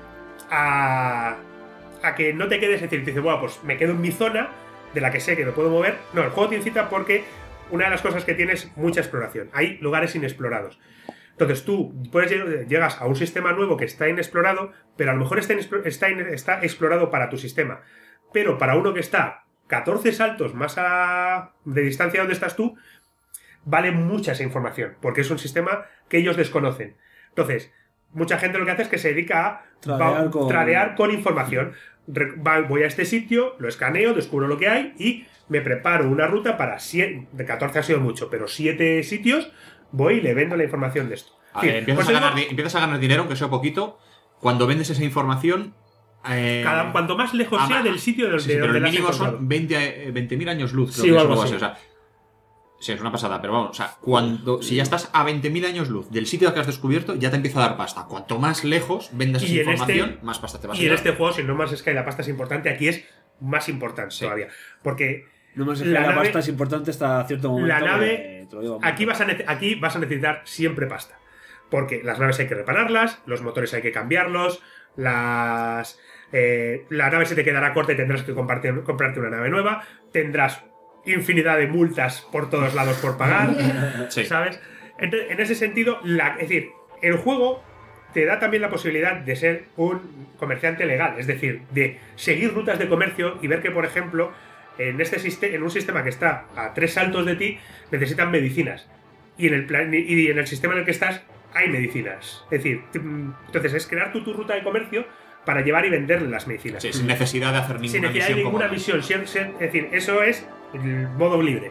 a, a que no te quedes, es decir, te dice, bueno, pues me quedo en mi zona de la que sé que me puedo mover. No, el juego te incita porque una de las cosas que tiene es mucha exploración. Hay lugares inexplorados. Entonces tú puedes, lleg- llegas a un sistema nuevo que está inexplorado, pero a lo mejor está, inexplo- está, in- está explorado para tu sistema. Pero para uno que está catorce saltos más a, de distancia de donde estás tú, vale mucha esa información, porque es un sistema que ellos desconocen. Entonces, mucha gente lo que hace es que se dedica a Tradear va- con- tradear con información. Re- va- voy a este sitio, lo escaneo, descubro lo que hay y me preparo una ruta para siete, de catorce ha sido mucho, pero siete sitios, voy y le vendo la información de esto. A Sí, ver, empiezas, pues a digo, ganar, di- empiezas a ganar dinero, aunque sea poquito, cuando vendes esa información. eh, cada, cuanto más lejos a- sea del sitio de, sí, de sí, pero donde el la has mínimo encontrado. son veinte mil años luz, creo Sí, que o es algo algo así, así. o sea, sí, es una pasada, pero vamos, o sea, cuando, si ya estás a veinte mil años luz del sitio que has descubierto, ya te empieza a dar pasta. Cuanto más lejos vendas esa Y en información, este- más pasta te vas a Y en dar. este juego, si no más es que la pasta es importante, aquí es más importante todavía. Porque No más es la que la nave- pasta es importante hasta cierto momento. la nave, que te lo digo, aquí vas, a nece- aquí vas a necesitar siempre pasta. Porque las naves hay que repararlas, los motores hay que cambiarlos, las eh, la nave se te quedará corta y tendrás que compartir- comprarte una nave nueva, tendrás infinidad de multas por todos lados por pagar, Sí. ¿sabes? Entonces, en ese sentido, la, es decir, el juego te da también la posibilidad de ser un comerciante legal, es decir, de seguir rutas de comercio y ver que, por ejemplo, en, este siste- en un sistema que está a tres saltos de ti, necesitan medicinas. Y en, el plan- y en el sistema en el que estás hay medicinas. Es decir, entonces es crear tu, tu ruta de comercio para llevar y vender las medicinas. Sí, sin necesidad de hacer ninguna sin necesidad de misión ninguna como- misión. sin- sin- es decir, eso es el modo libre.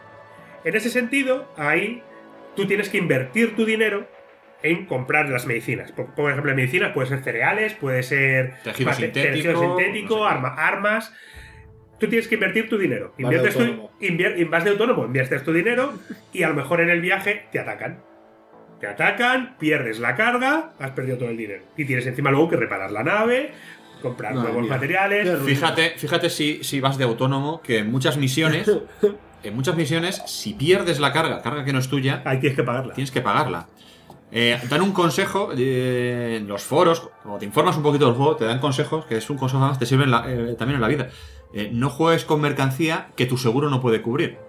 En ese sentido, ahí tú tienes que invertir tu dinero en comprar las medicinas. Por, por ejemplo, en medicinas puede ser cereales, puede ser Tejido mate- sintético, tejido sintético, arma- armas. Tú tienes que invertir tu dinero. Vas de Inviertes tu, autónomo. invier- vas de autónomo, inviertes tu dinero y a lo mejor en el viaje te atacan. Te atacan, pierdes la carga, has perdido todo el dinero. Y tienes encima luego que reparar la nave, comprar Madre nuevos mía. materiales. Fíjate, fíjate si, si vas de autónomo, que en muchas misiones, en muchas misiones, si pierdes la carga, carga que no es tuya, ahí tienes que pagarla. Tienes que pagarla. Eh, dan un consejo eh, en los foros, como te informas un poquito del juego, te dan consejos, que es un consejo que además te sirve en la- eh, también en la vida. Eh, no juegues con mercancía que tu seguro no puede cubrir.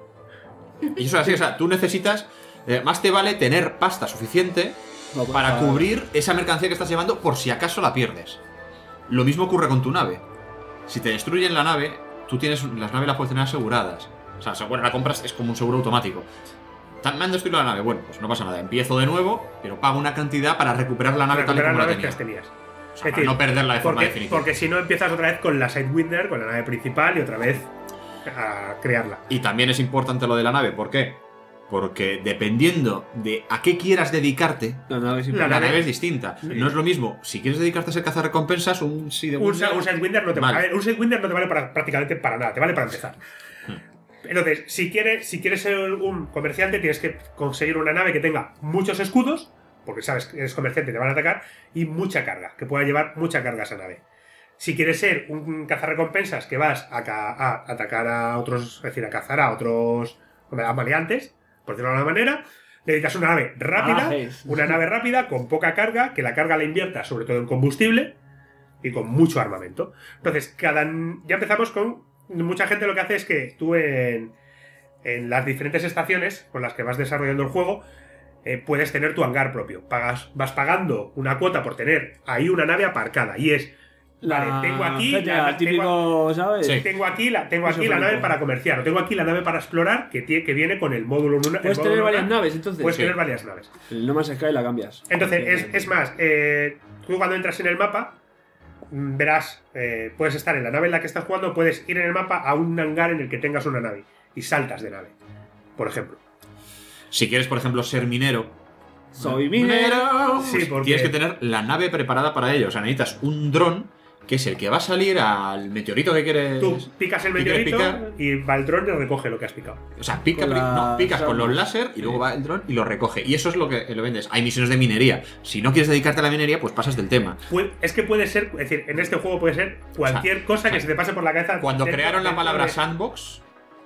Y eso es así, o sea, tú necesitas, eh, más te vale tener pasta suficiente para pagar. cubrir esa mercancía que estás llevando por si acaso la pierdes. Lo mismo ocurre con tu nave. Si te destruyen la nave, tú tienes las naves las puedes tener aseguradas. O sea, bueno, la compras es como un seguro automático. Tan- Me han destruido la nave, bueno, pues no pasa nada, empiezo de nuevo, pero pago una cantidad para recuperar la nave tal y recuperar como la naves tenía. que has tenías. O sea, para no perderla de forma porque, definitiva. Porque si no empiezas otra vez con la Sidewinder, con la nave principal y otra vez a crearla. Y también es importante lo de la nave, ¿por qué? Porque dependiendo de a qué quieras dedicarte, La nave es la importante. nave es distinta. Sí. No es lo mismo, si quieres dedicarte a ser cazarrecompensas, un Sidewinder... Un, sa- un Sidewinder no te Vale. vale. A ver, un Sidewinder no te vale para, prácticamente para nada, te vale para empezar. Entonces, si quieres, si quieres ser un comerciante, tienes que conseguir una nave que tenga muchos escudos, porque sabes que eres comerciante y te van a atacar, y mucha carga, que pueda llevar mucha carga esa nave. Si quieres ser un cazarrecompensas que vas a, ca- a atacar a otros, es decir, a cazar a otros hombre, a maleantes, por decirlo de alguna manera, necesitas una nave rápida, Alajes. una nave rápida con poca carga, que la carga la inviertas sobre todo en combustible y con mucho armamento. Entonces, cada ya empezamos con mucha gente lo que hace es que tú en, en las diferentes estaciones con las que vas desarrollando el juego eh, puedes tener tu hangar propio. Pagas, vas pagando una cuota por tener ahí una nave aparcada y es La vale, tengo aquí G T A, la- el típico, tengo, ¿sabes? Sí. tengo aquí la tengo Eso aquí la franco. nave para comerciar o tengo aquí la nave para explorar que tiene que viene con el módulo lunar. Puedes el tener módulo varias lunar. naves, entonces. Puedes Sí. tener varias naves. El No Man's Sky la cambias. Entonces, es, es más, eh, tú cuando entras en el mapa, mm, verás, eh, puedes estar en la nave en la que estás jugando, puedes ir en el mapa a un hangar en el que tengas una nave y saltas de nave, por ejemplo. Si quieres, por ejemplo, ser minero, Soy minero. Sí, porque- tienes que tener la nave preparada para ello. O sea, necesitas un dron que es el que va a salir al meteorito que quieres. Tú picas el que quieres meteorito picar. y va el dron y recoge lo que has picado. O sea, pica, Con pri- las no, picas con los armas. láser y luego va el dron y lo recoge. Y eso es lo que lo vendes. Hay misiones de minería. Si no quieres dedicarte a la minería, pues pasas del tema. Pu- Es que puede ser, es decir, en este juego puede ser cualquier cosa que se te pase por la cabeza. Cuando dentro- crearon la dentro palabra de- sandbox,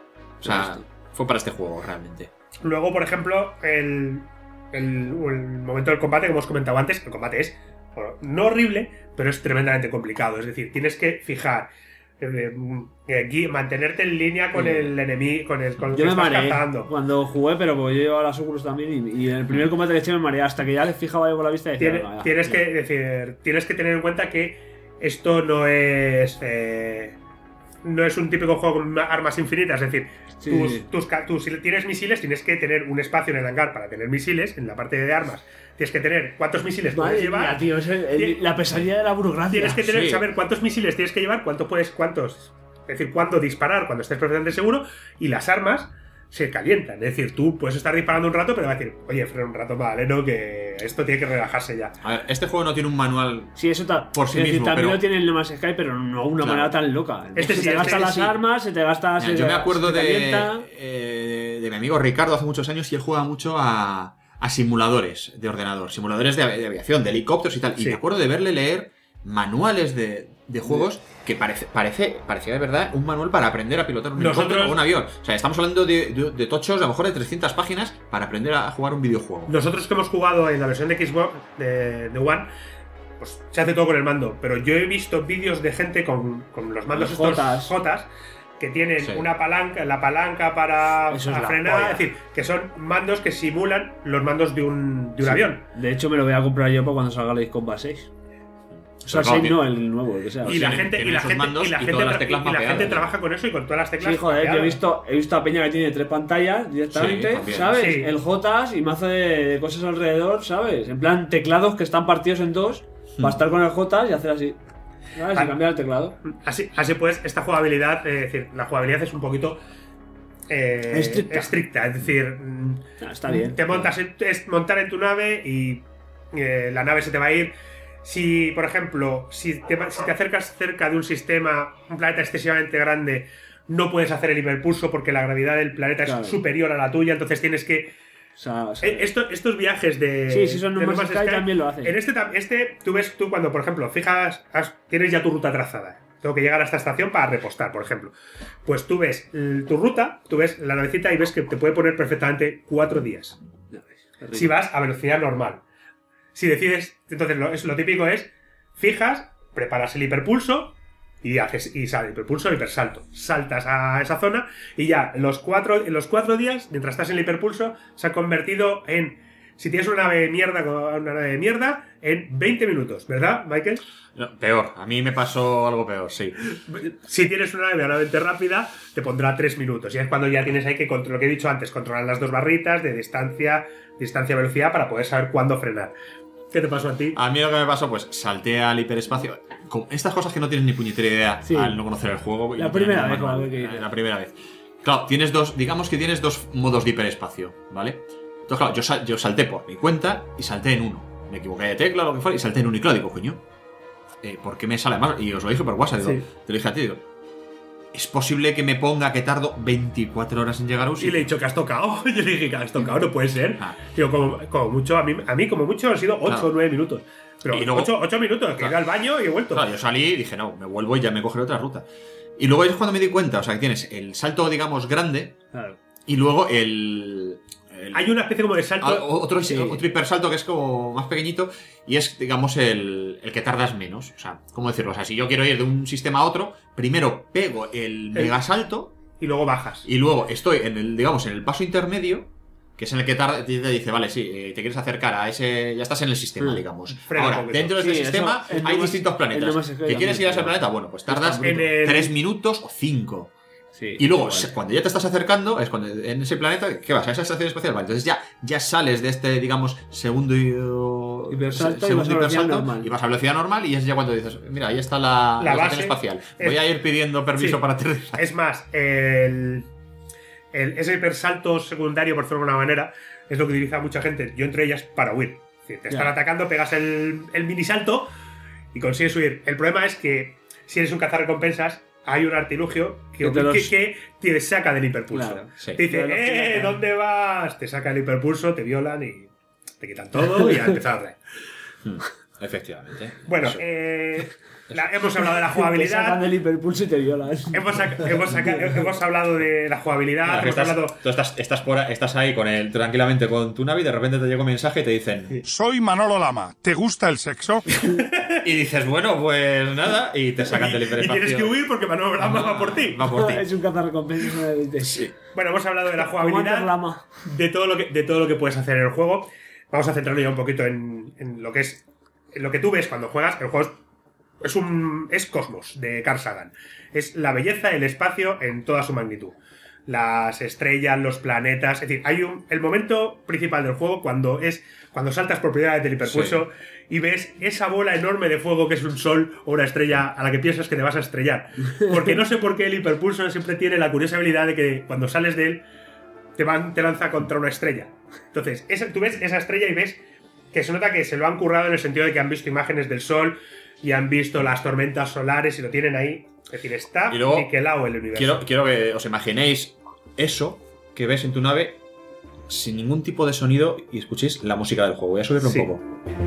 o sea, fue para este juego realmente. Luego, por ejemplo, el, el, el momento del combate que hemos comentado antes, el combate es bueno, no horrible, pero es tremendamente complicado. Es decir, tienes que fijar, eh, eh, gui- mantenerte en línea con Sí. el enemigo, con el con el Yo que me estás mareé cazando. cuando jugué, pero pues yo llevaba las Oculus también y, y en el primer combate que eché me mareé hasta que ya les fijaba yo con la vista y decía, Tiene- "Venga, ya, tienes ya". que decir, tienes que tener en cuenta que esto no es eh, no es un típico juego con armas infinitas, es decir, Sí, tus, sí. tus ca- tú, si tienes misiles tienes que tener un espacio en el hangar para tener misiles, en la parte de armas tienes que tener cuántos misiles Madre puedes llevar. mía, tío, es el- el- Ti- la pesadilla de la burocracia. Tienes que tener, Sí. saber cuántos misiles tienes que llevar, cuánto puedes, cuántos, es decir, cuándo disparar cuando estés perfectamente seguro, y las armas se calientan. Es decir, tú puedes estar disparando un rato, pero va a decir, oye, frena un rato, vale, ¿no? Que esto tiene que relajarse ya. A ver, este juego no tiene un manual Sí, eso ta- por sí es decir, mismo, también pero lo tiene el No Man's Sky, pero no de una Claro. manera tan loca. Este se sí, te este gastan las sí. armas, se te gasta. Mira, se yo te- me acuerdo se te de, calienta. eh, de mi amigo Ricardo hace muchos años y él juega mucho a, a simuladores de ordenador, simuladores de, de aviación, de helicópteros y tal. Y Sí. me acuerdo de verle leer manuales de, de juegos que parece, parece, parecía de verdad un manual para aprender a pilotar un helicóptero Nosotros- o un avión. O sea, estamos hablando de, de, de tochos, a lo mejor de trescientas páginas para aprender a jugar un videojuego. Nosotros que hemos jugado en la versión de Xbox de, de One, pues se hace todo con el mando. Pero yo he visto vídeos de gente con, con los mandos Los estos Jotas. Jotas que tienen Sí. una palanca, la palanca para, Eso es para la frenar, polla. es decir, que son mandos que simulan los mandos de un, de un Sí. avión. De hecho, me lo voy a comprar yo para cuando salga la X COM seis. O sea, seis no, el nuevo, el que sea. Y la gente, y la gente, y la gente, tra- y la gente trabaja con eso y con todas las teclas. Sí, joder, yo he visto, he visto a Peña que tiene tres pantallas directamente, Sí, ¿sabes? sí. El Jotas y mazo de, de cosas alrededor, ¿sabes? En plan, teclados que están partidos en dos, para estar con el Jotas y hacer así. ¿Sabes? Y cambiar el teclado. Así, así pues, esta jugabilidad, eh, es decir, la jugabilidad es un poquito eh, Estricta. estricta. Es decir, mm, está bien. te montas en, es montar en tu nave y eh, la nave se te va a ir. Si, por ejemplo, si te, va- si te acercas cerca de un sistema, un planeta excesivamente grande, no puedes hacer el hiperpulso porque la gravedad del planeta Claro. es superior a la tuya, entonces tienes que... O sea, o sea, Eh, esto- estos viajes de. Sí, sí, son de No Man's No Man's Sky Sky, también lo hacen. En este, tam- este, tú ves, tú cuando, por ejemplo, fijas, has- tienes ya tu ruta trazada. Tengo que llegar a esta estación para repostar, por ejemplo. Pues tú ves l- tu ruta, tú ves la navecita y ves que te puede poner perfectamente cuatro días. Si vas a velocidad normal. Si decides, entonces lo, es, lo típico es, fijas, preparas el hiperpulso y haces y sale hiperpulso o hipersalto. Saltas a esa zona y ya en los cuatro, en los cuatro días, mientras estás en el hiperpulso, se ha convertido en, si tienes una nave de mierda, una nave de mierda, en veinte minutos, ¿verdad, Michael? No, peor, a mí me pasó algo peor, sí. Si tienes una nave realmente rápida, te pondrá tres minutos. Y es cuando ya tienes ahí que, contro- lo que he dicho antes, controlar las dos barritas de distancia, distancia-velocidad para poder saber cuándo frenar. ¿Qué te pasó a ti? A mí lo que me pasó, pues salté al hiperespacio. Con estas cosas que no tienes ni puñetera idea Sí. al no conocer el juego. y La no tener primera nada vez, manual. con la que- La primera vez. Claro, tienes dos, digamos que tienes dos modos de hiperespacio, ¿vale? Entonces, claro, yo, sal- yo salté por mi cuenta y salté en uno. Me equivoqué de tecla, lo que fuera, y salté en uno. Y claro, digo, coño, eh, ¿por qué me sale más? Y os lo dije por WhatsApp, digo, Sí. te lo dije a ti, digo, ¿es posible que me ponga que tardo veinticuatro horas en llegar a un Y sitio? le he dicho que has tocado. Yo le dije que has tocado, no puede ser. Ah. Digo, como, como mucho, a mí, a mí como mucho han sido ocho o Claro. nueve minutos. Pero Y luego- ocho minutos, que he ido al baño y he vuelto. Claro, yo salí y dije, no, me vuelvo y ya me cogeré otra ruta. Y luego es cuando me di cuenta, o sea, que tienes el salto, digamos, grande Claro. y luego el... el- Hay una especie como de salto. Ah, otro, Sí. otro hipersalto que es como más pequeñito y es, digamos, el, el que tardas menos. O sea, ¿cómo decirlo? O sea, si yo quiero ir de un sistema a otro, primero pego el megasalto y luego bajas. Y luego estoy en el, digamos, en el paso intermedio, que es en el que tarda, te dice, vale, sí, eh, te quieres acercar a ese, ya estás en el sistema, digamos. Frena un Ahora, poquito. dentro de ese Sí, sistema eso, en hay No Man's- distintos en planetas. No Man's Sky ¿Que quieres ir a ese también. planeta? Bueno, pues tardas En el- tres minutos o cinco. Sí, y luego, igual. se- cuando ya te estás acercando, es cuando en ese planeta, ¿qué vas? A esa estación espacial, vale. Entonces ya, ya sales de este, digamos, segundo y- Hipersalto y segundo vas a velocidad hipersalto normal. y vas a velocidad normal y es ya cuando dices, mira, ahí está la, La la base estación espacial. es- Voy a ir pidiendo permiso Sí. para aterrizar. Es más, el, el- ese hipersalto secundario, por decirlo de alguna manera, es lo que utiliza mucha gente. Yo entre ellas para huir. Es decir, te están Ya. atacando, pegas el, el mini salto y consigues huir. El problema es que si eres un cazarrecompensas, hay un artilugio que, Que te los- que- que te saca del hiperpulso. Claro, sí. Te dice, Te los ¡eh! quitan. ¿Dónde vas? Te saca el hiperpulso, te violan y te quitan todo y a empezar otra vez. Efectivamente. Bueno, Eso. eh, la- hemos hablado de la Te sacan jugabilidad. del hiperpulso y te violan. Hemos, saca- hemos, saca- hemos hablado de la jugabilidad. Claro, que hemos estás, hablado. tú estás, estás, por, ahí- estás ahí con el, tranquilamente con tu nave y de repente te llega un mensaje y te dicen... Soy Manolo Lama. ¿Te gusta el sexo? Y dices, bueno, pues nada, y te sacan del Y hiperespacio. tienes que huir porque Manolo Lama va por ti. Va por ti. Es un cazarrecompensas de élite. Sí. Bueno, hemos hablado de la Aguanta jugabilidad, Lama. de todo lo que de todo lo que puedes hacer en el juego. Vamos a centrarnos ya un poquito en, en lo que es en lo que tú ves cuando juegas. El juego es, es un es Cosmos de Carl Sagan. Es la belleza del espacio en toda su magnitud. Las estrellas, los planetas, es decir, hay un el momento principal del juego cuando es cuando saltas por primera vez del hiperpulso y ves esa bola enorme de fuego que es un sol o una estrella a la que piensas que te vas a estrellar. Porque no sé por qué el hiperpulso siempre tiene la curiosa habilidad de que cuando sales de él te, van, te lanza contra una estrella. Entonces, esa- tú ves esa estrella y ves que se nota que se lo han currado en el sentido de que han visto imágenes del sol y han visto las tormentas solares y lo tienen ahí. Es decir, está Y luego, niquelado el universo. Quiero, quiero que os imaginéis eso que ves en tu nave sin ningún tipo de sonido y escuchéis la música del juego. Voy a subirlo Sí. un poco.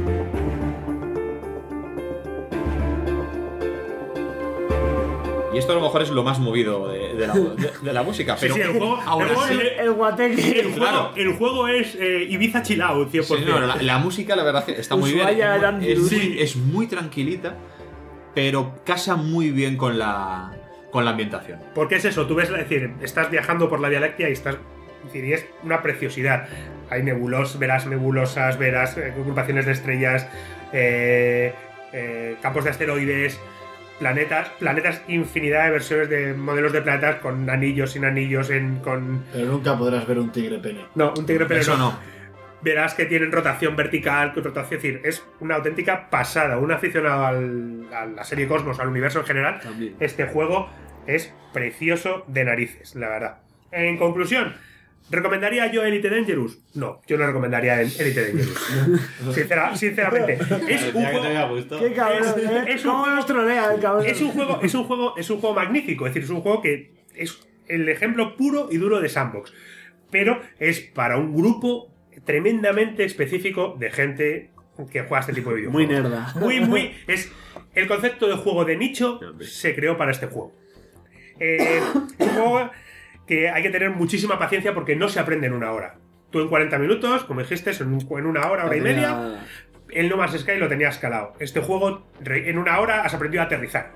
Y esto a lo mejor es lo más movido de, de la, de- de la música. Sí, Pero sí, el juego, aún el juego- así- el- El guateque. el juego, el juego es eh, Ibiza Chill Out, cien por Sí, ciento. no, la, la música, la verdad, que está muy bien. Ushuaia Es, eran muy- es, dulces. muy- es muy tranquilita, pero casa muy bien con la, con la ambientación. Porque es eso, tú ves, es decir, estás viajando por la Vía Láctea y estás. Es decir, y es una preciosidad. Hay nebulos, verás nebulosas, verás eh, agrupaciones de estrellas, eh, eh, campos de asteroides, planetas, planetas, infinidad de versiones de modelos de planetas con anillos, sin anillos, en, con... Pero nunca podrás ver un tigre pene. No, un tigre pene Eso no. no. Verás que tienen rotación vertical, rotación, es decir, es una auténtica pasada. Un aficionado al, a la serie Cosmos, al universo en general, También. este juego es precioso de narices, la verdad. En conclusión, ¿recomendaría yo Elite Dangerous? No, yo no recomendaría el Elite Dangerous. Sincera- sinceramente. Es un juego... Qué cabrón, ¿eh? es un ¿Cómo juego- nos trolea el cabrón? Es un juego, es un juego, es un juego magnífico. Es decir, es un juego que es el ejemplo puro y duro de sandbox. Pero es para un grupo tremendamente específico de gente que juega este tipo de videojuegos. Muy nerda. Muy, muy. Es el concepto de juego de nicho se creó para este juego. Eh, es un juego que hay que tener muchísima paciencia porque no se aprende en una hora. Tú en cuarenta minutos, como dijiste, en, un- en una hora, hora y media, el No Man's Sky lo tenías escalado. Este juego, re- en una hora has aprendido a aterrizar.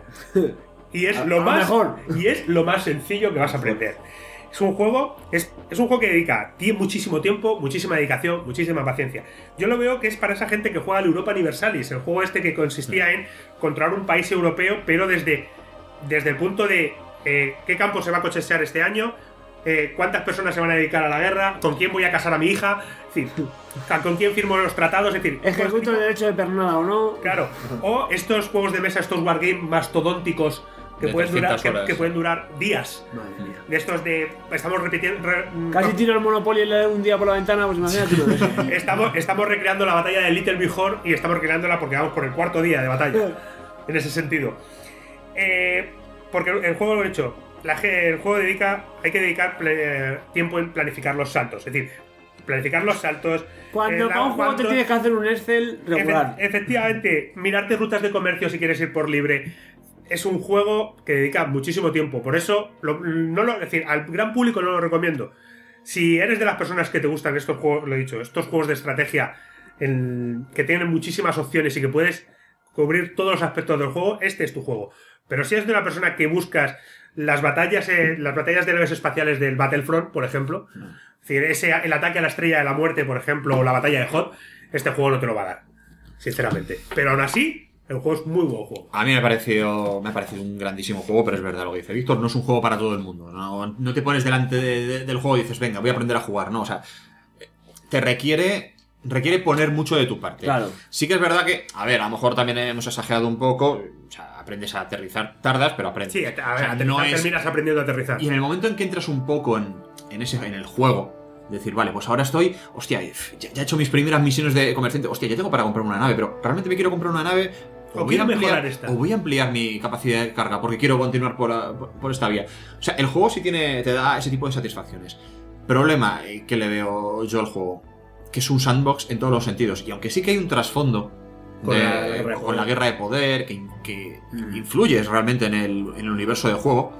Y es A- lo a lo más mejor. y es lo más sencillo que vas a aprender. Es un juego, es, es un juego que dedica tie- muchísimo tiempo, muchísima dedicación, muchísima paciencia. Yo lo veo que es para esa gente que juega al Europa Universalis, el juego este que consistía en controlar un país europeo, pero desde, desde el punto de eh, qué campo se va a cosechar este año, eh, cuántas personas se van a dedicar a la guerra, con quién voy a casar a mi hija, es decir, con quién firmo los tratados, es decir, ¿Ejecuto el derecho de pernada o no? claro. O estos juegos de mesa, estos wargames mastodónticos que De pueden durar, trescientas que, horas. que pueden durar días. Madre mía. De estos de estamos repitiendo re- Casi tiro el Monopoly y le doy un día por la ventana, pues imagínate lo de eso. estamos estamos recreando la batalla de Little Bighorn y estamos recreándola porque vamos por el cuarto día de batalla. En ese sentido. Eh, porque el juego lo he hecho. La, ge- el juego dedica. Hay que dedicar ple- tiempo en planificar los saltos. Es decir, planificar los saltos. Cuando eh, para un juego te cuántos- tienes que hacer un Excel regular. Efe- efectivamente, mirarte rutas de comercio si quieres ir por libre. Es un juego que dedica muchísimo tiempo. Por eso, lo- no lo, es decir, al gran público no lo recomiendo. Si eres de las personas que te gustan estos juegos, lo he dicho, estos juegos de estrategia en- que tienen muchísimas opciones y que puedes cubrir todos los aspectos del juego, este es tu juego. Pero si eres de una persona que buscas las batallas, eh, las batallas de naves espaciales del Battlefront, por ejemplo, es decir, ese, el ataque a la estrella de la muerte, por ejemplo, o la batalla de Hoth, este juego no te lo va a dar, sinceramente. Pero aún así, el juego es muy buen juego. A mí me ha parecido, me ha parecido un grandísimo juego, pero es verdad lo que dice Víctor, no es un juego para todo el mundo. No, no te pones delante de- de- del juego y dices, venga, voy a aprender a jugar. No, o sea, te requiere, requiere poner mucho de tu parte. Claro. Sí que es verdad que, a ver, a lo mejor también hemos exagerado un poco. O sea, aprendes a aterrizar, tardas, pero aprendes. Sí, a, a, O sea, aterrizar, no es- terminas aprendiendo a aterrizar. Y en el momento en que entras un poco en, en, ese, en el juego, decir, vale, pues ahora estoy, hostia, ya, ya he hecho mis primeras misiones de comerciante, hostia, ya tengo para comprar una nave, pero realmente me quiero comprar una nave. O O voy, a quiero ampliar, mejorar esta. o voy a ampliar mi capacidad de carga porque quiero continuar por, a- por- por esta vía. O sea, el juego sí tiene, te da ese tipo de satisfacciones. Problema eh, que le veo yo al juego, que es un sandbox en todos los sentidos. Y aunque sí que hay un trasfondo Con de- la guerra de con poder. la guerra de poder, que, que influye realmente en el, en el universo de juego,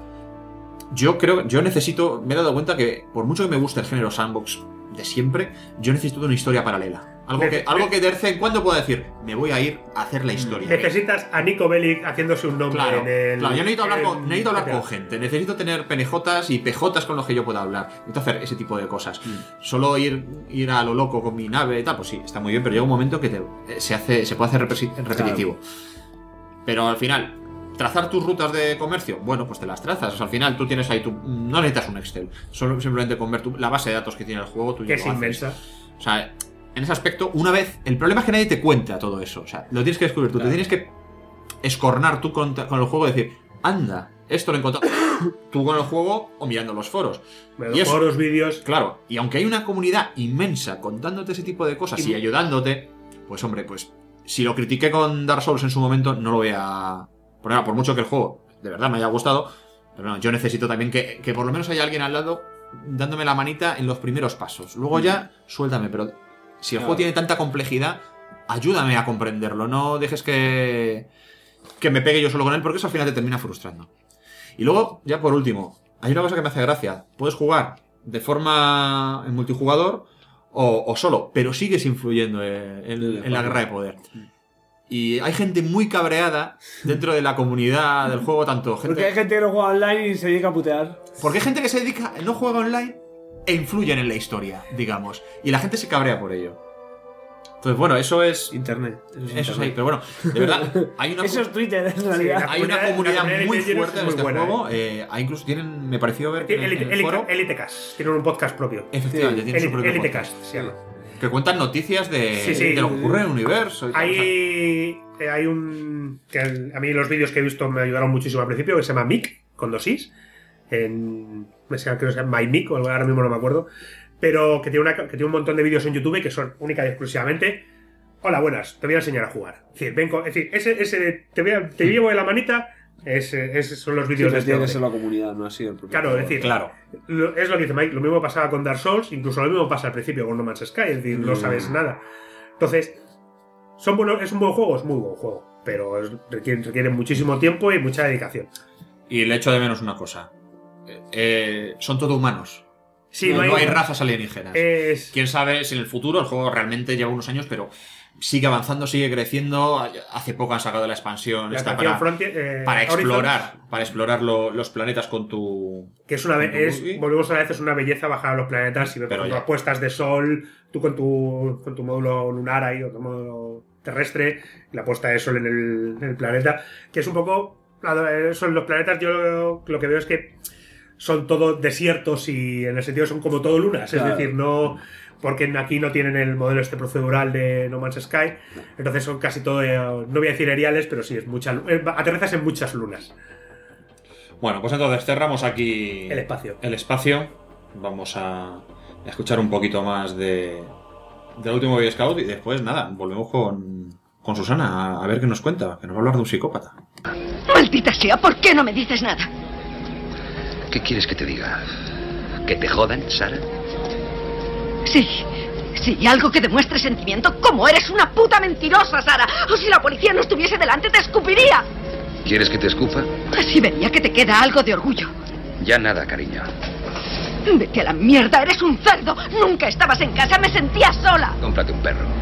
yo creo, yo necesito, me he dado cuenta que por mucho que me guste el género sandbox de siempre, yo necesito una historia paralela. Algo que, algo que de vez en cuando pueda decir, me voy a ir a hacer la historia. Necesitas a Nico Bellic haciéndose un nombre Claro, en el. claro, yo necesito hablar, en- con, necesito hablar G T A. con gente, necesito tener penejotas y pejotas con los que yo pueda hablar. Necesito hacer ese tipo de cosas. Solo ir, ir a lo loco con mi nave y tal, pues sí, está muy bien, pero llega un momento que te- eh, se, hace, se puede hacer repesi- repetitivo. Pero al final, trazar tus rutas de comercio, bueno, pues te las trazas. O sea, al final tú tienes ahí tu. No necesitas un Excel, solo simplemente con ver tu- la base de datos que tiene el juego, tú Que ya es lo haces. inmensa. O sea, en ese aspecto, una vez. El problema es que nadie te cuenta todo eso. O sea, lo tienes que descubrir tú. Te tienes que escornar tú con, con el juego y decir, anda, esto lo he encontrado tú con el juego o mirando los foros. Bueno, Y eso- foros, vídeos. Claro, y aunque hay una comunidad inmensa contándote ese tipo de cosas y, Y- ayudándote, pues hombre, pues si lo critiqué con Dark Souls en su momento, no lo voy a. Por, nada, por mucho que el juego de verdad me haya gustado, pero no, yo necesito también que, que por lo menos haya alguien al lado dándome la manita en los primeros pasos. Luego ya, suéltame, pero si el Claro. juego tiene tanta complejidad, ayúdame a comprenderlo, no dejes que, que me pegue yo solo con él, porque eso al final te termina frustrando. Y luego, ya por último, hay una cosa que me hace gracia. Puedes jugar de forma en multijugador o, o solo, pero sigues influyendo en, en- en la guerra de poder. Y hay gente muy cabreada dentro de la comunidad del juego, tanto gente... Porque hay gente que no juega online y se dedica a putear. Porque hay gente que se dedica, no juega online e influyen en la historia, digamos. Y la gente se cabrea por ello. Entonces, bueno, eso es... Internet. Eso es, eso es ahí, pero bueno, de verdad, hay una... Eso es Twitter, en realidad. Sí, hay una comunidad muy fuerte en este buena, juego. ¿eh? Eh, hay incluso tienen, me pareció ver que en, Elite, en el foro... Elitecast, tienen un podcast propio. Efectivamente, tienen su propio Elitecast, podcast. se llama. Que cuentan noticias de, sí, sí. de lo que ocurre en el universo. Y tal, hay, o sea. hay un... que a mí los vídeos que he visto me ayudaron muchísimo al principio, que se llama Mic, con dos is. En... Me sé, creo que se llama MyMic, o ahora mismo no me acuerdo. Pero que tiene, una, que tiene un montón de vídeos en YouTube que son única y exclusivamente... Hola, buenas, te voy a enseñar a jugar. Es decir, vengo, es decir ese, ese te, voy a, te llevo de la manita, ese, ese son los vídeos sí, de este tiene que ser la comunidad, no así el propio. Claro, es decir, claro. Lo, es lo que dice Mike, lo mismo pasaba con Dark Souls, incluso lo mismo pasa al principio con No Man's Sky, es decir, no sabes nada. Entonces, son buenos, ¿es un buen juego? Es muy buen juego, pero es, requiere, requiere muchísimo tiempo y mucha dedicación. Y le echo de menos una cosa. Eh, son todo humanos. Sí, no, no, hay, no hay razas alienígenas. Es... Quién sabe si en el futuro el juego realmente lleva unos años, pero sigue avanzando, sigue creciendo. Hace poco han sacado la expansión la esta expansión para, Frontier, eh, para explorar, Horizons, para explorar lo, los planetas con tu. Que es una vez, volvemos a la vez, es una belleza bajar a los planetas y ver por ejemplo, puestas de sol, tú con tu, con tu módulo lunar ahí, o tu módulo terrestre, la puesta de sol en el, en el planeta, que es un poco. Son los planetas, yo lo, lo que veo es que son todos desiertos y en el sentido son como todo lunas, claro. Es decir, no porque aquí no tienen el modelo este procedural de No Man's Sky, entonces son casi todo, no voy a decir eriales, pero sí, es mucha, aterrizas en muchas lunas. Bueno, pues entonces cerramos aquí el espacio. El espacio. Vamos a escuchar un poquito más de del último Boy Scout y después nada, volvemos con, con Susana a, a ver qué nos cuenta, que nos va a hablar de un psicópata. Maldita sea, ¿por qué no me dices nada? ¿Qué quieres que te diga? ¿Que te jodan, Sara? Sí, sí, algo que demuestre sentimiento. Como eres una puta mentirosa, Sara. O si la policía no estuviese delante, te escupiría. ¿Quieres que te escupa? Así vería que te queda algo de orgullo. Ya nada, cariño. Vete a la mierda, eres un cerdo. Nunca estabas en casa, me sentía sola. Cómprate un perro.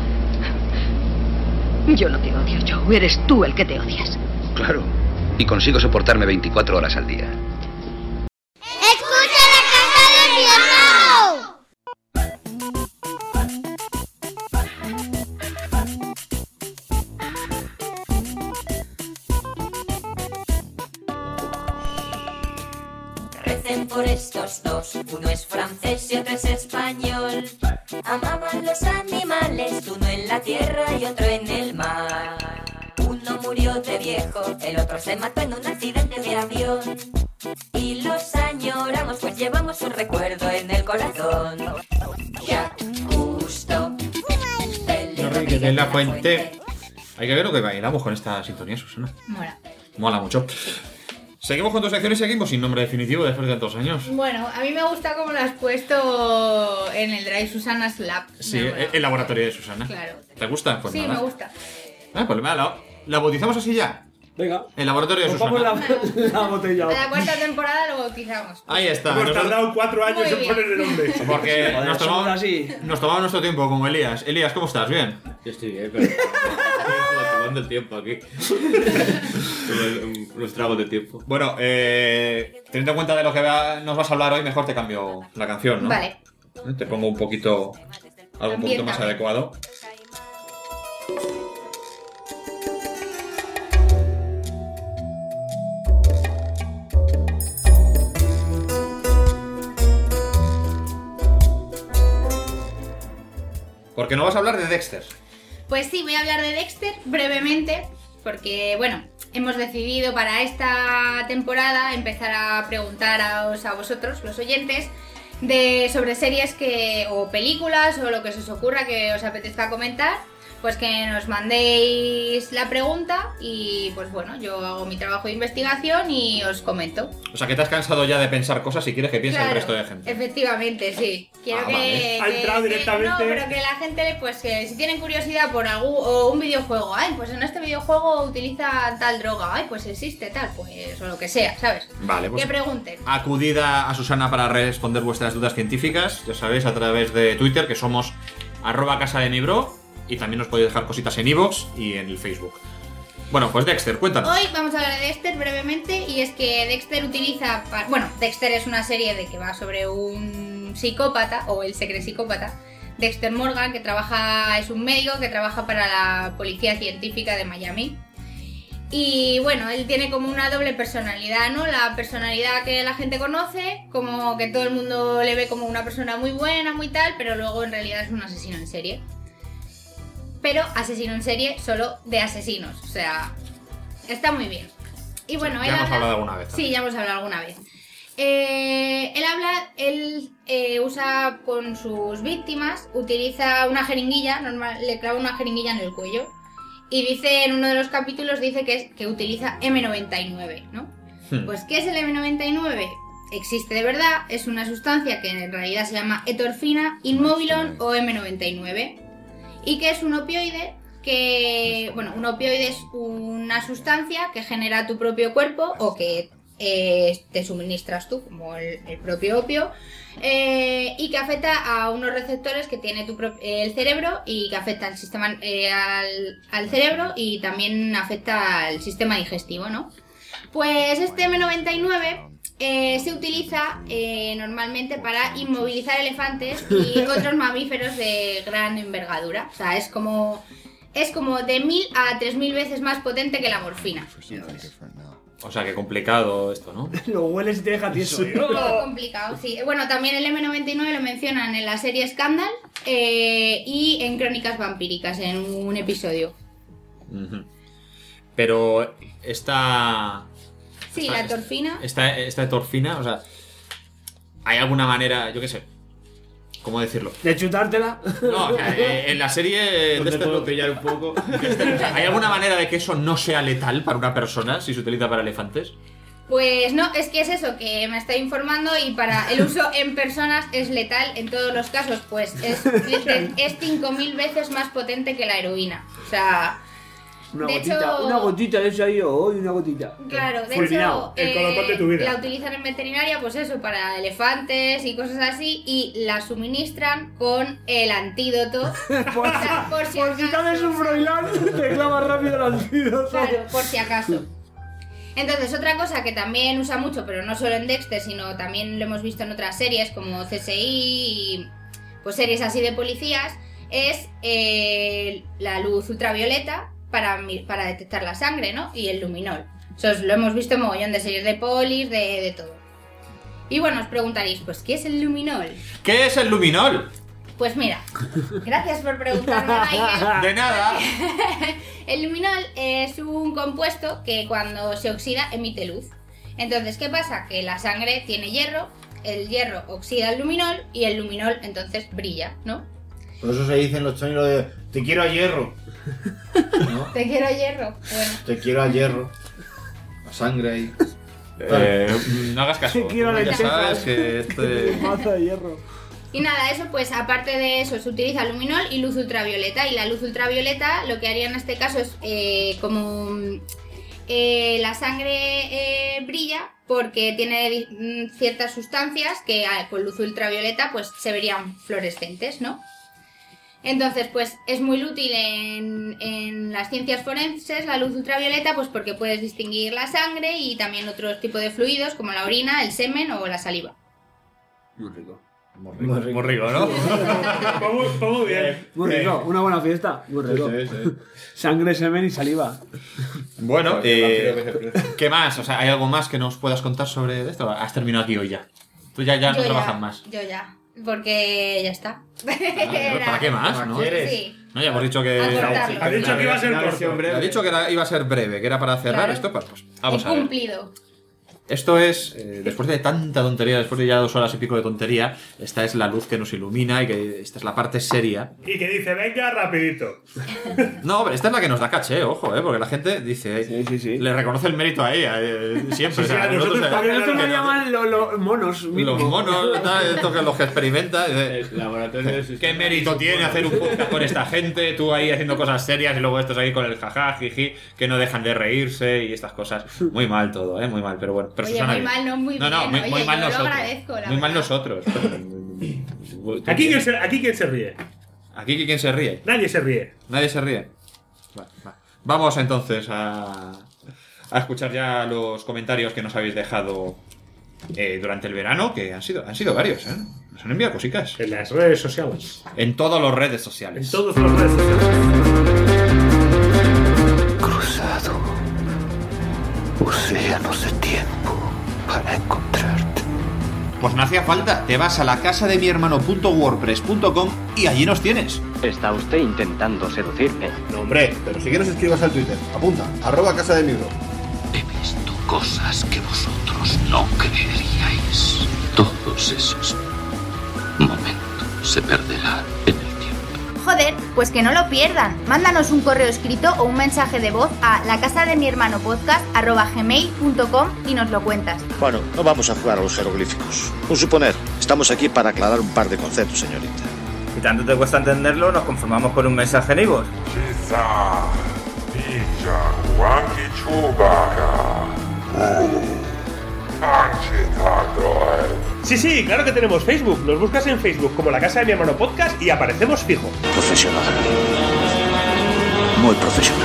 Yo no te odio, Joe. Eres tú el que te odias. Claro. Y consigo soportarme veinticuatro horas al día. ¡Escucha la casa de mi hermano! Recen por estos dos, uno es francés y otro es español. Amaban los animales, uno en la tierra y otro en el mar. Uno murió de viejo, el otro se mató en un accidente de avión. Y los añoramos, pues llevamos un recuerdo en el corazón. Ya, justo. Enrique de la Fuente. Hay que ver lo que bailamos con esta sintonía, Susana. Mola. Mola mucho. Seguimos con tus secciones y seguimos sin nombre definitivo después de tantos años. Bueno, a mí me gusta cómo lo has puesto en el Drive Susana's Lab. Sí, el, el laboratorio de Susana. Claro. ¿Te gusta? Pues sí, nada. me gusta. Ah, pues la, la, la bautizamos así ya. Venga. El laboratorio de Susana. La, la botella. A la cuarta temporada lo bautizamos. Ahí está. Hemos tardado cuatro años Muy en bien. poner el nombre. Porque Joder, nos, somos tomamos, así. nos tomamos nuestro tiempo, como Elías. Elías, ¿cómo estás? ¿Bien? Yo estoy bien, pero. tomando el tiempo aquí. Los tragos de tiempo. Bueno, eh, teniendo en cuenta de lo que va, nos vas a hablar hoy, mejor te cambio la canción, ¿no? Vale. Te pongo un poquito. Algo un poquito más Ambiéntame. adecuado. Porque no vas a hablar de Dexter. Pues sí, voy a hablar de Dexter brevemente, porque bueno, hemos decidido para esta temporada empezar a preguntaros a vosotros, los oyentes, de sobre series que o películas o lo que se os ocurra que os apetezca comentar, pues que nos mandéis la pregunta y pues bueno, yo hago mi trabajo de investigación y os comento. O sea, que te has cansado ya de pensar cosas y quieres que piense Claro, el resto de gente. Efectivamente, sí. Quiero Ah, que, vale. que- Ha entrado que- directamente. no, pero que la gente, pues que si tienen curiosidad por algún o un videojuego, ay, pues en este videojuego utiliza tal droga, ay, pues existe tal, pues o lo que sea, ¿sabes? Vale, pues Que pregunten. acudida a Susana para responder vuestras dudas científicas, ya sabéis, a través de Twitter, que somos arroba casa de mi bro, y también os podéis dejar cositas en iVoox y en el Facebook. Bueno, pues Dexter, cuéntanos. Hoy vamos a hablar de Dexter brevemente y es que Dexter utiliza, pa- bueno, Dexter es una serie de que va sobre un psicópata o el secret psicópata Dexter Morgan, que trabaja, es un médico que trabaja para la policía científica de Miami. Y bueno, él tiene como una doble personalidad, ¿no? La personalidad que la gente conoce, como que todo el mundo le ve como una persona muy buena, muy tal, pero luego en realidad es un asesino en serie. Pero asesino en serie solo de asesinos, o sea, está muy bien. Y bueno, ya él hemos habla... hablado alguna vez. Sí, ya hemos hablado alguna vez. Eh, él habla, él eh, usa con sus víctimas, utiliza una jeringuilla, normal, le clava una jeringuilla en el cuello. Y dice, en uno de los capítulos, dice que, es, que utiliza eme noventa y nueve, ¿no? Hmm. Pues, ¿qué es el eme noventa y nueve? Existe de verdad, es una sustancia que en realidad se llama etorfina, inmobilon o eme noventa y nueve. Y que es un opioide que... Bueno, un opioide es una sustancia que genera tu propio cuerpo o que eh, te suministras tú, como el, el propio opio. Eh, y que afecta a unos receptores que tiene tu el cerebro y que afecta al sistema eh, al, al cerebro y también afecta al sistema digestivo, ¿no? Pues este eme noventa y nueve eh, se utiliza eh, normalmente para inmovilizar elefantes y otros mamíferos de gran envergadura. O sea, es como es como de mil a tres mil veces más potente que la morfina. O sea, que complicado esto, ¿no? Lo hueles y te deja tieso. Muy complicado, sí. Bueno, también el eme noventa y nueve lo mencionan en la serie Scandal eh, y en Crónicas Vampíricas, en un episodio. Uh-huh. Pero esta... Sí, esta, la etorfina. Esta, esta etorfina, o sea... ¿Hay alguna manera, yo qué sé, cómo decirlo? ¿De chutártela? No, o sea, eh, en la serie... ¿Dónde este puedo pillar un poco? Este, o sea, ¿hay alguna manera de que eso no sea letal para una persona si se utiliza para elefantes? Pues no, es que es eso, que me estoy informando y para el uso en personas es letal en todos los casos, pues es, es cinco mil veces más potente que la heroína. O sea... Una de gotita, hecho, una gotita de eso ahí, hoy una gotita. Claro, de Fulminado. hecho, El colocón de tu vida. la utilizan en veterinaria, pues eso, para elefantes y cosas así, y la suministran con el antídoto. Por, o sea, por si por si tienes un Froilán, te clava rápido el antídoto. Claro, por si acaso. Entonces, otra cosa que también usa mucho, pero no solo en Dexter, sino también lo hemos visto en otras series como C S I y pues series así de policías, es eh, la luz ultravioleta para, para detectar la sangre, ¿no? Y el luminol. Eso lo hemos visto en mogollón de series de polis, de, de todo. Y bueno, os preguntaréis, pues, ¿qué es el luminol? ¿Qué es el luminol? Pues mira, gracias por preguntarme, Michael. De nada. El luminol es un compuesto que cuando se oxida emite luz. Entonces, ¿qué pasa? Que la sangre tiene hierro, el hierro oxida el luminol y el luminol entonces brilla, ¿no? Por eso se dice en los choños de te quiero a hierro. ¿No? Te quiero hierro. Bueno. Te quiero a hierro. A sangre ahí. Eh, no hagas caso. Te quiero ya lentejas. sabes que este... Mazo de hierro. Y nada, eso pues aparte de eso se utiliza luminol y luz ultravioleta. Y la luz ultravioleta lo que haría en este caso es eh, como eh, la sangre eh, brilla porque tiene mm, ciertas sustancias que ah, con luz ultravioleta pues se verían fluorescentes, ¿no? Entonces, pues es muy útil en, en las ciencias forenses la luz ultravioleta, pues porque puedes distinguir la sangre y también otros tipos de fluidos como la orina, el semen o la saliva. Muy rico. Muy rico, muy rico, muy rico ¿no? Muy, muy bien. Muy rico, una buena fiesta. Muy rico. Sí, sí. Sangre, semen y saliva. Bueno, eh, ¿qué más? O sea, ¿hay algo más que nos puedas contar sobre esto? Has terminado aquí hoy ya. Tú ya, ya no Yo trabajas ya, más. Yo ya, porque ya está. Ah, ¿para qué más? ¿No? Sí. No, ya hemos dicho que... Acortarlo. Ha dicho que iba a ser corto. Ha dicho que era- iba a ser breve, que era para cerrar Claro. esto, pues, pues He vamos a ver. cumplido. Esto es, eh, después de tanta tontería, después de ya dos horas y pico de tontería, esta es la luz que nos ilumina y que esta es la parte seria. Y que dice, venga, rapidito. No, pero esta es la que nos da caché, ojo, eh, porque la gente dice, Sí, sí, sí. le reconoce el mérito a ella, eh, siempre. Sí, sí, o sea, a nosotros nosotros, también eh, Porque nosotros que nos llaman los lo, monos. los mismo. monos, tal, esto que los que experimentan. eh, El laboratorio de ¿Qué mérito tiene hacer un podcast con esta gente? Tú ahí haciendo cosas serias y luego estos ahí con el jaja, jiji, que no dejan de reírse y estas cosas. Muy mal todo, eh, muy mal, pero bueno. Pero Oye, Susana muy bien. mal, no muy No, bien. no, muy, Oye, muy mal yo lo nosotros. agradezco, la muy mal verdad. nosotros. ¿Aquí quién, se, ¿Aquí quién se ríe? ¿Aquí quién se ríe? Nadie se ríe. Nadie se ríe. Vale, vale. Vamos entonces a, a escuchar ya los comentarios que nos habéis dejado eh, durante el verano, que han sido, han sido varios, ¿eh? Nos han enviado cositas. En las redes sociales. En todas las redes sociales. En todas las redes sociales. Cruzado océanos de tiempo para encontrarte. Pues no hacía falta. Te vas a la casa de mi hermano punto wordpress punto com y allí nos tienes. ¿Está usted intentando seducirme? No, hombre, pero si quieres escribas al Twitter. Apunta, arroba casa de mi bro. He visto cosas que vosotros no creeríais. Todos esos momentos se perderán en el tiempo. Joder, pues que no lo pierdan. Mándanos un correo escrito o un mensaje de voz a la casa de mi hermano podcast arroba gmail punto com y nos lo cuentas. Bueno, no vamos a jugar a los jeroglíficos. Un suponer, estamos aquí para aclarar un par de conceptos, señorita. Si tanto te cuesta entenderlo, nos conformamos con un mensaje en iVoox. Sí, sí, claro que tenemos Facebook. Nos buscas en Facebook como la casa de mi hermano podcast y aparecemos fijo. Profesional. Muy profesional.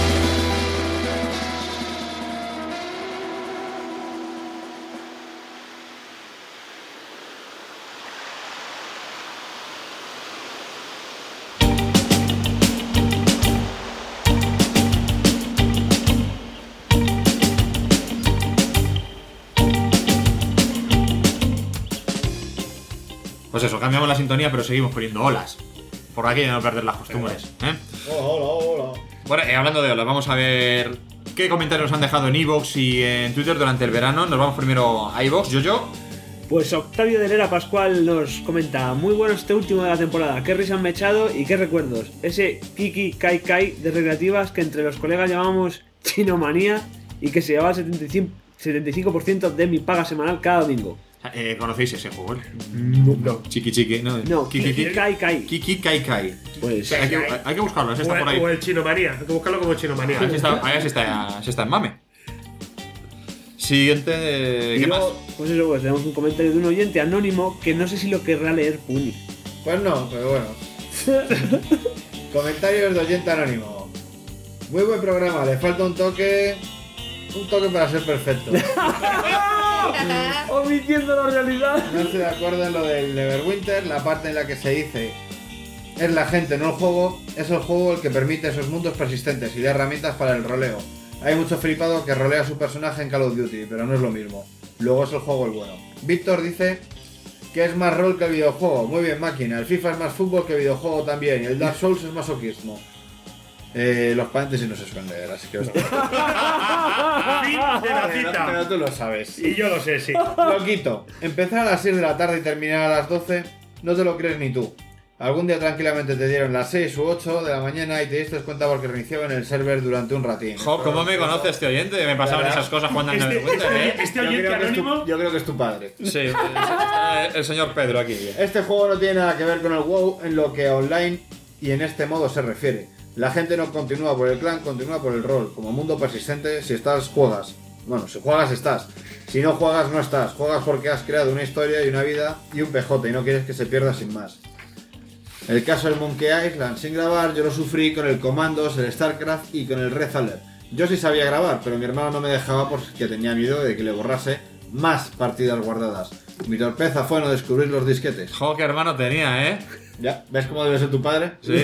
Pues eso, cambiamos la sintonía, pero seguimos poniendo olas. Por aquí no perder las costumbres, ¿eh? Hola, hola, hola. Bueno, eh, hablando de olas, vamos a ver qué comentarios nos han dejado en iVoox y en Twitter durante el verano. Nos vamos primero a iVoox, Yoyo. Pues Octavio de Lera Pascual nos comenta: muy bueno este último de la temporada, qué risa han me echado y qué recuerdos. Ese Kiki Kai Kai de recreativas que entre los colegas llamamos chinomanía y que se llevaba el setenta y cinco por ciento de mi paga semanal cada domingo. Eh, ¿Conocéis ese juego? No, no. Chiqui Chiqui, no. No, Kiki Kiki Kai Kai. Kiki Kai Kai. Pues hay, que, hay que buscarlo, ese está o, por ahí. O el Chinomanía, hay que buscarlo como Chinomanía. A ver si está, a ver si está, si está en mame. Siguiente. Y ¿Qué luego, más? pues eso, pues tenemos un comentario de un oyente anónimo que no sé si lo querrá leer Puni. Pues no, pero bueno. Comentarios de oyente anónimo. Muy buen programa, le falta un toque. Un toque para ser perfecto. Omitiendo la realidad. No estoy de acuerdo en lo del Neverwinter, la parte en la que se dice es la gente, no el juego. Es el juego el que permite esos mundos persistentes y da herramientas para el roleo. Hay mucho flipado que rolea a su personaje en Call of Duty, pero no es lo mismo. Luego es el juego el bueno. Víctor dice que es más rol que el videojuego. Muy bien, máquina. El FIFA es más fútbol que videojuego también. Y el Dark Souls es masoquismo. Eh, los paréntesis no se suelen leer, así que os... Fin de la pero, cita. pero tú lo sabes. Y yo lo sé, sí. Loquito, empezar a las seis de la tarde y terminar a las doce, no te lo crees ni tú. Algún día tranquilamente te dieron las seis u ocho de la mañana y te diste cuenta porque reiniciaban el server durante un ratín. Jo, ¿cómo me conoce este oyente? Me pasaban esas cosas jugando al Neverwinter, ¿eh? Este oyente anónimo. Yo creo que es tu padre. Sí, está el señor Pedro aquí. Este juego no tiene nada que ver con el WoW en lo que a online y en este modo se refiere. La gente no continúa por el clan, continúa por el rol. Como mundo persistente, si estás, juegas. Bueno, si juegas, estás. Si no juegas, no estás. Juegas porque has creado una historia y una vida y un P J y no quieres que se pierda sin más. El caso del Monkey Island sin grabar, yo lo sufrí con el Commandos, el StarCraft y con el Red Alert. Yo sí sabía grabar, pero mi hermano no me dejaba porque tenía miedo de que le borrase más partidas guardadas. Mi torpeza fue no descubrir los disquetes. Jo, qué hermano tenía, ¿eh? ¿Ya? ¿Ves cómo debe ser tu padre? Sí.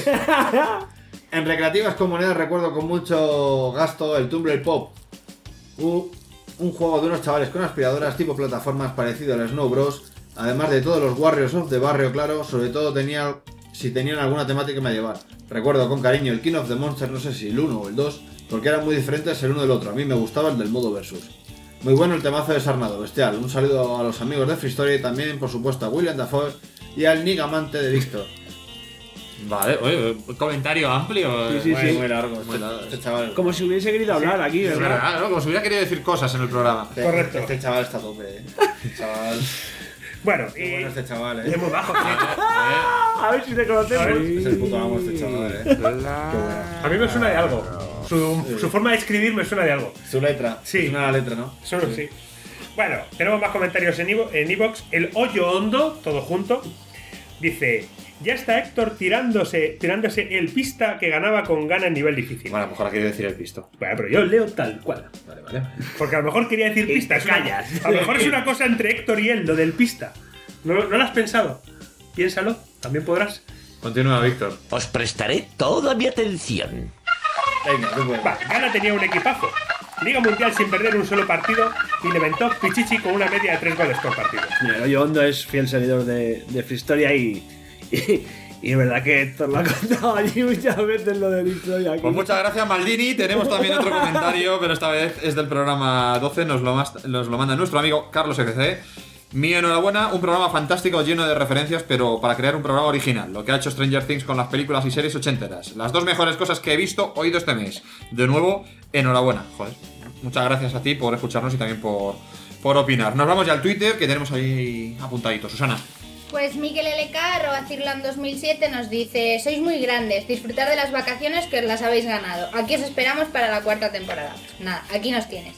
En recreativas con monedas recuerdo con mucho gasto el Tumblr Pop. Un, un juego de unos chavales con aspiradoras tipo plataformas parecido al Snow Bros. Además de todos los Warriors of the Barrio, claro, sobre todo tenía si tenían alguna temática medieval. Recuerdo con cariño el King of the Monsters, no sé si el uno o el dos, porque eran muy diferentes el uno del otro. A mí me gustaba el del modo versus. Muy bueno el temazo de Sarnado, bestial. Un saludo a los amigos de Free Story y también, por supuesto, a William Dafoe y al Nigamante de Víctor. Vale, oye, un comentario amplio. Sí, sí, muy, sí. muy largo este, este chaval. Como si hubiese querido hablar aquí, Es ¿verdad? verdad, ¿no? Como si hubiera querido decir cosas en el programa. Este, Correcto. Este chaval está a tope, eh. Este chaval. Bueno, Qué y. bueno este chaval, eh. Es muy bajo. A ver si te conocemos. Es el puto amo este chaval, eh. Qué bueno. A mí me suena de algo. Su, su forma de escribir me suena de algo. Su letra. Sí. Suena la letra, ¿no? Solo sí. Bueno, tenemos más comentarios en Ivo- en iVoox. El Hoyo Hondo, todo junto, dice: ya está Héctor tirándose, tirándose el pista que ganaba con gana en nivel difícil. Bueno, a lo mejor ha querido decir el pisto. Bueno, pero yo leo tal cual. Vale, vale. Porque a lo mejor quería decir pista. Es una- a lo mejor es una cosa entre Héctor y él, lo del pista. ¿No, ¿No lo has pensado? Piénsalo, también podrás. Continúa, Víctor. Os prestaré toda mi atención. Venga, tú puedes. Va, Ghana tenía un equipazo. Liga Mundial sin perder un solo partido y levantó Pichichi con una media de tres goles por partido. Mira, el Hoyo Hondo es fiel seguidor de, de Freestoria y, y, y es verdad que Héctor lo ha contado allí muchas veces lo de Freestoria. Pues muchas gracias, Maldini. Tenemos también otro comentario, pero esta vez es del programa doce. Nos lo, más, nos lo manda nuestro amigo Carlos F C. Mi enhorabuena, un programa fantástico lleno de referencias, pero para crear un programa original. Lo que ha hecho Stranger Things con las películas y series ochenteras. Las dos mejores cosas que he visto, oído este mes. De nuevo, enhorabuena. Joder. Muchas gracias a ti por escucharnos y también por, por opinar. Nos vamos ya al Twitter, que tenemos ahí apuntadito. Susana. Pues Miguel L K, arroba Cirlan dos mil siete, nos dice: sois muy grandes, disfrutad de las vacaciones que os las habéis ganado. Aquí os esperamos para la cuarta temporada. Nada, aquí nos tienes.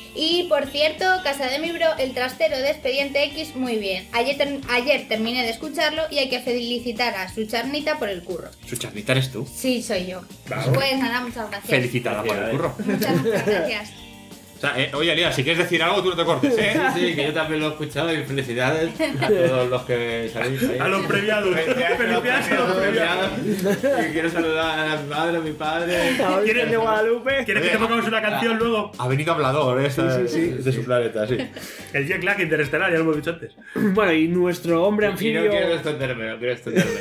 Y por cierto, Casa de mi Bro, el trastero de Expediente X, muy bien. Ayer, ter ayer terminé de escucharlo y hay que felicitar a su charnita por el curro. ¿Su charnita eres tú? Sí, soy yo. Claro. Pues nada, muchas gracias. Felicitada por el curro. Muchas, muchas gracias. O sea, eh, oye, Elías, si quieres decir algo, tú no te cortes, ¿eh? Sí, que yo también lo he escuchado y felicidades a todos los que salís ahí. A los premiados. Felicidades a los premiados. Y quiero saludar a mi madre, a mi padre. ¿Quieres de Guadalupe? ¿Quieres que te pongamos una canción luego? Ha venido hablador, ¿eh? Sí, sí, sí. De su planeta, sí. El jet lag interestelar, ya lo hemos dicho antes. Bueno, y nuestro hombre Y no anfibio. quiero extenderme, no quiero extenderme.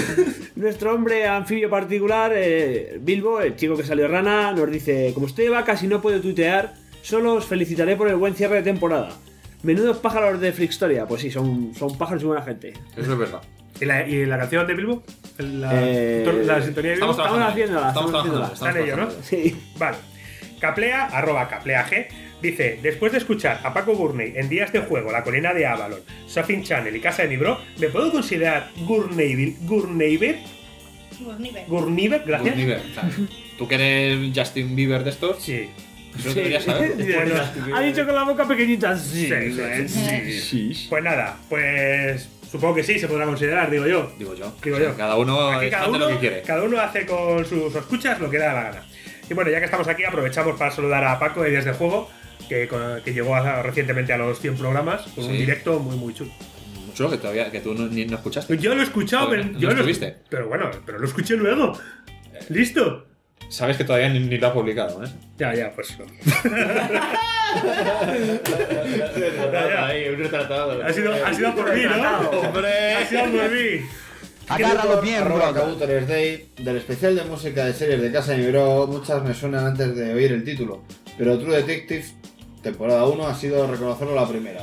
Nuestro hombre anfibio particular, eh, Bilbo, el chico que salió rana, nos dice: como estoy de vacas y no puedo tuitear, solo os felicitaré por el buen cierre de temporada. Menudos pájaros de Freakstoria. Pues sí, son, son pájaros y buena gente. Eso es verdad. ¿Y la, y la canción de Bilbo? La, Eh, la sintonía de Bilbo. Estamos trabajando. haciéndola, Estamos estamos trabajando. haciéndola. Está en ello, ¿no? Sí. Vale. Caplea, arroba Caplea G, dice: después de escuchar a Paco Gurney en Días de Juego, La Colina de Avalon, Shopping Channel y Casa de mi Bro, ¿me puedo considerar Gurneyville? ¿Gurneyver? Gurniver. ¿Gurniver? Gracias. Gurniver, o sea, ¿tú que eres Justin Bieber de estos? Sí. Eso deberías saber. Bueno, Ha dicho con la boca pequeñita. Sí, Sí, sí, sí. sí. Pues nada, pues supongo que sí se podrá considerar, digo yo. Digo yo. Digo O sea, yo. Cada uno Aquí es cada fan de uno, lo que quiere. cada uno hace con sus escuchas lo que le da la gana. Y bueno, ya que estamos aquí, aprovechamos para saludar a Paco de Días de Juego, que, con- que llegó a- recientemente a los cien programas, con un Sí. directo muy, muy chulo. Mucho que todavía que tú no, ni no escuchaste. Yo lo he escuchado, Joder, pero ¿no yo lo estuviste? Pero bueno, pero lo escuché luego. ¿Listo? Sabes que todavía ni, ni lo ha publicado, ¿eh? Ya, ya, pues. no. Retratado ahí, un retratado. Ha sido, ha sido por mí, ¿no? Hombre. Ha sido por mí. Agárralo bien, arroba Kabutones Day. Del especial de música de series de Casa de mi Bro, muchas me suenan antes de oír el título, pero True Detective, temporada uno, ha sido reconocerlo la primera.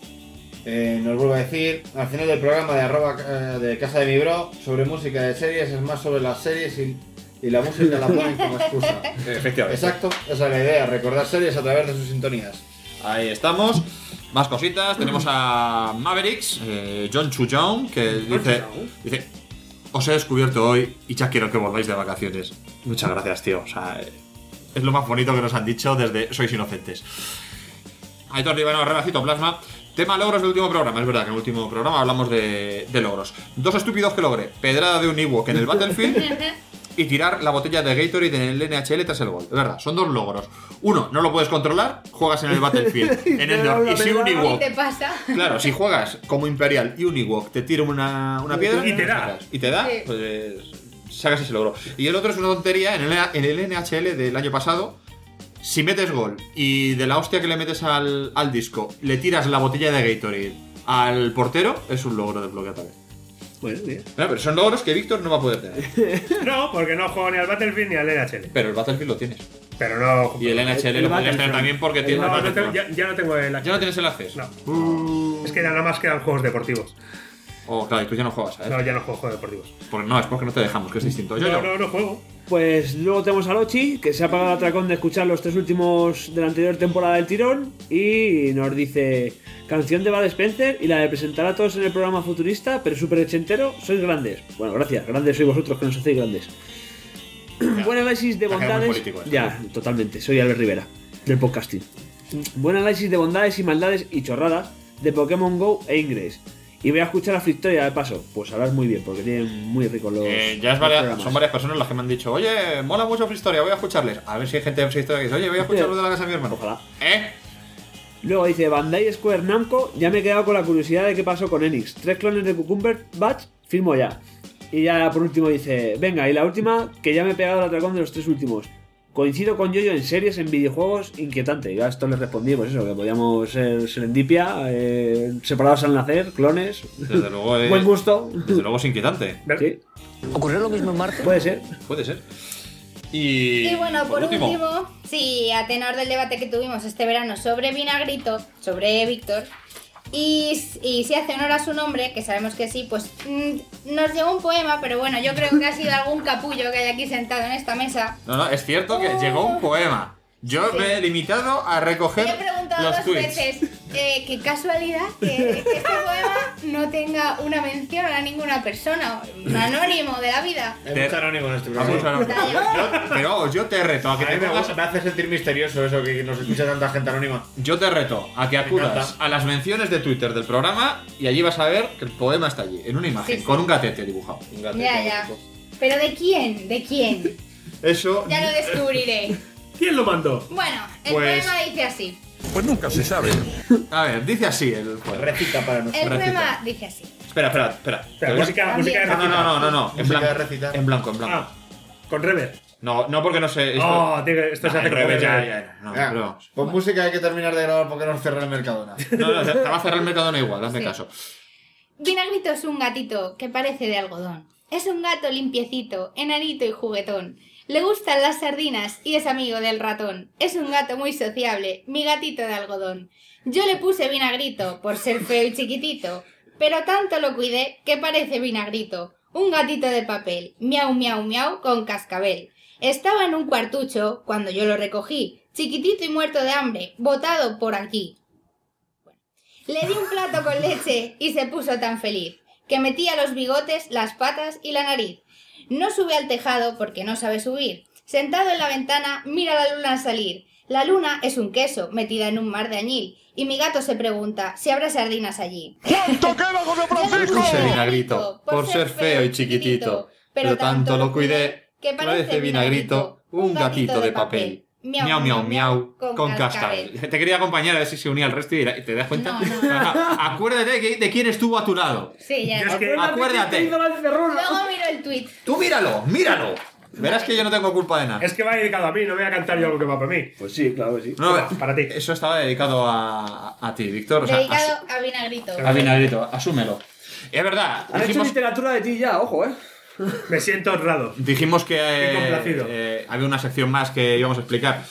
Eh, nos vuelvo a decir, al final del programa de arroba eh, de Casa de mi Bro, sobre música de series, es más sobre las series y, y la música la ponen como excusa. Efectivamente. Exacto, esa es la idea, recordar series a través de sus sintonías. Ahí estamos. Más cositas. Tenemos a Mavericks, eh, John Chu Young, que dice, dice: os he descubierto hoy y ya quiero que volváis de vacaciones. Muchas gracias, tío. O sea, eh, es lo más bonito que nos han dicho desde Sois Inocentes. Aitor Ribano, Rebacito Plasma. Tema logros del último programa. Es verdad que en el último programa hablamos de, de logros. Dos estúpidos que logré: pedrada de un Ewok en el Battlefield y tirar la botella de Gatorade en el N H L tras el gol. Es verdad, son dos logros. Uno, no lo puedes controlar, juegas en el Battlefield, en Endor, y si un ¿Qué Ewok... te pasa? Claro, si juegas como Imperial y un Ewok te tira una, una piedra... Y te da. Y te da, Sí. pues sacas ese logro. Y el otro es una tontería, en el, en el N H L del año pasado, si metes gol y de la hostia que le metes al, al disco le tiras la botella de Gatorade al portero, es un logro desbloqueado también. Bueno, bien. Bueno, pero son logros que Víctor no va a poder tener. No, porque no juego ni al Battlefield ni al N H L. Pero el Battlefield lo tienes. Pero no. Y el N H L el lo podrías tener Battlefront. también porque No, tienes no el tengo- Battlefront. ya, ya no tengo el ¿Ya no tienes el acceso? No. Es que nada más quedan juegos deportivos. Oh, claro, y tú ya no juegas, ¿sabes? No, ya no juego juegos deportivos. Porque no, es porque no te dejamos, que es distinto. Yo, No, yo. no, no juego. Pues luego tenemos a Lochi, que se ha pagado el atracón de escuchar los tres últimos de la anterior temporada del tirón. Y nos dice: canción de Bud Spencer y la de presentar a todos en el programa futurista, pero súper ochentero, sois grandes. Bueno, gracias, grandes sois vosotros que nos hacéis grandes. Buen análisis de Ha quedado muy bondades. político esto. Ya, totalmente, soy Albert Rivera, del podcasting. Buen análisis de bondades y maldades y chorradas de Pokémon Go e Ingress. Y voy a escuchar a Frictoria de paso. Pues hablas muy bien, porque tienen muy ricos los. Eh, ya es los varias- programas. son varias personas las que me han dicho: oye, mola mucho Freestoria, voy a escucharles. A ver si hay gente de Freestoria que dice: oye, voy a escuchar los de la casa de mi hermano. Ojalá. ¿Eh? Luego dice Bandai Square Namco, ya me he quedado con la curiosidad de qué pasó con Enix. Tres clones de Cucumber Batch, firmo ya. Y ya por último dice, venga, y la última, que ya me he pegado el atracón de los tres últimos. Coincido con Yoyo en series, en videojuegos, inquietante. Yo a esto le respondí, pues eso, que podíamos ser serendipia, eh, separados al nacer, clones. Desde luego es... Buen gusto. Desde luego es inquietante. Sí. ¿Ocurrió lo mismo en Marte? Puede ser. Puede ser. Y, Y bueno, por, último, último, sí, a tenor del debate que tuvimos este verano sobre Vinagrito, sobre Víctor, y, y si hace honor a su nombre, que sabemos que sí, pues mmm, nos llegó un poema, pero bueno, yo creo que ha sido algún capullo que hay aquí sentado en esta mesa. No, no, es cierto que oh. llegó un poema. Yo sí. me he limitado a recoger he preguntado los dos tweets. veces, eh, qué casualidad que, que este poema no tenga una mención a ninguna persona, un anónimo de la vida. Hay mucho anónimo en este programa. Yo, pero vamos, yo te reto a que a te mí me, pongas... gusta, me hace sentir misterioso eso, que nos escucha tanta gente anónima. Yo te reto a que acudas a las menciones de Twitter del programa y allí vas a ver que el poema está allí, en una imagen, sí, sí. con un gatete dibujado. Un gatete ya, ya. ¿Pero de quién? ¿De quién? Eso... Ya lo descubriré. ¿Quién lo mandó? Bueno, el pues... poema dice así. Pues nunca se sabe. A ver, dice así el poema. Recita para nosotros. El recita. poema dice así. Espera, espera, espera. espera música, música de no, recita. no, no, no, no. En blanco, de recita. en blanco, en blanco. Ah, con reverb. No, no porque no sé. Esto... Oh, tío, esto no, se hace con reverb. Ya, ya, no, ya, pero... Pues música hay que terminar de grabar porque nos cierra el Mercadona. No, no, te va a cerrar el Mercadona igual, hazme sí. caso. Vinagrito es un gatito que parece de algodón. Es un gato limpiecito, enanito y juguetón. Le gustan las sardinas y es amigo del ratón. Es un gato muy sociable, mi gatito de algodón. Yo le puse Vinagrito por ser feo y chiquitito, pero tanto lo cuidé que parece Vinagrito. Un gatito de papel, miau miau miau con cascabel. Estaba en un cuartucho cuando yo lo recogí, chiquitito y muerto de hambre, botado por aquí. Bueno, le di un plato con leche y se puso tan feliz, que metía los bigotes, las patas y la nariz. No sube al tejado porque no sabe subir. Sentado en la ventana, mira la luna salir. La luna es un queso metida en un mar de añil. Y mi gato se pregunta si habrá sardinas allí. ¡Cuánto queda, José Francisco! Puse Vinagrito por ser feo y chiquitito, pero tanto lo cuidé que parece Vinagrito un gatito de papel. Miau, miau, miau, con, con cascabel. cascabel. Te quería acompañar a ver si se unía al resto y te das cuenta. No, no, no. Acuérdate de, de quién estuvo a tu lado. Sí, ya. Es que... Acuérdate. Luego miro el tweet. Tú míralo, míralo. Verás que yo no tengo culpa de nada. Es que va dedicado a mí, no voy a cantar yo algo que va para mí. Pues sí, claro que sí. No, no, para ti. Eso estaba dedicado a, a ti, Víctor. O sea, dedicado a Vinagrito. A Vinagrito, asúmelo. Es verdad. Han dijimos... hecho literatura de ti ya, ojo, eh. Me siento honrado. Dijimos que eh, eh, había una sección más que íbamos a explicar.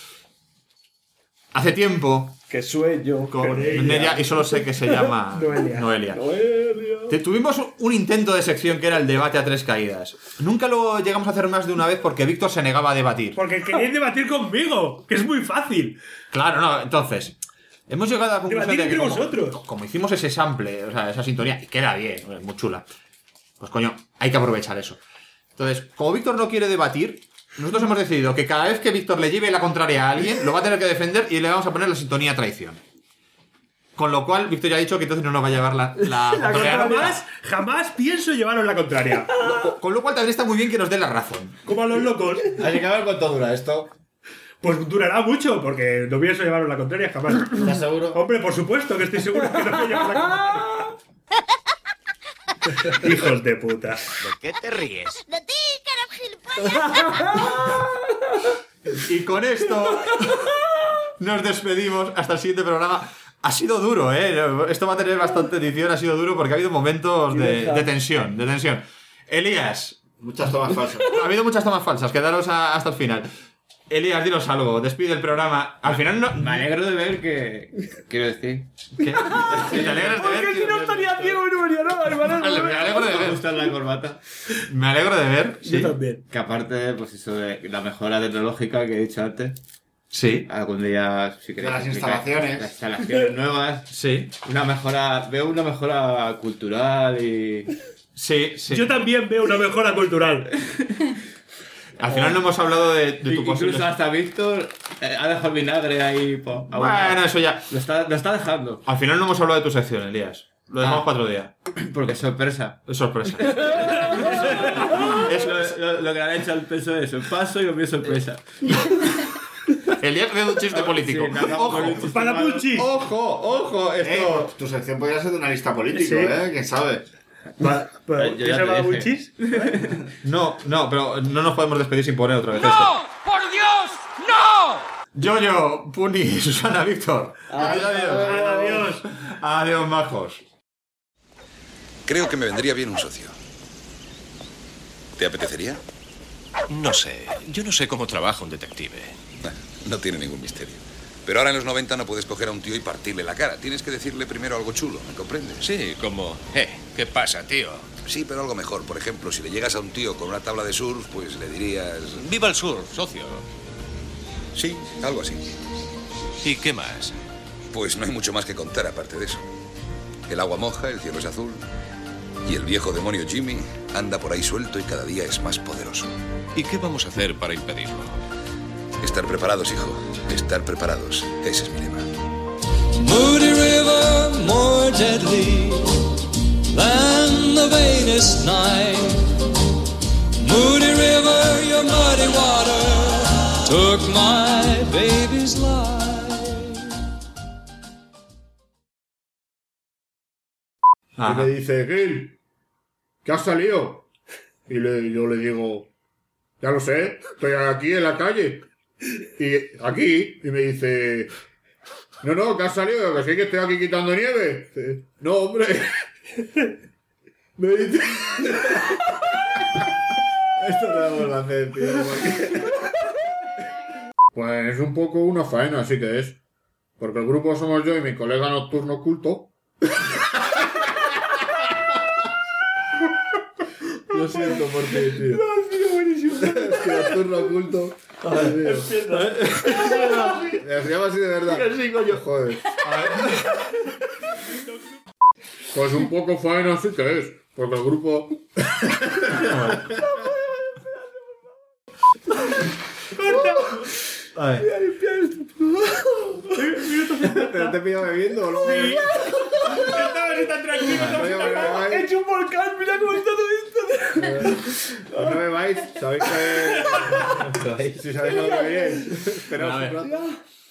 Hace tiempo que sueño con ella. ella y solo sé que se llama Noelia. Noelia. Noelia. Te, tuvimos un intento de sección que era el debate a tres caídas. Nunca lo llegamos a hacer más de una vez porque Víctor se negaba a debatir. Porque queréis debatir conmigo, que es muy fácil. Claro, no, entonces hemos llegado a la conclusión debatir de que entre como, vosotros. como hicimos ese sample, o sea, esa sintonía, y queda bien, es muy chula. Pues coño, hay que aprovechar eso. Entonces, como Víctor no quiere debatir, nosotros hemos decidido que cada vez que Víctor le lleve la contraria a alguien, lo va a tener que defender y le vamos a poner la sintonía traición. Con lo cual, Víctor ya ha dicho que entonces no nos va a llevar la, la, la contraria. Jamás, jamás pienso llevaros la contraria. Con, con lo cual también está muy bien que nos dé la razón. Como a los locos. Así que a ver cuánto dura esto. Pues durará mucho, porque no pienso llevaros la contraria jamás. ¿Estás seguro? Hombre, por supuesto que estoy seguro que no voy a llevar la contraria. Hijos de puta. ¿De qué te ríes? De ti, que eres gilipollas. Y con esto nos despedimos hasta el siguiente programa. Ha sido duro, ¿eh? Esto va a tener bastante edición, ha sido duro porque ha habido momentos de, de tensión, de tensión. Elías. Muchas tomas falsas. Ha habido muchas tomas falsas, quedaros a, hasta el final. Elías, dinos algo, despide el programa. Al final no... Me alegro de ver que... Quiero decir... ¿Qué? ¿Te alegras de ver? Porque si no estaría ciego y no vería nada, hermano. Me alegro de ver. Me gusta la corbata. Me alegro de ver. Sí. Yo también. Que aparte, pues eso de la mejora tecnológica que he dicho antes. Sí. Algún día, si queréis Las explicar, instalaciones. Las instalaciones nuevas. Sí. Una mejora... Veo una mejora cultural y... Sí, sí. Yo también veo una mejora cultural. Al final no hemos hablado de, de tu posible... Incluso hasta Víctor eh, ha dejado el vinagre ahí... Po, bueno, eso ya... Lo está, lo está dejando. Al final no hemos hablado de tu sección, Elías. Lo dejamos ah, para otro día. Porque es sorpresa. Es sorpresa. Es lo, lo, lo que han hecho al peso de eso. Paso y lo mío sorpresa. Elías haciendo un chiste político. Sí, no, ¡Ojo! ¡Palapuchis! ¡Ojo! ¡Ojo! Esto, Eh. tu sección podría ser de una lista político, Sí. ¿eh? ¿Quién sabe? Pa- pa- Yo ¿Qué ya se te llama dije. Wichis? No, no, pero no nos podemos despedir sin poner otra vez ¡No! ¡Por Dios! ¡No! esto. Yoyo, Puni, Susana, Víctor. Adiós. Adiós. Adiós, majos. Creo que me vendría bien un socio. ¿Te apetecería? No sé. Yo no sé cómo trabaja un detective. No tiene ningún misterio. Pero ahora en los noventa no puedes coger a un tío y partirle la cara. Tienes que decirle primero algo chulo, ¿me comprendes? Sí, como... Eh, ¿qué pasa, tío? Sí, pero algo mejor. Por ejemplo, si le llegas a un tío con una tabla de surf, pues le dirías... ¡Viva el sur, socio! Sí, algo así. ¿Y qué más? Pues no hay mucho más que contar aparte de eso. El agua moja, el cielo es azul. Y el viejo demonio Jimmy anda por ahí suelto y cada día es más poderoso. ¿Y qué vamos a hacer para impedirlo? Estar preparados, hijo. Estar preparados. Ese es mi lema. Moody River, more deadly than the vainest night. Moody River, your muddy water took my baby's life. Y me dice, Gil, ¿qué has salido? Y le, yo le digo, ya lo sé, estoy aquí en la calle. Y aquí, y me dice, no, no, ¿qué has salido? Que sí que estoy aquí quitando nieve. Dice, no, hombre. Me dice... Esto no lo vuelvo a hacer, tío. Porque... Pues es un poco una faena, así que es. Porque el grupo somos yo y mi colega nocturno oculto. Lo siento por ti, tío. No, ha sido buenísimo. Es que nocturno oculto. Ay, tío. Se llama así de verdad. Que sí, coño. Joder. Pues un poco faena sí que es. Porque el grupo... Voy a limpiar esto. ¿Pero te he pillado bebiendo o no? Sí. Estaba así tan tranquilo. He hecho un volcán, mira cómo está todo esto. No me vais, sabéis que... Si sabéis lo que veréis. Esperaos un rato.